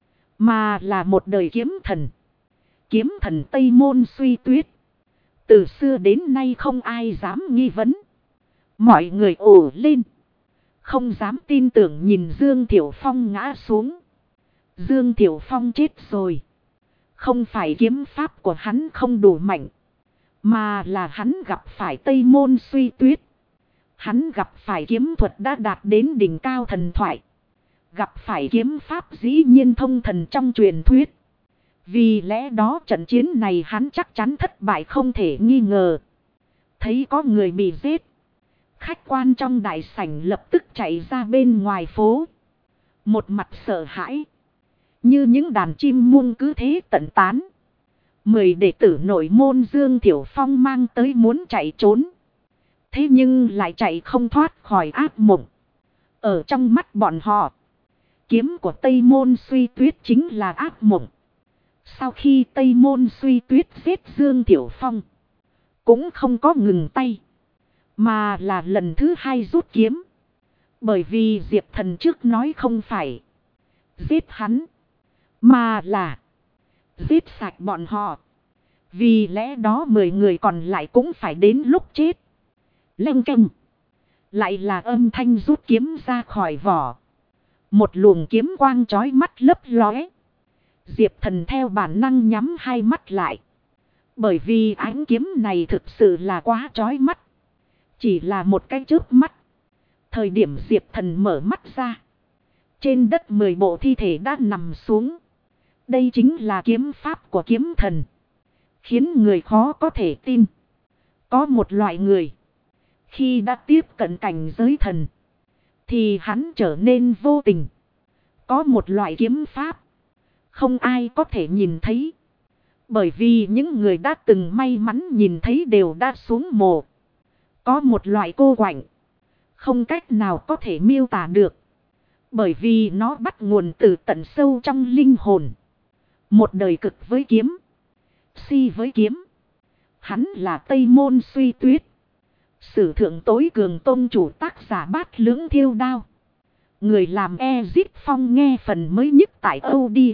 Mà là một đời kiếm thần. Kiếm thần Tây Môn Suy Tuyết. Từ xưa đến nay không ai dám nghi vấn. Mọi người ồ lên. Không dám tin tưởng nhìn Dương Thiểu Phong ngã xuống. Dương Thiểu Phong chết rồi. Không phải kiếm pháp của hắn không đủ mạnh. Mà là hắn gặp phải Tây Môn Suy Tuyết. Hắn gặp phải kiếm thuật đã đạt đến đỉnh cao thần thoại. Gặp phải kiếm pháp dĩ nhiên thông thần trong truyền thuyết. Vì lẽ đó trận chiến này hắn chắc chắn thất bại không thể nghi ngờ. Thấy có người bị giết. Khách quan trong đại sảnh lập tức chạy ra bên ngoài phố. Một mặt sợ hãi. Như những đàn chim muông cứ thế tận tán. 10 đệ tử nội môn Dương Thiểu Phong mang tới muốn chạy trốn. Thế nhưng lại chạy không thoát khỏi ác mộng. Ở trong mắt bọn họ. Kiếm của Tây Môn Suy Tuyết chính là ác mộng. Sau khi Tây Môn Suy Tuyết giết Dương Thiểu Phong. Cũng không có ngừng tay. Mà là lần thứ 2 rút kiếm. Bởi vì Diệp Thần trước nói không phải giết hắn. Mà là giết sạch bọn họ. Vì lẽ đó 10 người còn lại cũng phải đến lúc chết. Leng keng. Lại là âm thanh rút kiếm ra khỏi vỏ. Một luồng kiếm quang chói mắt lấp lóe. Diệp Thần theo bản năng nhắm hai mắt lại. Bởi vì ánh kiếm này thực sự là quá chói mắt. Chỉ là một cái chớp mắt. Thời điểm Diệp Thần mở mắt ra. Trên đất 10 bộ thi thể đã nằm xuống. Đây chính là kiếm pháp của kiếm thần. Khiến người khó có thể tin. Có một loại người. Khi đã tiếp cận cảnh giới thần. Thì hắn trở nên vô tình. Có một loại kiếm pháp. Không ai có thể nhìn thấy. Bởi vì những người đã từng may mắn nhìn thấy đều đã xuống mồ. Có một loại cô quạnh. Không cách nào có thể miêu tả được. Bởi vì nó bắt nguồn từ tận sâu trong linh hồn. Một đời cực với kiếm. Si với kiếm. Hắn là Tây Môn Suy Tuyết. Sử thượng tối cường tôn chủ tác giả Bát Lưỡng Thiêu Đao. Người làm Ezip Phong nghe phần mới nhất tại audio.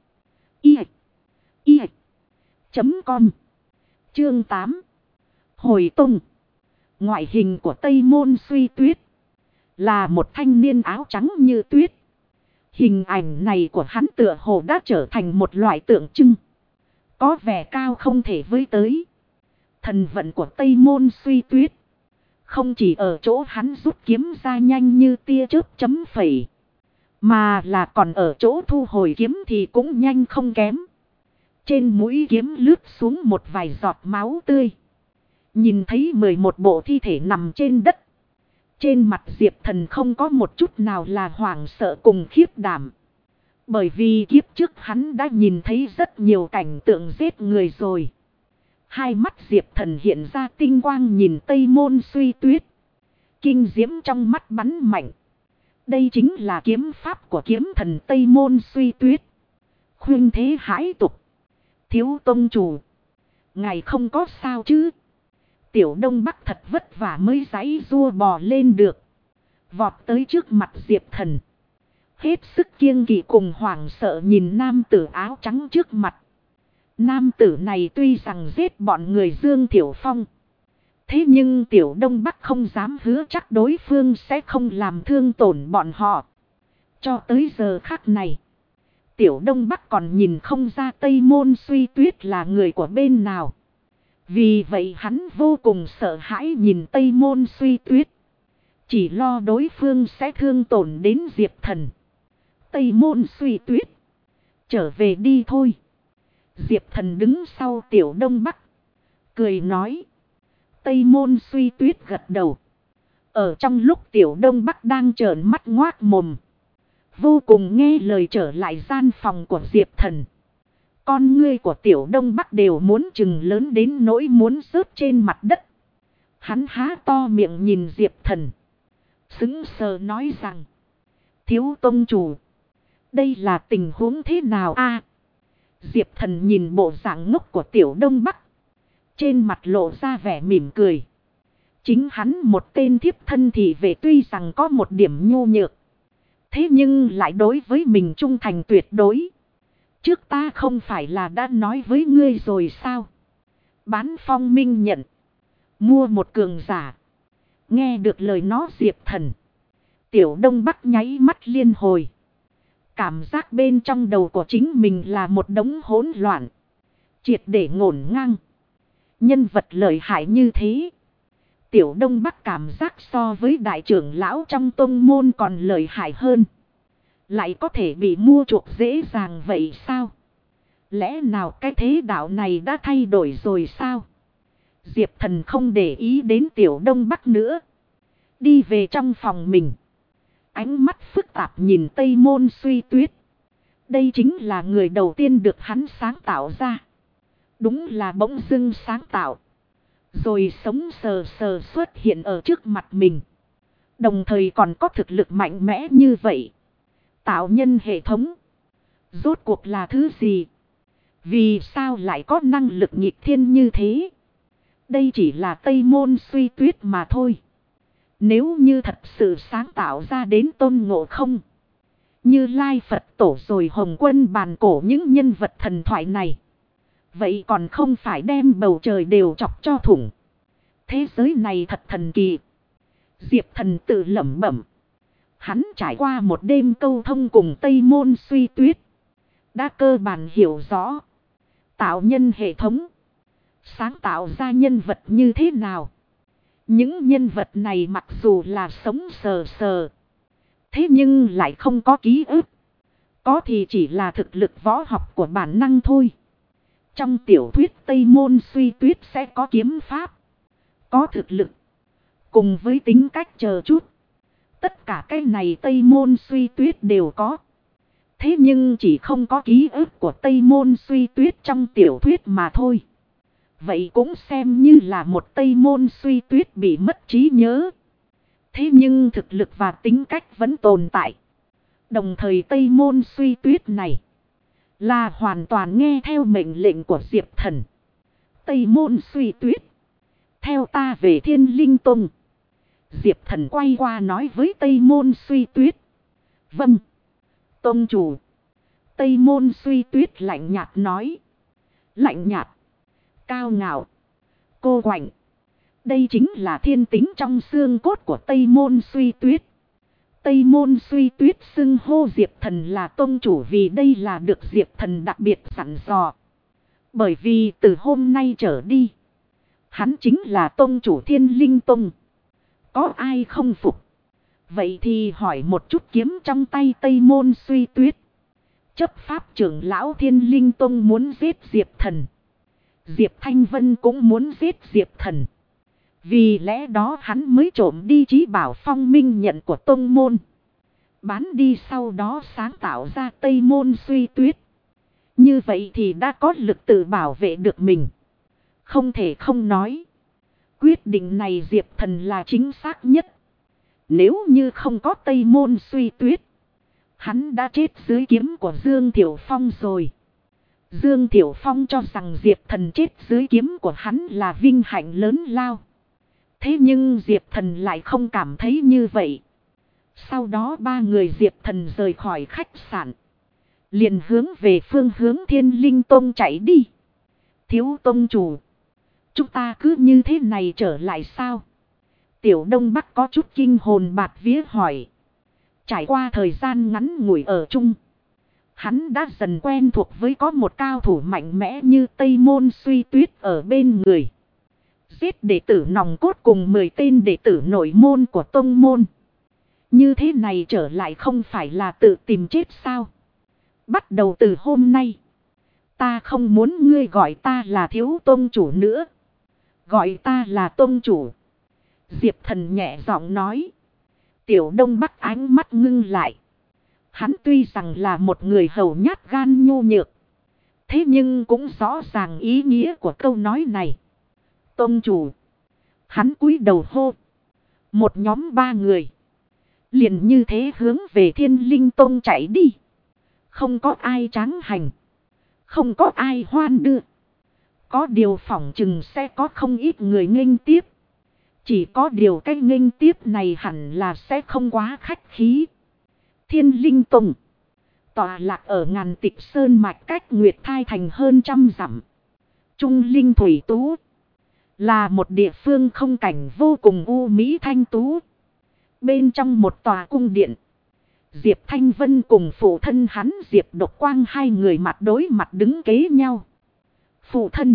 Com. Chương 8. Hồi tung. Ngoại hình của Tây Môn Suy Tuyết. Là một thanh niên áo trắng như tuyết. Hình ảnh này của hắn tựa hồ đã trở thành một loại tượng trưng. Có vẻ cao không thể với tới. Thần vận của Tây Môn Suy Tuyết. Không chỉ ở chỗ hắn rút kiếm ra nhanh như tia chớp chấm phẩy. Mà là còn ở chỗ thu hồi kiếm thì cũng nhanh không kém. Trên mũi kiếm lướt xuống một vài giọt máu tươi. Nhìn thấy 11 bộ thi thể nằm trên đất. Trên mặt Diệp Thần không có một chút nào là hoảng sợ cùng khiếp đảm. Bởi vì kiếp trước hắn đã nhìn thấy rất nhiều cảnh tượng giết người rồi. Hai mắt Diệp Thần hiện ra tinh quang nhìn Tây Môn Suy Tuyết. Kinh diễm trong mắt bắn mạnh. Đây chính là kiếm pháp của kiếm thần Tây Môn Suy Tuyết. Khuyên thế hãi tục. Thiếu tông chủ. Ngài không có sao chứ. Tiểu Đông Bắc thật vất vả mới giãy rua bò lên được. Vọt tới trước mặt Diệp Thần. Hết sức kiêng kỵ cùng hoảng sợ nhìn nam tử áo trắng trước mặt. Nam tử này tuy rằng giết bọn người Dương Thiểu Phong. Thế nhưng Tiểu Đông Bắc không dám hứa chắc đối phương sẽ không làm thương tổn bọn họ. Cho tới giờ khắc này. Tiểu Đông Bắc còn nhìn không ra Tây Môn Suy Tuyết là người của bên nào. Vì vậy hắn vô cùng sợ hãi nhìn Tây Môn Suy Tuyết. Chỉ lo đối phương sẽ thương tổn đến Diệp Thần. Tây Môn Suy Tuyết. Trở về đi thôi. Diệp Thần đứng sau Tiểu Đông Bắc. Cười nói. Tây Môn Suy Tuyết gật đầu. Ở trong lúc Tiểu Đông Bắc đang trợn mắt ngoác mồm. Vô cùng nghe lời trở lại gian phòng của Diệp Thần. Con ngươi của Tiểu Đông Bắc đều muốn chừng lớn đến nỗi muốn rớt trên mặt đất. Hắn há to miệng nhìn Diệp Thần. Sững sờ nói rằng. Thiếu tông chủ. Đây là tình huống thế nào a? Diệp Thần nhìn bộ dạng ngốc của Tiểu Đông Bắc. Trên mặt lộ ra vẻ mỉm cười. Chính hắn một tên thiếp thân thị vệ tuy rằng có một điểm nhu nhược. Thế nhưng lại đối với mình trung thành tuyệt đối. Trước ta không phải là đã nói với ngươi rồi sao? Bán phong minh nhận. Mua một cường giả. Nghe được lời nó Diệp Thần. Tiểu Đông Bắc nháy mắt liên hồi. Cảm giác bên trong đầu của chính mình là một đống hỗn loạn. Triệt để ngổn ngang. Nhân vật lợi hại như thế. Tiểu Đông Bắc cảm giác so với đại trưởng lão trong tông môn còn lợi hại hơn. Lại có thể bị mua chuộc dễ dàng vậy sao? Lẽ nào cái thế đạo này đã thay đổi rồi sao? Diệp Thần không để ý đến Tiểu Đông Bắc nữa. Đi về trong phòng mình. Ánh mắt phức tạp nhìn Tây Môn Suy Tuyết. Đây chính là người đầu tiên được hắn sáng tạo ra. Đúng là bỗng dưng sáng tạo. Rồi sống sờ sờ xuất hiện ở trước mặt mình. Đồng thời còn có thực lực mạnh mẽ như vậy. Tạo nhân hệ thống. Rốt cuộc là thứ gì? Vì sao lại có năng lực nghịch thiên như thế? Đây chỉ là Tây Môn Suy Tuyết mà thôi. Nếu như thật sự sáng tạo ra đến Tôn Ngộ Không. Như Lai Phật Tổ rồi Hồng Quân bàn cổ những nhân vật thần thoại này. Vậy còn không phải đem bầu trời đều chọc cho thủng. Thế giới này thật thần kỳ. Diệp Thần tự lẩm bẩm. Hắn trải qua một đêm câu thông cùng Tây Môn Suy Tuyết. đã cơ bản hiểu rõ. Tạo nhân hệ thống. Sáng tạo ra nhân vật như thế nào. Những nhân vật này mặc dù là sống sờ sờ. Thế nhưng lại không có ký ức. Có thì chỉ là thực lực võ học của bản năng thôi. Trong tiểu thuyết Tây Môn Suy Tuyết sẽ có kiếm pháp. Có thực lực. Cùng với tính cách chờ chút. Tất cả cái này Tây Môn Suy Tuyết đều có. Thế nhưng chỉ không có ký ức của Tây Môn Suy Tuyết trong tiểu thuyết mà thôi. Vậy cũng xem như là một Tây Môn Suy Tuyết bị mất trí nhớ. Thế nhưng thực lực và tính cách vẫn tồn tại. Đồng thời Tây Môn Suy Tuyết này là hoàn toàn nghe theo mệnh lệnh của Diệp Thần. Tây Môn Suy Tuyết, theo ta về Thiên Linh Tông. Diệp Thần quay qua nói với Tây Môn Suy Tuyết. Vâng, Tông chủ. Tây Môn Suy Tuyết lạnh nhạt nói. Lạnh nhạt, cao ngạo, cô quạnh. Đây chính là thiên tính trong xương cốt của Tây Môn Suy Tuyết. Tây Môn Suy Tuyết xưng hô Diệp Thần là tông chủ vì đây là được Diệp Thần đặc biệt dặn dò. Bởi vì từ hôm nay trở đi, hắn chính là tông chủ Thiên Linh Tông. Có ai không phục? Vậy thì hỏi một chút kiếm trong tay Tây Môn Suy Tuyết. Chấp pháp trưởng lão Thiên Linh Tông muốn giết Diệp Thần. Diệp Thanh Vân cũng muốn giết Diệp Thần. Vì lẽ đó hắn mới trộm đi chí bảo phong minh nhận của tông môn. Bán đi sau đó sáng tạo ra Tây Môn Suy Tuyết. Như vậy thì đã có lực tự bảo vệ được mình. Không thể không nói. Quyết định này Diệp Thần là chính xác nhất. Nếu như không có Tây Môn Suy Tuyết, hắn đã chết dưới kiếm của Dương Thiểu Phong rồi. Dương Thiểu Phong cho rằng Diệp Thần chết dưới kiếm của hắn là vinh hạnh lớn lao. Thế nhưng Diệp Thần lại không cảm thấy như vậy. Sau đó ba người Diệp Thần rời khỏi khách sạn. Liền hướng về phương hướng Thiên Linh Tông chạy đi. Thiếu tông chủ, chúng ta cứ như thế này trở lại sao? Tiểu Đông Bắc có chút kinh hồn bạt vía hỏi. Trải qua thời gian ngắn ngủi ở chung, hắn đã dần quen thuộc với có một cao thủ mạnh mẽ như Tây Môn Suy Tuyết ở bên người. Giết đệ tử nòng cốt cùng 10 tên đệ tử nội môn của tông môn. Như thế này trở lại không phải là tự tìm chết sao? Bắt đầu từ hôm nay, ta không muốn ngươi gọi ta là thiếu tông chủ nữa. Gọi ta là tông chủ. Diệp Thần nhẹ giọng nói. Tiểu Đông Bắc ánh mắt ngưng lại. Hắn tuy rằng là một người hầu nhát gan nhô nhược. Thế nhưng cũng rõ ràng ý nghĩa của câu nói này. Tông chủ. Hắn cúi đầu hô. Một nhóm 3 người. Liền như thế hướng về Thiên Linh Tông chạy đi. Không có ai tráng hành. Không có ai hoan đưa. Có điều phỏng chừng sẽ có không ít người nghênh tiếp. Chỉ có điều cái nghênh tiếp này hẳn là sẽ không quá khách khí. Thiên Linh Tông tọa lạc ở Ngàn Tịch Sơn mạch cách Nguyệt Thai thành hơn 100 dặm. Trung Linh Thủy Tú là một địa phương không cảnh vô cùng u mỹ thanh tú. Bên trong một tòa cung điện, Diệp Thanh Vân cùng phụ thân hắn Diệp Độc Quang hai người mặt đối mặt đứng kế nhau. Phụ thân,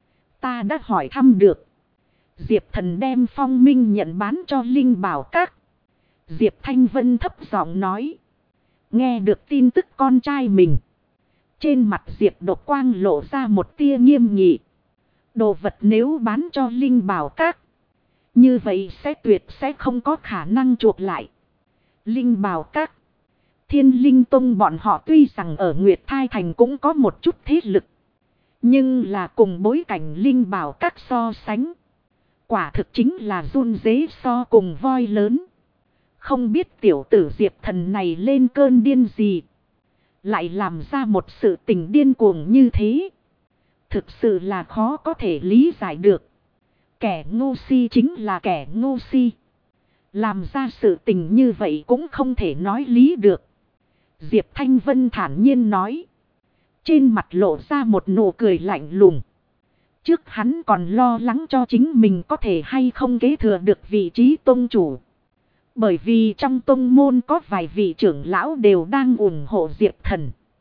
ta đã hỏi thăm được. Diệp Thần đem phong minh nhận bán cho Linh Bảo Các. Diệp Thanh Vân thấp giọng nói. Nghe được tin tức con trai mình, trên mặt Diệp Độc Quang lộ ra một tia nghiêm nghị. Đồ vật nếu bán cho Linh Bảo Các, như vậy tuyệt sẽ không có khả năng chuộc lại. Linh Bảo Các, Thiên Linh Tông bọn họ tuy rằng ở Nguyệt Thai Thành cũng có một chút thế lực. Nhưng là cùng bối cảnh Linh Bảo Các so sánh, quả thực chính là run rế so cùng voi lớn. Không biết tiểu tử Diệp Thần này lên cơn điên gì, lại làm ra một sự tình điên cuồng như thế. Thực sự là khó có thể lý giải được. Kẻ ngu si chính là kẻ ngu si. Làm ra sự tình như vậy cũng không thể nói lý được. Diệp Thanh Vân thản nhiên nói. Trên mặt lộ ra một nụ cười lạnh lùng. Trước hắn còn lo lắng cho chính mình có thể hay không kế thừa được vị trí tông chủ. Bởi vì trong tông môn có vài vị trưởng lão đều đang ủng hộ Diệp Thần.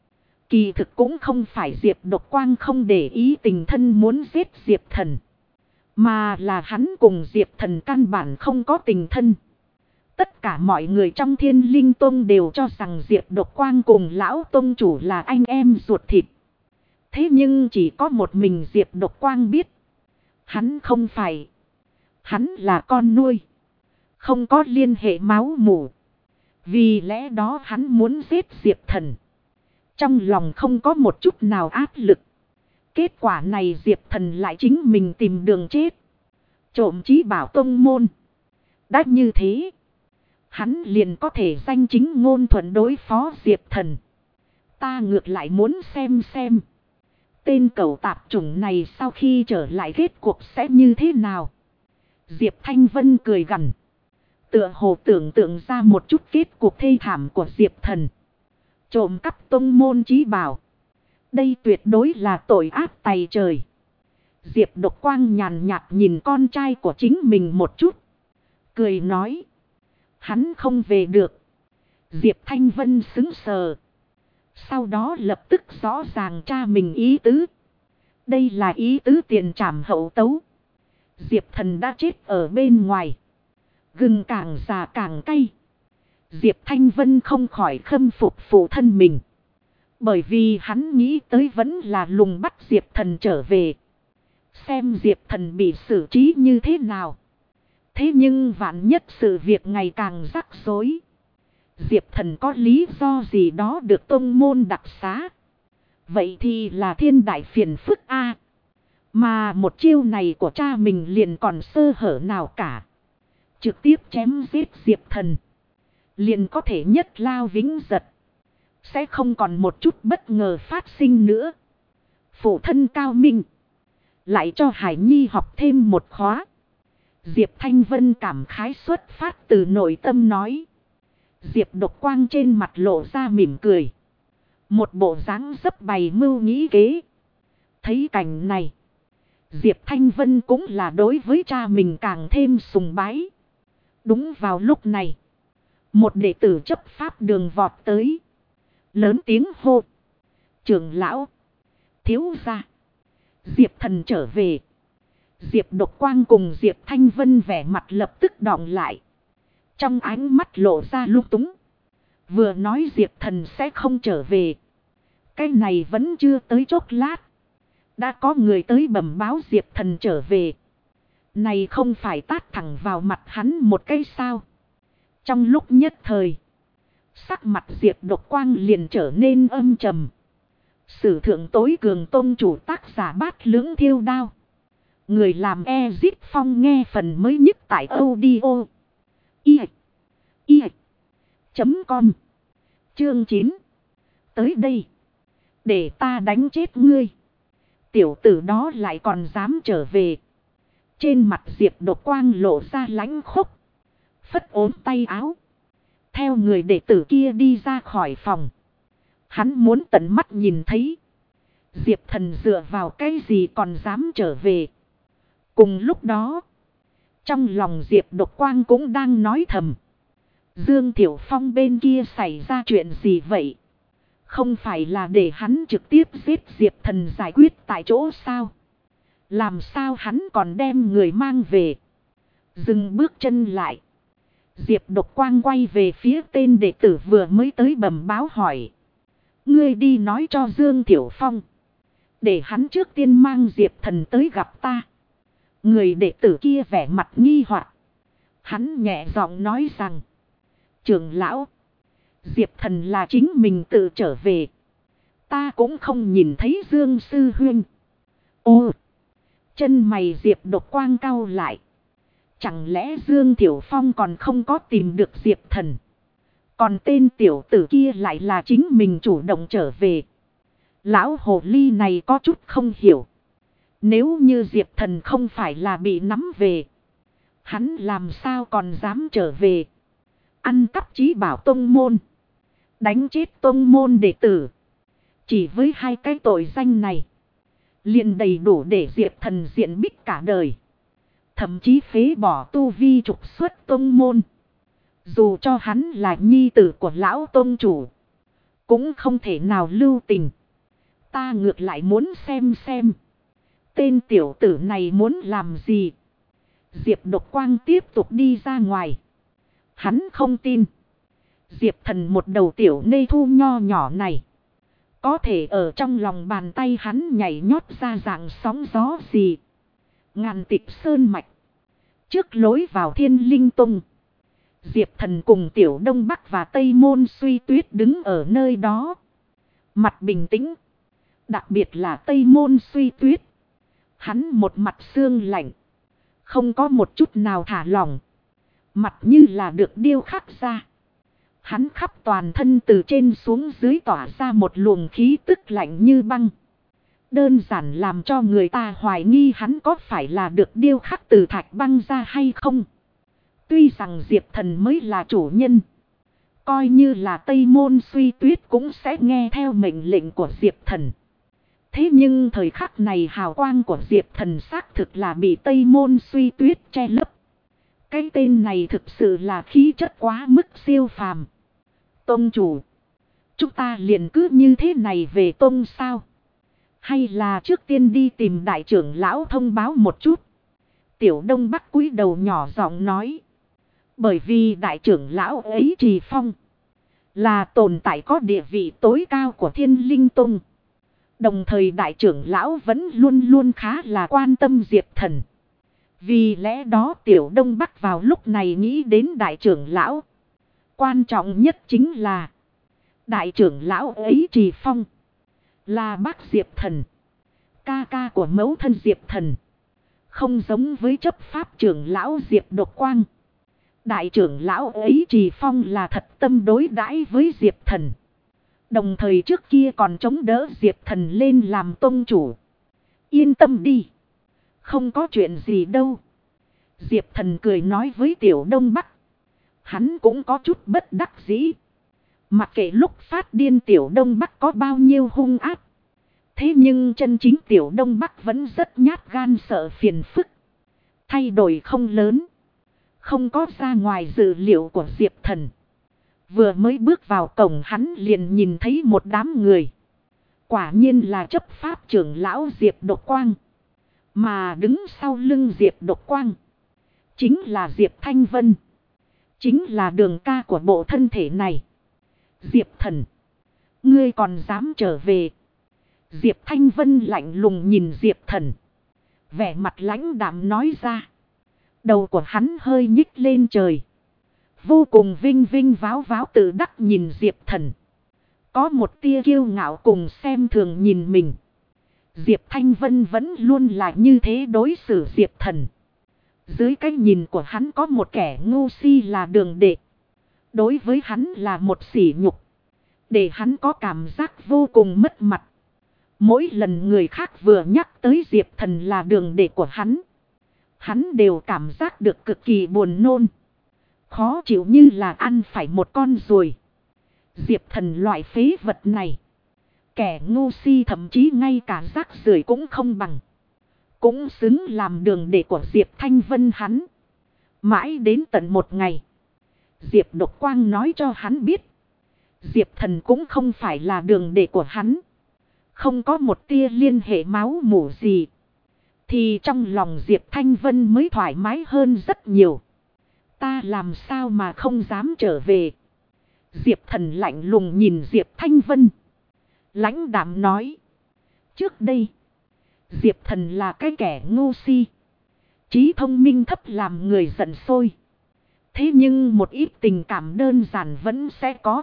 Kỳ thực cũng không phải Diệp Độc Quang không để ý tình thân muốn giết Diệp Thần. Mà là hắn cùng Diệp Thần căn bản không có tình thân. Tất cả mọi người trong Thiên Linh Tông đều cho rằng Diệp Độc Quang cùng lão tông chủ là anh em ruột thịt. Thế nhưng chỉ có một mình Diệp Độc Quang biết. Hắn không phải. Hắn là con nuôi. Không có liên hệ máu mủ. Vì lẽ đó hắn muốn giết Diệp Thần. Trong lòng không có một chút nào áp lực. Kết quả này Diệp Thần lại chính mình tìm đường chết. Trộm chí bảo tông môn. Đã như thế. Hắn liền có thể danh chính ngôn thuận đối phó Diệp Thần. Ta ngược lại muốn xem. Tên cẩu tạp chủng này sau khi trở lại kết cuộc sẽ như thế nào? Diệp Thanh Vân cười gằn. Tựa hồ tưởng tượng ra một chút kết cuộc thê thảm của Diệp Thần. Trộm cắp tông môn chí bảo. Đây tuyệt đối là tội ác tày trời. Diệp Độc Quang nhàn nhạt nhìn con trai của chính mình một chút. Cười nói. Hắn không về được. Diệp Thanh Vân sững sờ. Sau đó lập tức rõ ràng tra mình ý tứ. Đây là ý tứ tiền trảm hậu tấu. Diệp Thần đã chết ở bên ngoài. Gừng càng già càng cay. Diệp Thanh Vân không khỏi khâm phục phụ thân mình. Bởi vì hắn nghĩ tới vẫn là lùng bắt Diệp Thần trở về. Xem Diệp Thần bị xử trí như thế nào. Thế nhưng vạn nhất sự việc ngày càng rắc rối. Diệp Thần có lý do gì đó được tông môn đặc xá. Vậy thì là thiên đại phiền phức a. Mà một chiêu này của cha mình liền còn sơ hở nào cả. Trực tiếp chém giết Diệp Thần. Liền có thể nhất lao vĩnh giật. Sẽ không còn một chút bất ngờ phát sinh nữa. Phụ thân cao minh. Lại cho Hải Nhi học thêm một khóa. Diệp Thanh Vân cảm khái xuất phát từ nội tâm nói. Diệp Độc Quang trên mặt lộ ra mỉm cười. Một bộ dáng dấp bày mưu nghĩ kế. Thấy cảnh này. Diệp Thanh Vân cũng là đối với cha mình càng thêm sùng bái. Đúng vào lúc này. Một đệ tử chấp pháp đường vọt tới. Lớn tiếng hô. Trưởng lão. Thiếu gia. Diệp Thần trở về. Diệp Độc Quang cùng Diệp Thanh Vân vẻ mặt lập tức đọng lại. Trong ánh mắt lộ ra lung túng. Vừa nói Diệp Thần sẽ không trở về. Cái này vẫn chưa tới chốc lát. Đã có người tới bẩm báo Diệp Thần trở về. Này không phải tát thẳng vào mặt hắn một cái sao. Trong lúc nhất thời. Sắc mặt Diệp Độc Quang liền trở nên âm trầm. Sử thượng tối cường tông chủ tác giả Bát Lưỡng Thiêu Đao. Người làm Ezit Phong nghe phần mới nhất tại audio. Com. Chương 9. Tới đây. Để ta đánh chết ngươi. Tiểu tử đó lại còn dám trở về. Trên mặt Diệp Độc Quang lộ ra lãnh khốc. Phất ốm tay áo. Theo người đệ tử kia đi ra khỏi phòng. Hắn muốn tận mắt nhìn thấy. Diệp Thần dựa vào cái gì còn dám trở về. Cùng lúc đó. Trong lòng Diệp Độc Quang cũng đang nói thầm. Dương Thiểu Phong bên kia xảy ra chuyện gì vậy? Không phải là để hắn trực tiếp giết Diệp Thần giải quyết tại chỗ sao? Làm sao hắn còn đem người mang về? Dừng bước chân lại. Diệp Độc Quang quay về phía tên đệ tử vừa mới tới bẩm báo hỏi. Ngươi đi nói cho Dương Thiểu Phong. Để hắn trước tiên mang Diệp Thần tới gặp ta. Người đệ tử kia vẻ mặt nghi hoặc. Hắn nhẹ giọng nói rằng. Trưởng lão. Diệp Thần là chính mình tự trở về. Ta cũng không nhìn thấy Dương Sư Huynh. Ô. Chân mày Diệp Độc Quang cau lại. Chẳng lẽ Dương Thiểu Phong còn không có tìm được Diệp Thần. Còn tên tiểu tử kia lại là chính mình chủ động trở về. Lão hồ ly này có chút không hiểu. Nếu như Diệp Thần không phải là bị nắm về. Hắn làm sao còn dám trở về. Ăn cắp chí bảo tông môn. Đánh chết tông môn đệ tử. Chỉ với hai cái tội danh này. Liền đầy đủ để Diệp Thần diện bích cả đời. Thậm chí phế bỏ tu vi trục xuất tông môn. Dù cho hắn là nhi tử của lão tông chủ. cũng không thể nào lưu tình. Ta ngược lại muốn xem. Tên tiểu tử này muốn làm gì? Diệp Độc Quang tiếp tục đi ra ngoài. Hắn không tin. Diệp Thần một đầu tiểu nê thu nho nhỏ này. Có thể ở trong lòng bàn tay hắn nhảy nhót ra dạng sóng gió gì. Ngàn tịch sơn mạch. Trước lối vào Thiên Linh Tông. Diệp Thần cùng Tiểu Đông Bắc và Tây Môn Suy Tuyết đứng ở nơi đó. Mặt bình tĩnh. Đặc biệt là Tây Môn Suy Tuyết. Hắn một mặt xương lạnh. Không có một chút nào thả lỏng. Mặt như là được điêu khắc ra. Hắn khắp toàn thân từ trên xuống dưới tỏa ra một luồng khí tức lạnh như băng. Đơn giản làm cho người ta hoài nghi hắn có phải là được điêu khắc từ thạch băng ra hay không. Tuy rằng Diệp Thần mới là chủ nhân. Coi như là Tây Môn Suy Tuyết cũng sẽ nghe theo mệnh lệnh của Diệp Thần. Thế nhưng thời khắc này hào quang của Diệp Thần xác thực là bị Tây Môn Suy Tuyết che lấp. Cái tên này thực sự là khí chất quá mức siêu phàm. Tông chủ. Chúng ta liền cứ như thế này về tông sao? Hay là trước tiên đi tìm đại trưởng lão thông báo một chút? Tiểu Đông Bắc cúi đầu nhỏ giọng nói. Bởi vì đại trưởng lão ấy Trì Phong. Là tồn tại có địa vị tối cao của Thiên Linh Tông. Đồng thời đại trưởng lão vẫn luôn luôn khá là quan tâm Diệp Thần. Vì lẽ đó Tiểu Đông Bắc vào lúc này nghĩ đến đại trưởng lão. Quan trọng nhất chính là đại trưởng lão ấy Trì Phong. Là bác Diệp Thần. Ca ca của mẫu thân Diệp Thần. Không giống với chấp pháp trưởng lão Diệp Độc Quang. Đại trưởng lão ấy Trì Phong là thật tâm đối đãi với Diệp Thần. Đồng thời trước kia còn chống đỡ Diệp Thần lên làm tông chủ. Yên tâm đi. Không có chuyện gì đâu. Diệp Thần cười nói với Tiểu Đông Bắc. Hắn cũng có chút bất đắc dĩ. Mặc kệ lúc phát điên Tiểu Đông Bắc có bao nhiêu hung ác. Thế nhưng chân chính Tiểu Đông Bắc vẫn rất nhát gan sợ phiền phức. Thay đổi không lớn. Không có ra ngoài dự liệu của Diệp Thần. Vừa mới bước vào cổng hắn liền nhìn thấy một đám người. Quả nhiên là chấp pháp trưởng lão Diệp Độc Quang. Mà đứng sau lưng Diệp Độc Quang. Chính là Diệp Thanh Vân. Chính là đường ca của bộ thân thể này. Diệp Thần. Ngươi còn dám trở về. Diệp Thanh Vân lạnh lùng nhìn Diệp Thần. Vẻ mặt lãnh đạm nói ra. Đầu của hắn hơi nhích lên trời. Vô cùng vinh vinh váo váo tự đắc nhìn Diệp Thần. Có một tia kiêu ngạo cùng xem thường nhìn mình. Diệp Thanh Vân vẫn luôn là như thế đối xử Diệp Thần. Dưới cái nhìn của hắn có một kẻ ngu si là Đường Đệ. Đối với hắn là một sỉ nhục. Để hắn có cảm giác vô cùng mất mặt. Mỗi lần người khác vừa nhắc tới Diệp Thần là Đường Đệ của hắn. Hắn đều cảm giác được cực kỳ buồn nôn. Khó chịu như là ăn phải một con ruồi. Diệp Thần loại phế vật này. Kẻ ngu si thậm chí ngay cả rác rưởi cũng không bằng. Cũng xứng làm Đường Đệ của Diệp Thanh Vân hắn. Mãi đến tận một ngày. Diệp Độc Quang nói cho hắn biết. Diệp Thần cũng không phải là Đường Đệ của hắn. Không có một tia liên hệ máu mủ gì. Thì trong lòng Diệp Thanh Vân mới thoải mái hơn rất nhiều. Ta làm sao mà không dám trở về. Diệp Thần lạnh lùng nhìn Diệp Thanh Vân. Lãnh đạm nói. Trước đây. Diệp Thần là cái kẻ ngu si. Trí thông minh thấp làm người giận sôi. Thế nhưng một ít tình cảm đơn giản vẫn sẽ có.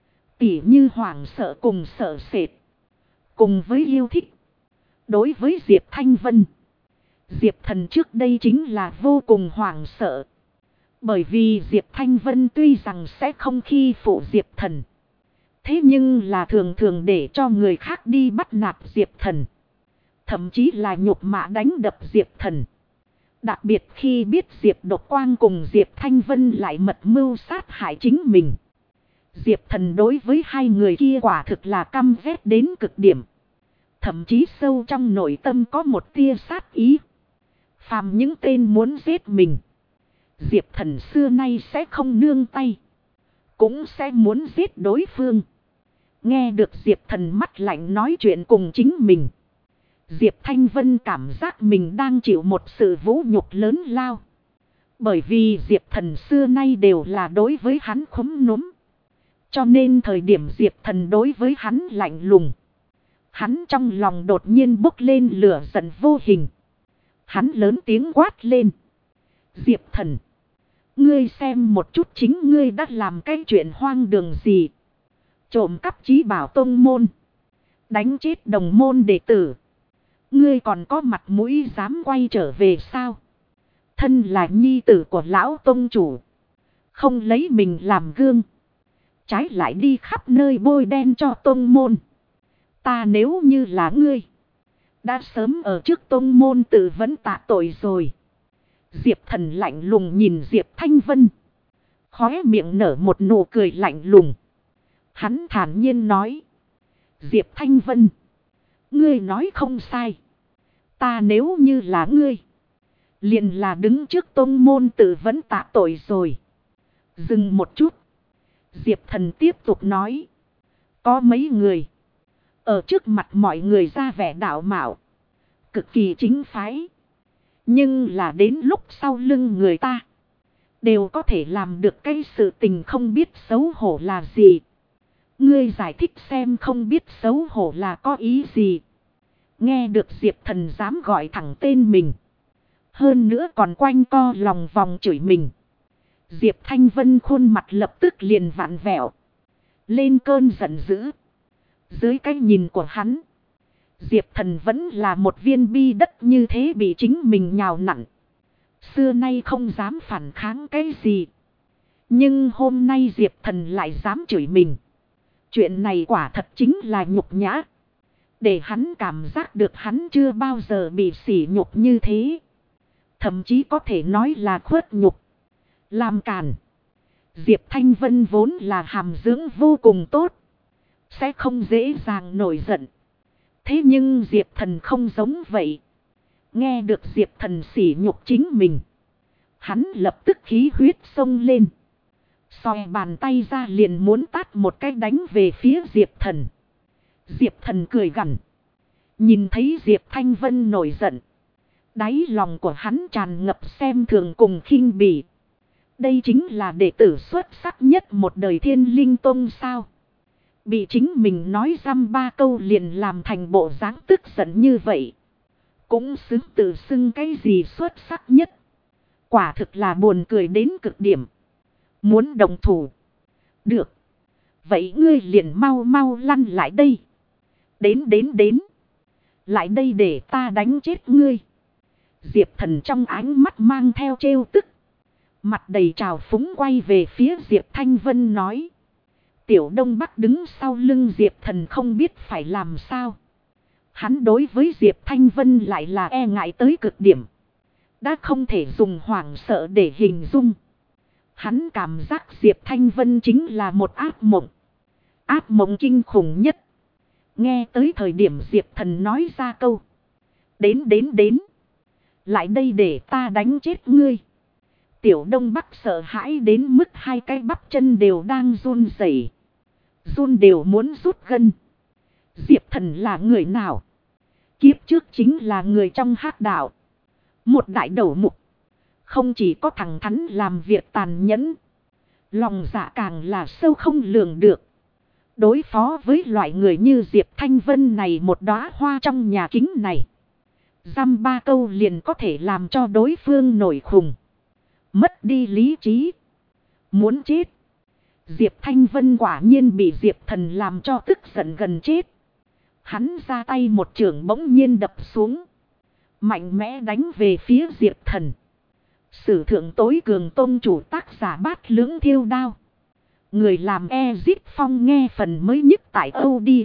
Tỉ như hoảng sợ cùng sợ sệt. Cùng với yêu thích. Đối với Diệp Thanh Vân. Diệp Thần trước đây chính là vô cùng hoảng sợ. Bởi vì Diệp Thanh Vân tuy rằng sẽ không khi phụ Diệp Thần. Thế nhưng là thường thường để cho người khác đi bắt nạt Diệp Thần. Thậm chí là nhục mạ đánh đập Diệp Thần. Đặc biệt khi biết Diệp Độc Quang cùng Diệp Thanh Vân lại mật mưu sát hại chính mình. Diệp Thần đối với hai người kia quả thực là căm ghét đến cực điểm. Thậm chí sâu trong nội tâm có một tia sát ý. Phàm những tên muốn giết mình. Diệp Thần xưa nay sẽ không nương tay. Cũng sẽ muốn giết đối phương. Nghe được Diệp Thần mắt lạnh nói chuyện cùng chính mình. Diệp Thanh Vân cảm giác mình đang chịu một sự vũ nhục lớn lao. Bởi vì Diệp Thần xưa nay đều là đối với hắn khúm núm. Cho nên thời điểm Diệp Thần đối với hắn lạnh lùng. Hắn trong lòng đột nhiên bốc lên lửa giận vô hình. Hắn lớn tiếng quát lên. Diệp Thần, ngươi xem một chút chính ngươi đã làm cái chuyện hoang đường gì. Trộm cắp chí bảo tông môn. Đánh chết đồng môn đệ tử. Ngươi còn có mặt mũi dám quay trở về sao? Thân là nhi tử của lão tông chủ. Không lấy mình làm gương. Trái lại đi khắp nơi bôi đen cho tông môn. Ta nếu như là ngươi. Đã sớm ở trước tông môn tự vấn tạ tội rồi. Diệp Thần lạnh lùng nhìn Diệp Thanh Vân. Khóe miệng nở một nụ cười lạnh lùng. Hắn thản nhiên nói. Diệp Thanh Vân. Ngươi nói không sai. Ta nếu như là ngươi. Liền là đứng trước tông môn tự vấn tạ tội rồi. Dừng một chút. Diệp Thần tiếp tục nói. Có mấy người. Ở trước mặt mọi người ra vẻ đạo mạo. Cực kỳ chính phái. Nhưng là đến lúc sau lưng người ta. Đều có thể làm được cái sự tình không biết xấu hổ là gì. Ngươi giải thích xem không biết xấu hổ là có ý gì. Nghe được Diệp Thần dám gọi thẳng tên mình. Hơn nữa còn quanh co lòng vòng chửi mình. Diệp Thanh Vân khuôn mặt lập tức liền vặn vẹo. Lên cơn giận dữ. Dưới cái nhìn của hắn. Diệp Thần vẫn là một viên bi đất như thế bị chính mình nhào nặn. Xưa nay không dám phản kháng cái gì. Nhưng hôm nay Diệp Thần lại dám chửi mình. Chuyện này quả thật chính là nhục nhã. Để hắn cảm giác được hắn chưa bao giờ bị sỉ nhục như thế. Thậm chí có thể nói là khuất nhục. Làm càn. Diệp Thanh Vân vốn là hàm dưỡng vô cùng tốt. Sẽ không dễ dàng nổi giận. Thế nhưng Diệp Thần không giống vậy. Nghe được Diệp Thần sỉ nhục chính mình. Hắn lập tức khí huyết sông lên. Xòe bàn tay ra liền muốn tát một cái đánh về phía Diệp Thần. Diệp Thần cười gằn. Nhìn thấy Diệp Thanh Vân nổi giận. Đáy lòng của hắn tràn ngập xem thường cùng khinh bỉ. Đây chính là đệ tử xuất sắc nhất một đời Thiên Linh Tông sao. Bị chính mình nói dăm ba câu liền làm thành bộ dáng tức giận như vậy. Cũng xứng tự xưng cái gì xuất sắc nhất. Quả thực là buồn cười đến cực điểm. Muốn đồng thủ. Được. Vậy ngươi liền mau mau lăn lại đây. Đến. Lại đây để ta đánh chết ngươi. Diệp Thần trong ánh mắt mang theo trêu tức. Mặt đầy trào phúng quay về phía Diệp Thanh Vân nói. Tiểu Đông Bắc đứng sau lưng Diệp Thần không biết phải làm sao. Hắn đối với Diệp Thanh Vân lại là e ngại tới cực điểm. Đã không thể dùng hoảng sợ để hình dung. Hắn cảm giác Diệp Thanh Vân chính là một ác mộng. Ác mộng kinh khủng nhất. Nghe tới thời điểm Diệp Thần nói ra câu. Đến. Lại đây để ta đánh chết ngươi. Tiểu Đông Bắc sợ hãi đến mức hai cái bắp chân đều đang run rẩy, run đều muốn rút gân. Diệp Thần là người nào? Kiếp trước chính là người trong hắc đạo. Một đại đầu mục. Không chỉ có thẳng thắn làm việc tàn nhẫn. Lòng dạ càng là sâu không lường được. Đối phó với loại người như Diệp Thanh Vân này một đóa hoa trong nhà kính này. Dăm ba câu liền có thể làm cho đối phương nổi khùng. Mất đi lý trí. Muốn chết. Diệp Thanh Vân quả nhiên bị Diệp Thần làm cho tức giận gần chết. Hắn ra tay một chưởng bỗng nhiên đập xuống. Mạnh mẽ đánh về phía Diệp Thần. Sử thượng tối cường tông chủ tác giả Bát Lưỡng Thiêu Đao. Người làm Ezit Phong nghe phần mới nhất tại audio.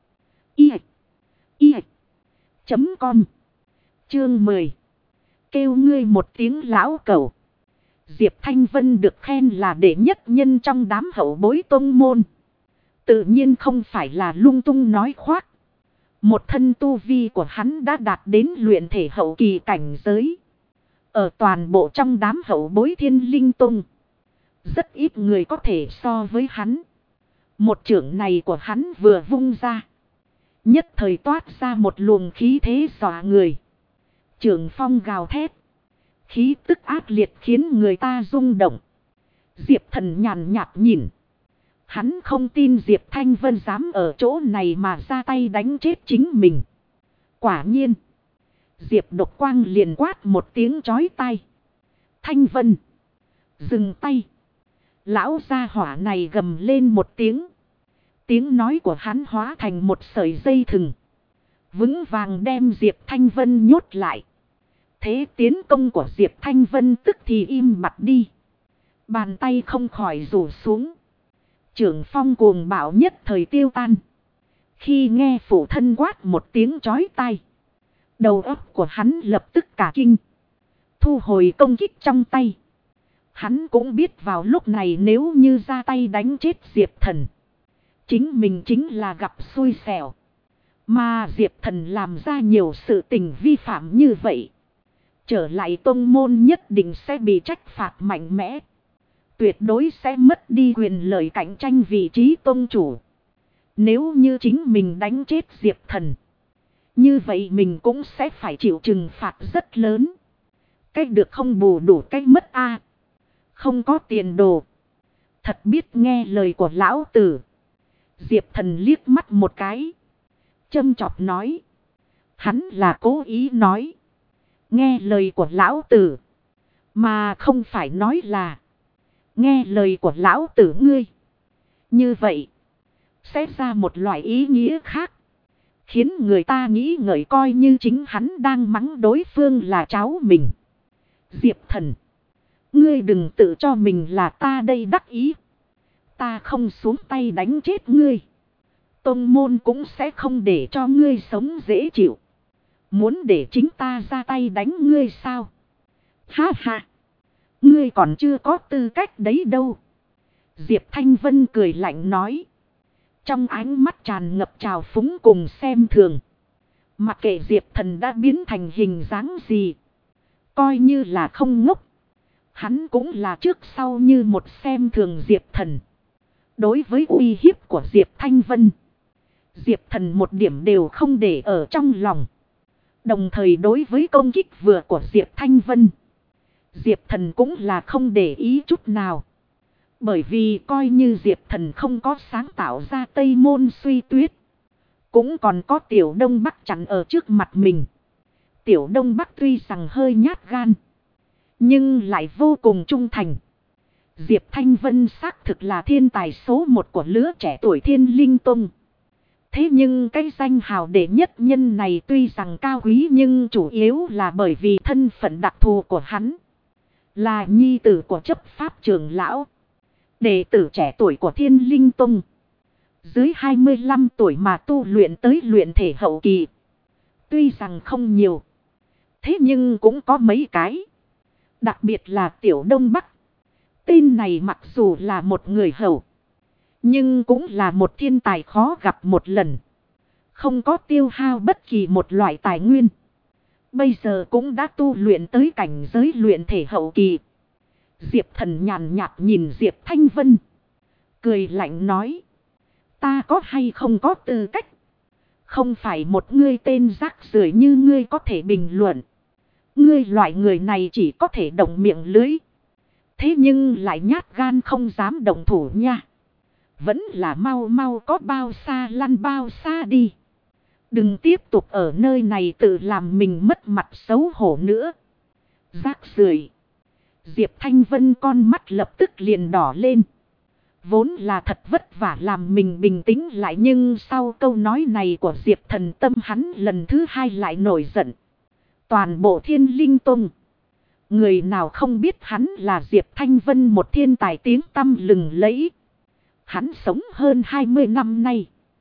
Com. Chương 10. Kêu ngươi một tiếng lão cẩu. Diệp Thanh Vân được khen là đệ nhất nhân trong đám hậu bối tông môn. Tự nhiên không phải là lung tung nói khoác. Một thân tu vi của hắn đã đạt đến luyện thể hậu kỳ cảnh giới. Ở toàn bộ trong đám hậu bối Thiên Linh Tông. Rất ít người có thể so với hắn. Một chưởng này của hắn vừa vung ra. Nhất thời toát ra một luồng khí thế dọa người. Chưởng phong gào thét. Khí tức ác liệt khiến người ta rung động. Diệp Thần nhàn nhạt nhìn. Hắn không tin Diệp Thanh Vân dám ở chỗ này mà ra tay đánh chết chính mình. Quả nhiên. Diệp Độc Quang liền quát một tiếng chói tai. Thanh Vân. Dừng tay. Lão gia hỏa này gầm lên một tiếng. Tiếng nói của hắn hóa thành một sợi dây thừng. Vững vàng đem Diệp Thanh Vân nhốt lại. Thế tiến công của Diệp Thanh Vân tức thì im bặt đi. Bàn tay không khỏi rủ xuống. Chưởng phong cuồng bạo nhất thời tiêu tan. Khi nghe phụ thân quát một tiếng chói tai. Đầu óc của hắn lập tức cả kinh. Thu hồi công kích trong tay. Hắn cũng biết vào lúc này nếu như ra tay đánh chết Diệp Thần. Chính mình chính là gặp xui xẻo. Mà Diệp Thần làm ra nhiều sự tình vi phạm như vậy. Trở lại tông môn nhất định sẽ bị trách phạt mạnh mẽ. Tuyệt đối sẽ mất đi quyền lợi cạnh tranh vị trí tông chủ. Nếu như chính mình đánh chết Diệp Thần. Như vậy mình cũng sẽ phải chịu trừng phạt rất lớn. Cách được không bù đủ cách mất a. Không có tiền đồ. Thật biết nghe lời của lão tử. Diệp Thần liếc mắt một cái. Châm chọc nói. Hắn là cố ý nói. Nghe lời của lão tử. Mà không phải nói là. Nghe lời của lão tử ngươi. Như vậy. Sẽ ra một loại ý nghĩa khác. Khiến người ta nghĩ ngợi coi như chính hắn đang mắng đối phương là cháu mình. Diệp Thần. Ngươi đừng tự cho mình là ta đây đắc ý. Ta không xuống tay đánh chết ngươi. Tông môn cũng sẽ không để cho ngươi sống dễ chịu. Muốn để chính ta ra tay đánh ngươi sao? Ha ha. Ngươi còn chưa có tư cách đấy đâu. Diệp Thanh Vân cười lạnh nói. Trong ánh mắt tràn ngập trào phúng cùng xem thường. Mặc kệ Diệp Thần đã biến thành hình dáng gì. Coi như là không ngốc. Hắn cũng là trước sau như một xem thường Diệp Thần. Đối với uy hiếp của Diệp Thanh Vân. Diệp Thần một điểm đều không để ở trong lòng. Đồng thời đối với công kích vừa của Diệp Thanh Vân. Diệp Thần cũng là không để ý chút nào. Bởi vì coi như Diệp Thần không có sáng tạo ra Tây Môn Suy Tuyết. Cũng còn có Tiểu Đông Bắc chắn ở trước mặt mình. Tiểu Đông Bắc tuy rằng hơi nhát gan. Nhưng lại vô cùng trung thành. Diệp Thanh Vân xác thực là thiên tài số một của lứa trẻ tuổi Thiên Linh Tông. Thế nhưng cái danh hào đệ nhất nhân này tuy rằng cao quý nhưng chủ yếu là bởi vì thân phận đặc thù của hắn. Là nhi tử của chấp pháp trưởng lão. Đệ tử trẻ tuổi của Thiên Linh Tông. Dưới 25 tuổi mà tu luyện tới luyện thể hậu kỳ. Tuy rằng không nhiều. Thế nhưng cũng có mấy cái. Đặc biệt là Tiểu Đông Bắc. Tên này mặc dù là một người hậu. Nhưng cũng là một thiên tài khó gặp một lần. Không có tiêu hao bất kỳ một loại tài nguyên. Bây giờ cũng đã tu luyện tới cảnh giới luyện thể hậu kỳ. Diệp Thần nhàn nhạt nhìn Diệp Thanh Vân. Cười lạnh nói. Ta có hay không có tư cách. Không phải một ngươi tên rác rưởi như ngươi có thể bình luận. Ngươi loại người này chỉ có thể động miệng lưới. Thế nhưng lại nhát gan không dám động thủ nha. Vẫn là mau mau có bao xa lăn bao xa đi. Đừng tiếp tục ở nơi này tự làm mình mất mặt xấu hổ nữa. Rác rưởi. Diệp Thanh Vân con mắt lập tức liền đỏ lên. Vốn là thật vất vả làm mình bình tĩnh lại nhưng sau câu nói này của Diệp Thần tâm hắn lần thứ hai lại nổi giận. Toàn bộ Thiên Linh Tông. Người nào không biết hắn là Diệp Thanh Vân một thiên tài tiếng tăm lừng lẫy. Hắn sống hơn 20 năm nay.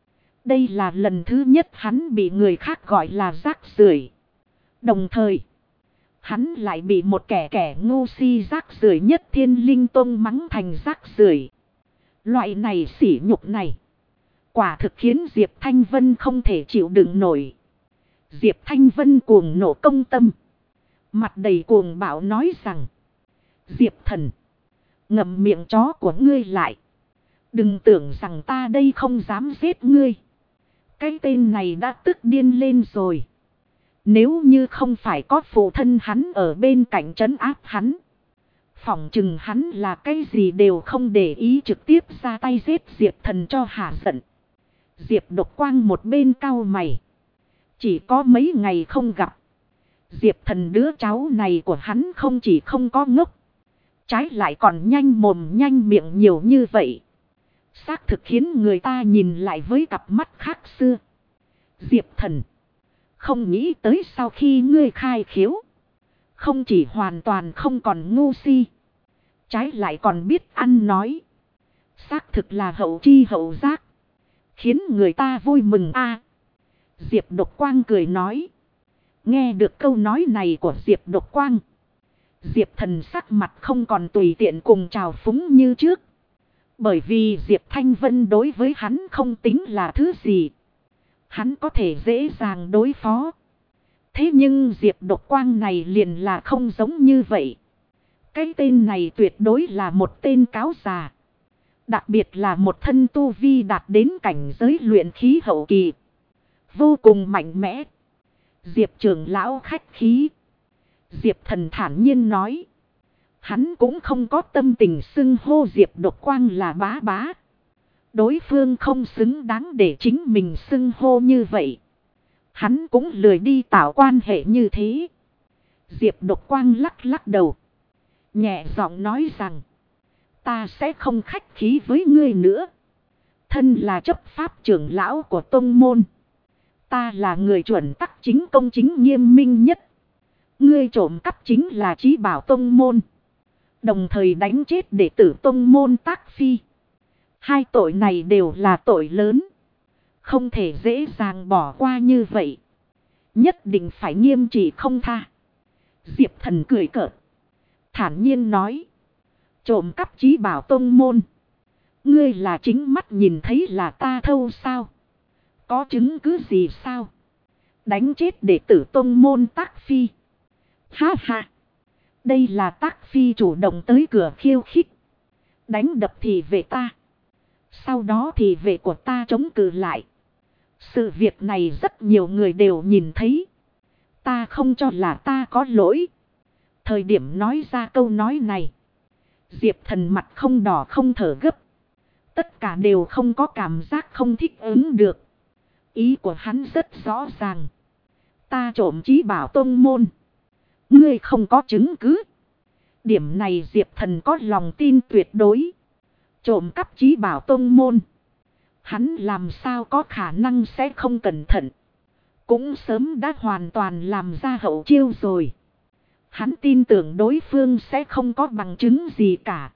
Đây là lần thứ nhất hắn bị người khác gọi là rác rưởi. Đồng thời, hắn lại bị một kẻ ngu si rác rưởi nhất Thiên Linh Tông mắng thành rác rưởi. Loại này sỉ nhục này. Quả thực khiến Diệp Thanh Vân không thể chịu đựng nổi. Diệp Thanh Vân cuồng nộ công tâm. Mặt đầy cuồng bạo nói rằng. Diệp Thần. Ngậm miệng chó của ngươi lại. Đừng tưởng rằng ta đây không dám giết ngươi. Cái tên này đã tức điên lên rồi. Nếu như không phải có phụ thân hắn ở bên cạnh trấn áp hắn. Phỏng chừng hắn là cái gì đều không để ý, trực tiếp ra tay giết Diệp Thần cho hả giận. Diệp Độc Quang một bên cau mày. Chỉ có mấy ngày không gặp. Diệp Thần đứa cháu này của hắn không chỉ không có ngốc. Trái lại còn nhanh mồm nhanh miệng nhiều như vậy. Xác thực khiến người ta nhìn lại với cặp mắt khác xưa. Diệp Thần. Không nghĩ tới sau khi ngươi khai khiếu. Không chỉ hoàn toàn không còn ngu si. Trái lại còn biết ăn nói. Xác thực là hậu chi hậu giác. Khiến người ta vui mừng a. Diệp Độc Quang cười nói. Nghe được câu nói này của Diệp Độc Quang. Diệp Thần sắc mặt không còn tùy tiện cùng chào phúng như trước. Bởi vì Diệp Thanh Vân đối với hắn không tính là thứ gì. Hắn có thể dễ dàng đối phó. Thế nhưng Diệp Độc Quang này liền là không giống như vậy. Cái tên này tuyệt đối là một tên cáo già. Đặc biệt là một thân tu vi đạt đến cảnh giới luyện khí hậu kỳ. Vô cùng mạnh mẽ. Diệp trưởng lão khách khí. Diệp Thần thản nhiên nói. Hắn cũng không có tâm tình xưng hô Diệp Độc Quang là bá bá. Đối phương không xứng đáng để chính mình xưng hô như vậy. Hắn cũng lười đi tạo quan hệ như thế. Diệp Độc Quang lắc lắc đầu. Nhẹ giọng nói rằng. Ta sẽ không khách khí với ngươi nữa. Thân là chấp pháp trưởng lão của tông môn. Ta là người chuẩn tắc chính công chính nghiêm minh nhất. Ngươi trộm cắp chính là chí bảo tông môn. Đồng thời đánh chết đệ tử tông môn Tác Phi. Hai tội này đều là tội lớn. Không thể dễ dàng bỏ qua như vậy. Nhất định phải nghiêm trị không tha. Diệp Thần cười cợt. Thản nhiên nói. Trộm cắp chí bảo tông môn. Ngươi là chính mắt nhìn thấy là ta thâu sao? Có chứng cứ gì sao? Đánh chết đệ tử tông môn Tác Phi. Ha ha. Đây là Tác Phi chủ động tới cửa khiêu khích. Đánh đập thì về ta. Sau đó thì về của ta chống cự lại. Sự việc này rất nhiều người đều nhìn thấy. Ta không cho là ta có lỗi. Thời điểm nói ra câu nói này. Diệp Thần mặt không đỏ không thở gấp. Tất cả đều không có cảm giác không thích ứng được. Ý của hắn rất rõ ràng. Ta trộm chí bảo tông môn. Ngươi không có chứng cứ. Điểm này Diệp Thần có lòng tin tuyệt đối. Trộm cắp chí bảo tông môn. Hắn làm sao có khả năng sẽ không cẩn thận. Cũng sớm đã hoàn toàn làm ra hậu chiêu rồi. Hắn tin tưởng đối phương sẽ không có bằng chứng gì cả.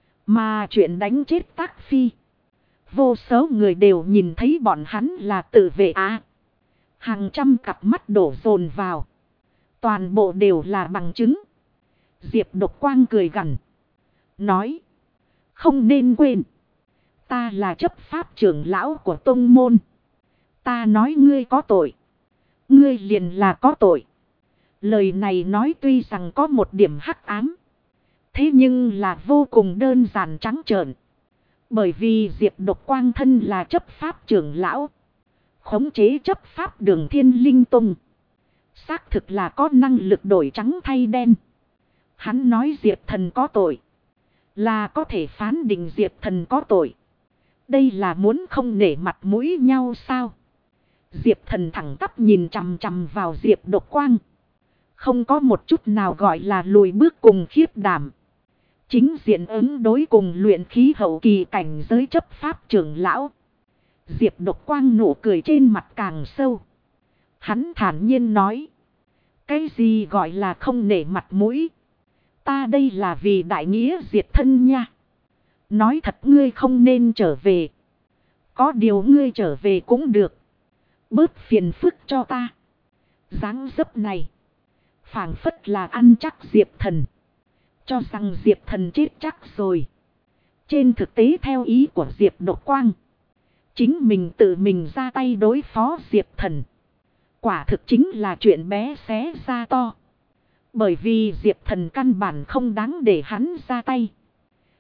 Mà chuyện đánh chết Tác Phi. Vô số người đều nhìn thấy bọn hắn là tự vệ á. Hàng trăm cặp mắt đổ dồn vào. Toàn bộ đều là bằng chứng. Diệp Độc Quang cười gằn. Nói. Không nên quên. Ta là chấp pháp trưởng lão của tông môn. Ta nói ngươi có tội. Ngươi liền là có tội. Lời này nói tuy rằng có một điểm hắc ám. Thế nhưng là vô cùng đơn giản trắng trợn. Bởi vì Diệp Độc Quang thân là chấp pháp trưởng lão. Khống chế chấp pháp Đường Thiên Linh Tông. Xác thực là có năng lực đổi trắng thay đen. Hắn nói Diệp Thần có tội. Là có thể phán định Diệp Thần có tội. Đây là muốn không nể mặt mũi nhau sao? Diệp Thần thẳng tắp nhìn chằm chằm vào Diệp Độc Quang. Không có một chút nào gọi là lùi bước cùng khiếp đảm. Chính diện ứng đối cùng luyện khí hậu kỳ cảnh giới chấp pháp trưởng lão. Diệp Độc Quang nụ cười trên mặt càng sâu. Hắn thản nhiên nói. Cái gì gọi là không nể mặt mũi? Ta đây là vì đại nghĩa diệt thân nha. Nói thật ngươi không nên trở về. Có điều ngươi trở về cũng được. Bớt phiền phức cho ta. Dáng dấp này. Phảng phất là ăn chắc Diệp Thần. Cho rằng Diệp Thần chết chắc rồi. Trên thực tế theo ý của Diệp Độc Quang. Chính mình tự mình ra tay đối phó Diệp Thần. Quả thực chính là chuyện bé xé ra to. Bởi vì Diệp Thần căn bản không đáng để hắn ra tay.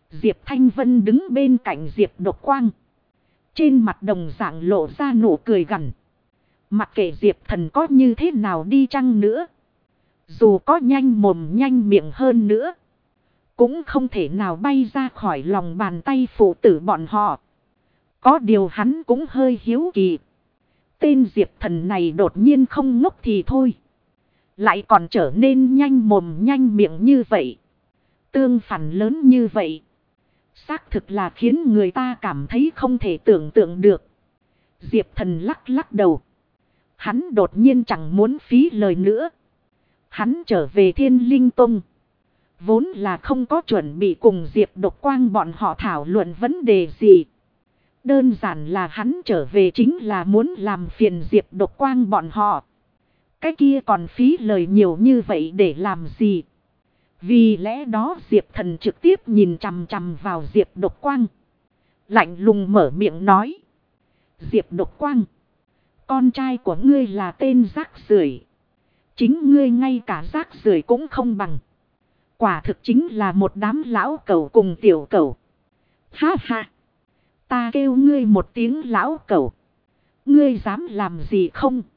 Diệp Thanh Vân đứng bên cạnh Diệp Độc Quang. Trên mặt đồng dạng lộ ra nụ cười gằn. Mặc kệ Diệp Thần có như thế nào đi chăng nữa. Dù có nhanh mồm nhanh miệng hơn nữa. Cũng không thể nào bay ra khỏi lòng bàn tay phụ tử bọn họ. Có điều hắn cũng hơi hiếu kỳ. Tên Diệp Thần này đột nhiên không ngốc thì thôi. Lại còn trở nên nhanh mồm nhanh miệng như vậy. Tương phản lớn như vậy. Xác thực là khiến người ta cảm thấy không thể tưởng tượng được. Diệp Thần lắc lắc đầu. Hắn đột nhiên chẳng muốn phí lời nữa. Hắn trở về Thiên Linh Tông. Vốn là không có chuẩn bị cùng Diệp Độc Quang bọn họ thảo luận vấn đề gì. Đơn giản là hắn trở về chính là muốn làm phiền Diệp Độc Quang bọn họ. Cái kia còn phí lời nhiều như vậy để làm gì? Vì lẽ đó Diệp Thần trực tiếp nhìn chằm chằm vào Diệp Độc Quang. Lạnh lùng mở miệng nói. Diệp Độc Quang. Con trai của ngươi là tên rác rưởi. Chính ngươi ngay cả rác rưởi cũng không bằng. Quả thực chính là một đám lão cẩu cùng tiểu cẩu. Ha ha. Ta kêu ngươi một tiếng lão cẩu. Ngươi dám làm gì không?